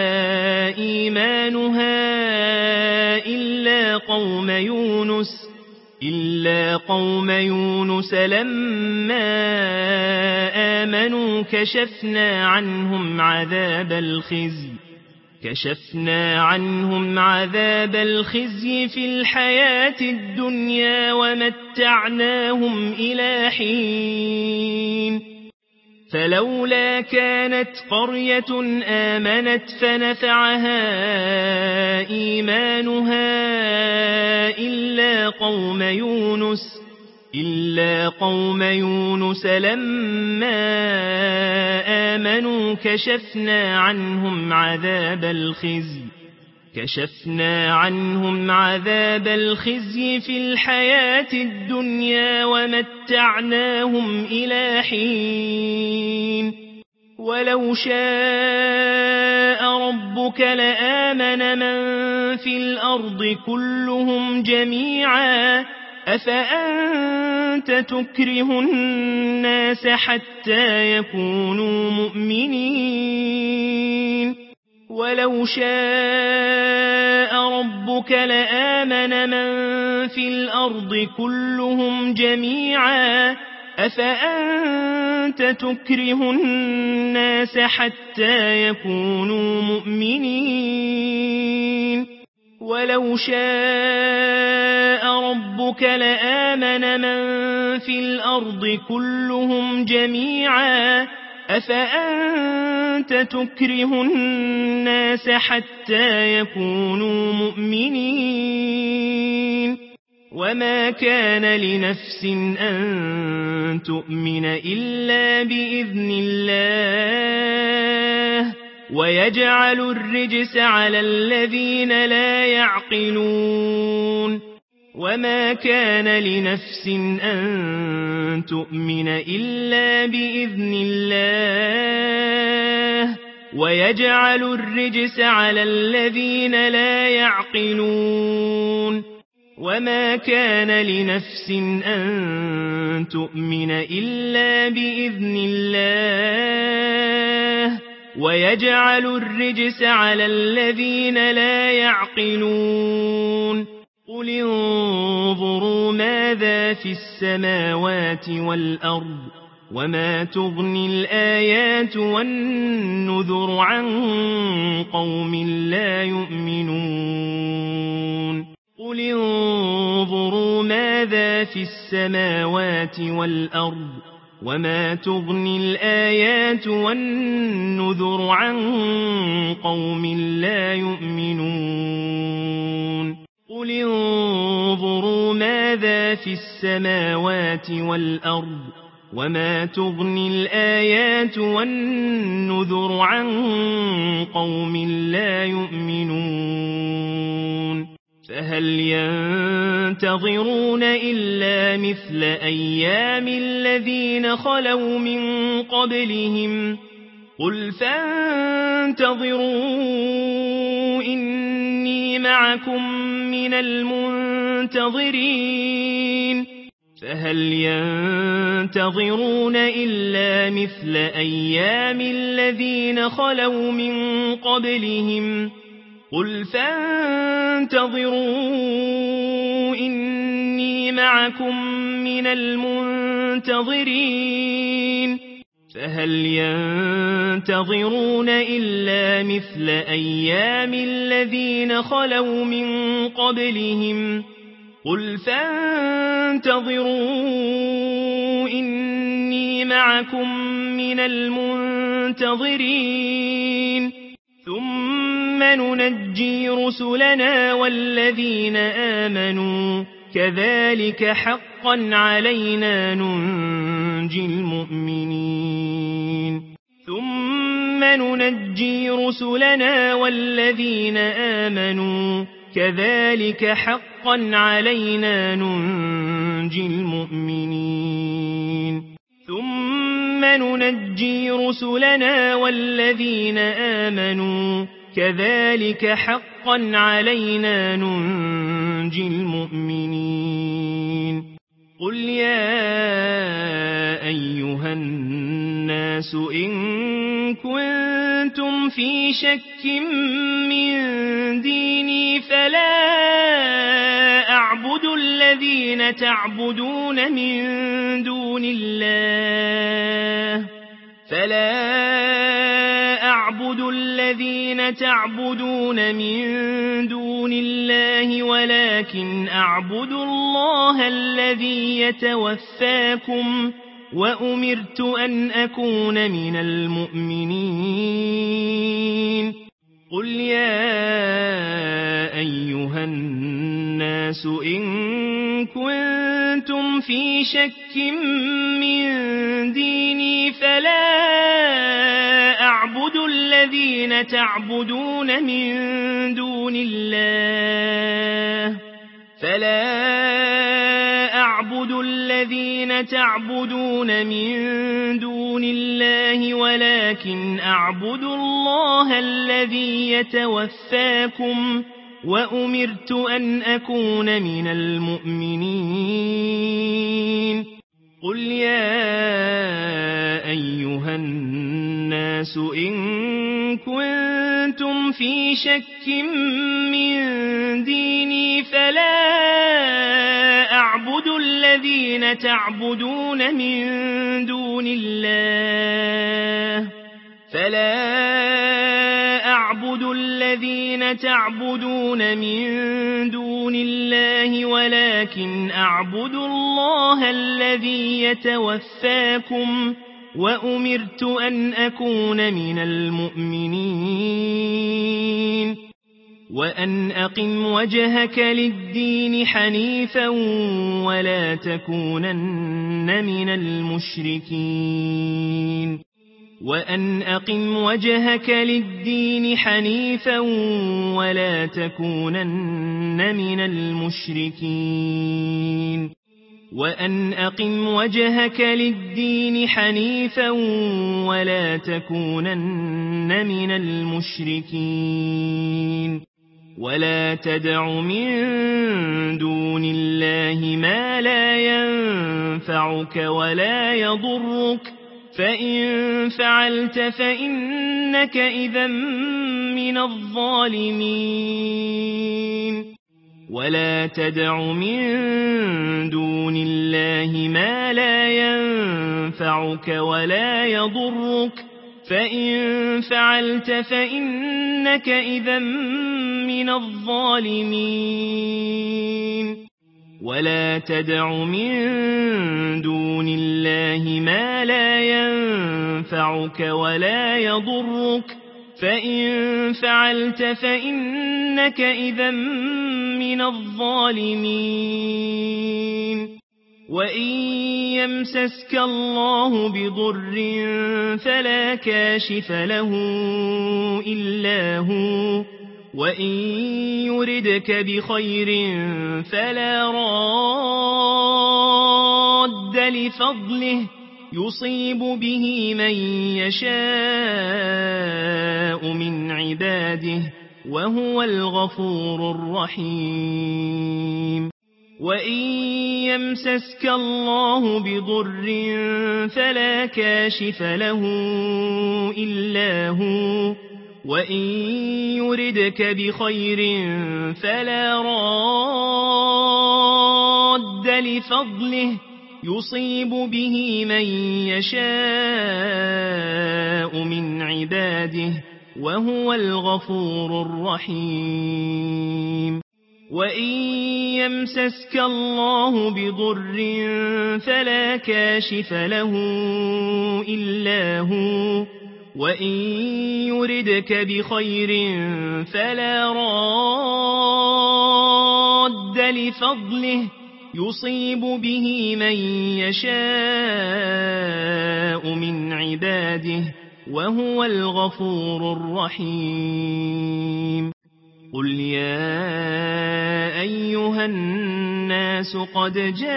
إيمانها إلا قوم يونس إلا قوم يونس لما آمنوا كشفنا عنهم عذاب الخزي كشفنا عنهم عذاب الخزي في الحياة الدنيا ومتعناهم إلى حين فلولا كانت قرية آمنت فنفعها إيمانها إلا قوم يونس إلا قوم يونس لما آمنوا كشفنا عنهم عذاب الخزي كشفنا عنهم عذاب الخزي في الحياة الدنيا ومتعناهم إلى حين ولو شاء ربك لآمن من في الأرض كلهم جميعا أفأنت تكره الناس حتى يكونوا مؤمنين ولو شاء ربك لآمن من في الأرض كلهم جميعا أفأنت تكره الناس حتى يكونوا مؤمنين ولو شاء ربك لآمن من في الأرض كلهم جميعا أفأنت تكره الناس حتى يكونوا مؤمنين وما كان لنفس أن تؤمن إلا بإذن الله ويجعل الرجس على الذين لا يعقلون وما كان لنفس أن تؤمن إلا بإذن الله ويجعل الرجس على الذين لا يعقلون وما كان لنفس أن تؤمن إلا بإذن الله ويجعل الرجس على الذين لا يعقلون قل انظروا ماذا في السماوات والأرض وما تغني الآيات والنذر عن قوم لا يؤمنون قل انظروا ماذا في السماوات والأرض وما تغني الآيات والنذر عن قوم لا يؤمنون قل انظروا ماذا في السماوات والأرض وما تغني الآيات والنذر عن قوم لا يؤمنون فهل ينتظرون إلا مثل أيام الذين خلوا من قبلهم قل فانتظروا إني معكم من المنتظرين فهل ينتظرون إلا مثل أيام الذين خلوا من قبلهم قل فانتظروا إني معكم من المنتظرين فهل ينتظرون إلا مثل أيام الذين خلوا من قبلهم قل فانتظروا إني معكم من المنتظرين ثم ننجي رسلنا والذين آمنوا كذلك حقا علينا ننجي المؤمنين ثم ننجي رسلنا والذين آمنوا كذلك حقا علينا ننجي المؤمنين ثم ننجي رسلنا والذين آمنوا كذلك حقا علينا ننجي المؤمنين قل يا أيها الناس إن كنتم في شك من ديني فلا أعبد الذين تعبدون من دون الله فلا أعبد الذين تعبدون من دون الله ولكن أعبد الله الذي يتوفاكم وأمرت أن أكون من المؤمنين قل يا أيها الناس إن كنتم في شك من ديني فلا أعبد الذين تعبدون من دون الله فلا أعبد الذين تعبدون من دون الله ولكن أعبد الله الذي يتوفاكم وأمرت أن أكون من المؤمنين قل يا أيها الناس إن كنتم في شك من ديني فلا أعبد الذين تعبدون من دون الله فلا أعبد الذين تعبدون من دون الله ولكن أعبد الله الذي يتوفاكم وأمرت أن أكون من المؤمنين وأن أقم وجهك للدين حنيفا ولا تكونن من المشركين وأن أقم وجهك للدين حنيفا ولا تكونن من المشركين وأن أقم وجهك للدين حنيفا ولا تكونن من المشركين ولا تدع من دون الله ما لا ينفعك ولا يضرك فإن فعلت فإنك إذا من الظالمين ولا تدع من دون الله ما لا ينفعك ولا يضرك فإن فعلت فإنك إذا من الظالمين ولا تدع من دون الله ما لا ينفعك ولا يضرك فإن فعلت فإنك إذا من الظالمين وإن يمسسك الله بضر فلا كاشف له إلا هو وإن يردك بخير فلا راد لفضله يصيب به من يشاء من عباده وهو الغفور الرحيم وإن يمسسك الله بضر فلا كاشف له إلا هو وإن يردك بخير فلا راد لفضله يصيب به من يشاء من عباده وهو الغفور الرحيم وإن يمسسك الله بضر فلا كاشف له إلا هو وإن يردك بخير فلا راد لفضله يصيب به من يشاء من عباده وهو الغفور الرحيم قل يا أيها الناس قد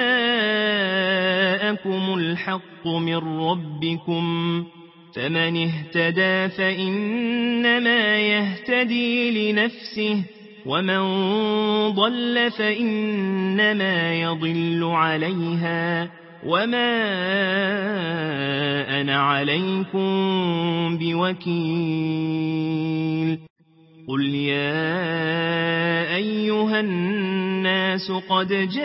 جاءكم الحق من ربكم فمن اهتدى فإنما يهتدي لنفسه ومن ضل فإنما يضل عليها وما أنا عليكم بوكيل قل يا أيها الناس قد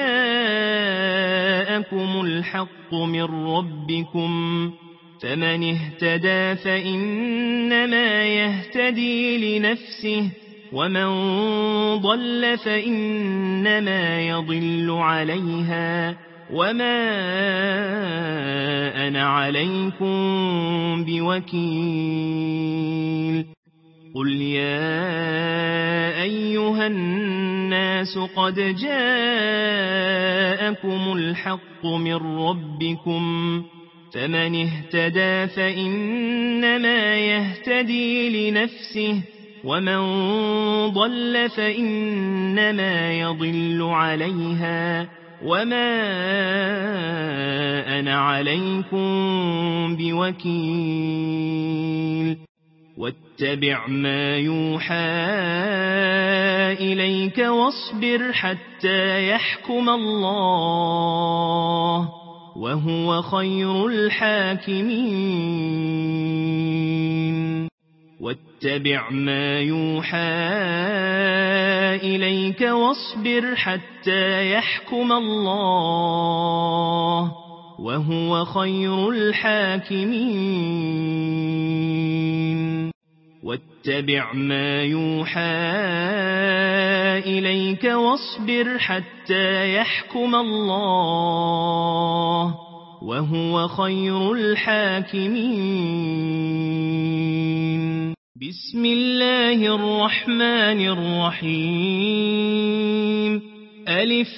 جاءكم الحق من ربكم فمن اهتدى فإنما يهتدي لنفسه ومن ضل فإنما يضل عليها وما أنا عليكم بوكيل قل يا أيها الناس قد جاءكم الحق من ربكم فمن اهتدى فإنما يهتدي لنفسه ومن ضل فإنما يضل عليها وما أنا عليكم بوكيل واتبع ما يوحى إليك واصبر حتى يحكم الله وهو خير الحاكمين واتبع ما يوحى إليك واصبر حتى يحكم الله وهو خير الحاكمين واتبع ما يوحى إليك واصبر حتى يحكم الله وهو خير الحاكمين بسم الله الرحمن الرحيم ألف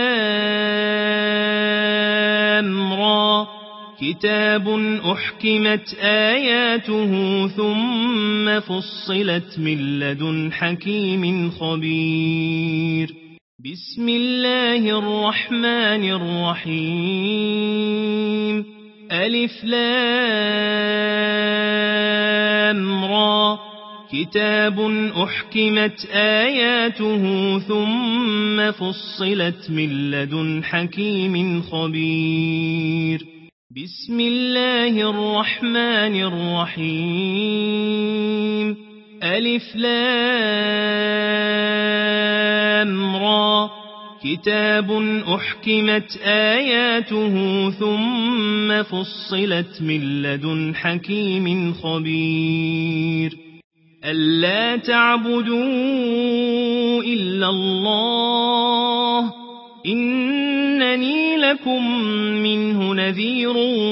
لام را كتاب أحكمت آياته ثم فصلت من لدن حكيم خبير بسم الله الرحمن الرحيم ألف لام را كتاب أحكمت آياته ثم فصلت من لدن حكيم خبير بسم الله الرحمن الرحيم ألف لام را كتاب أحكمت آياته ثم فصلت من لدن حكيم خبير ألا تعبدوا إلا الله إنني لكم منه نذير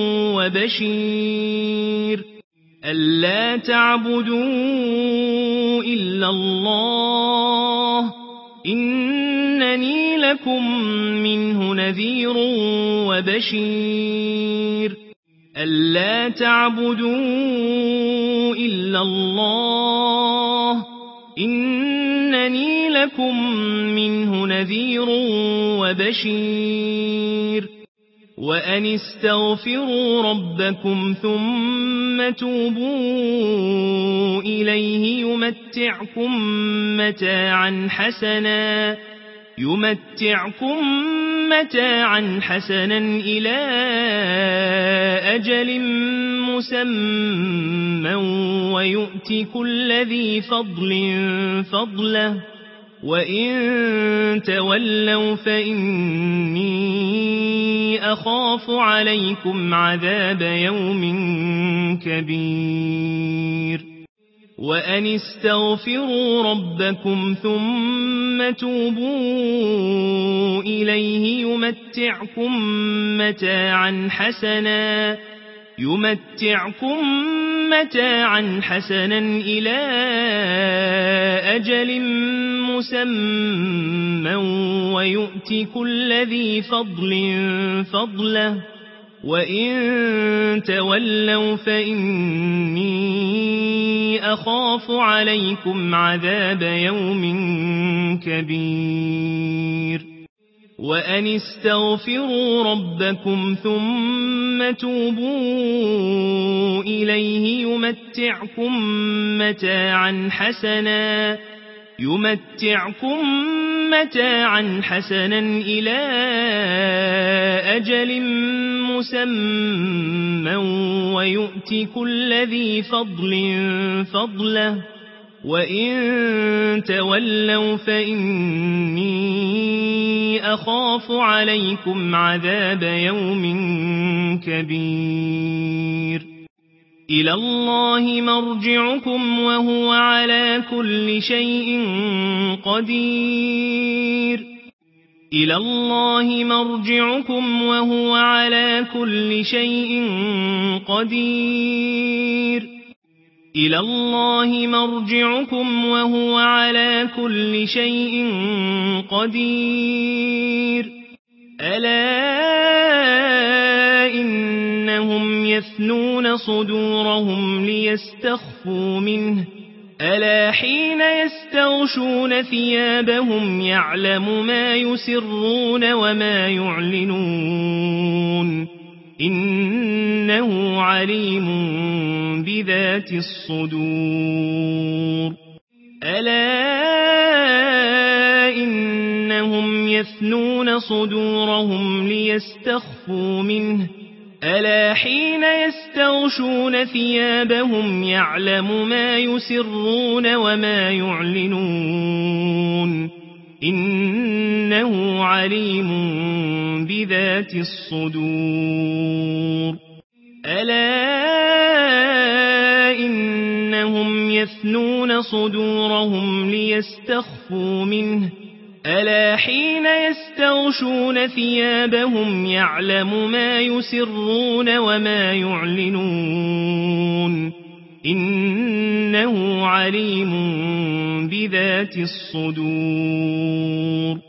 وبشير ألا تعبدوا إلا الله إنني لكم منه نذير وبشير ألا تعبدوا إلا الله إنني لكم منه نذير وبشير وأن استغفروا ربكم ثم توبوا إليه يمتعكم متاعا حسنا يمتعكم متاعا حسنا إلى أجل مسمى ويؤتي كل ذي فضل فضله وإن تولوا فإني أخاف عليكم عذاب يوم كبير وأن استغفروا ربكم ثم توبوا إليه يمتعكم متاعا حسنا يمتعكم متاعا حسنا إلى أجل مسمى ويؤتي كل ذي فضل فضله وإن تولوا فإني أخاف عليكم عذاب يوم كبير وأن استغفروا ربكم ثم توبوا إليه يمتعكم متاعا حسنا يمتعكم متاعا حسنا إلى أجل مسمى ويؤتي كل ذي فضل فضله وإن تولوا فإني أخاف عليكم عذاب يوم كبير إلى الله مرجعكم وهو على كل شيء قدير إلى الله مرجعكم وهو على كل شيء قدير إلى الله مرجعكم وهو على كل شيء قدير ألا إنهم يثنون صدورهم ليستخفوا منه ألا حين يستغشون ثيابهم يعلم ما يسرون وما يعلنون إنه عليم بذات الصدور ألا إنهم يثنون صدورهم ليستخفوا منه ألا حين يستغشون ثيابهم يعلم ما يسرون وما يعلنون إنه عليم بذات الصدور ألا إنهم يثنون صدورهم ليستخفوا منه ألا حين يستغشون ثيابهم يعلم ما يسرون وما يعلنون إنه عليم بذات الصدور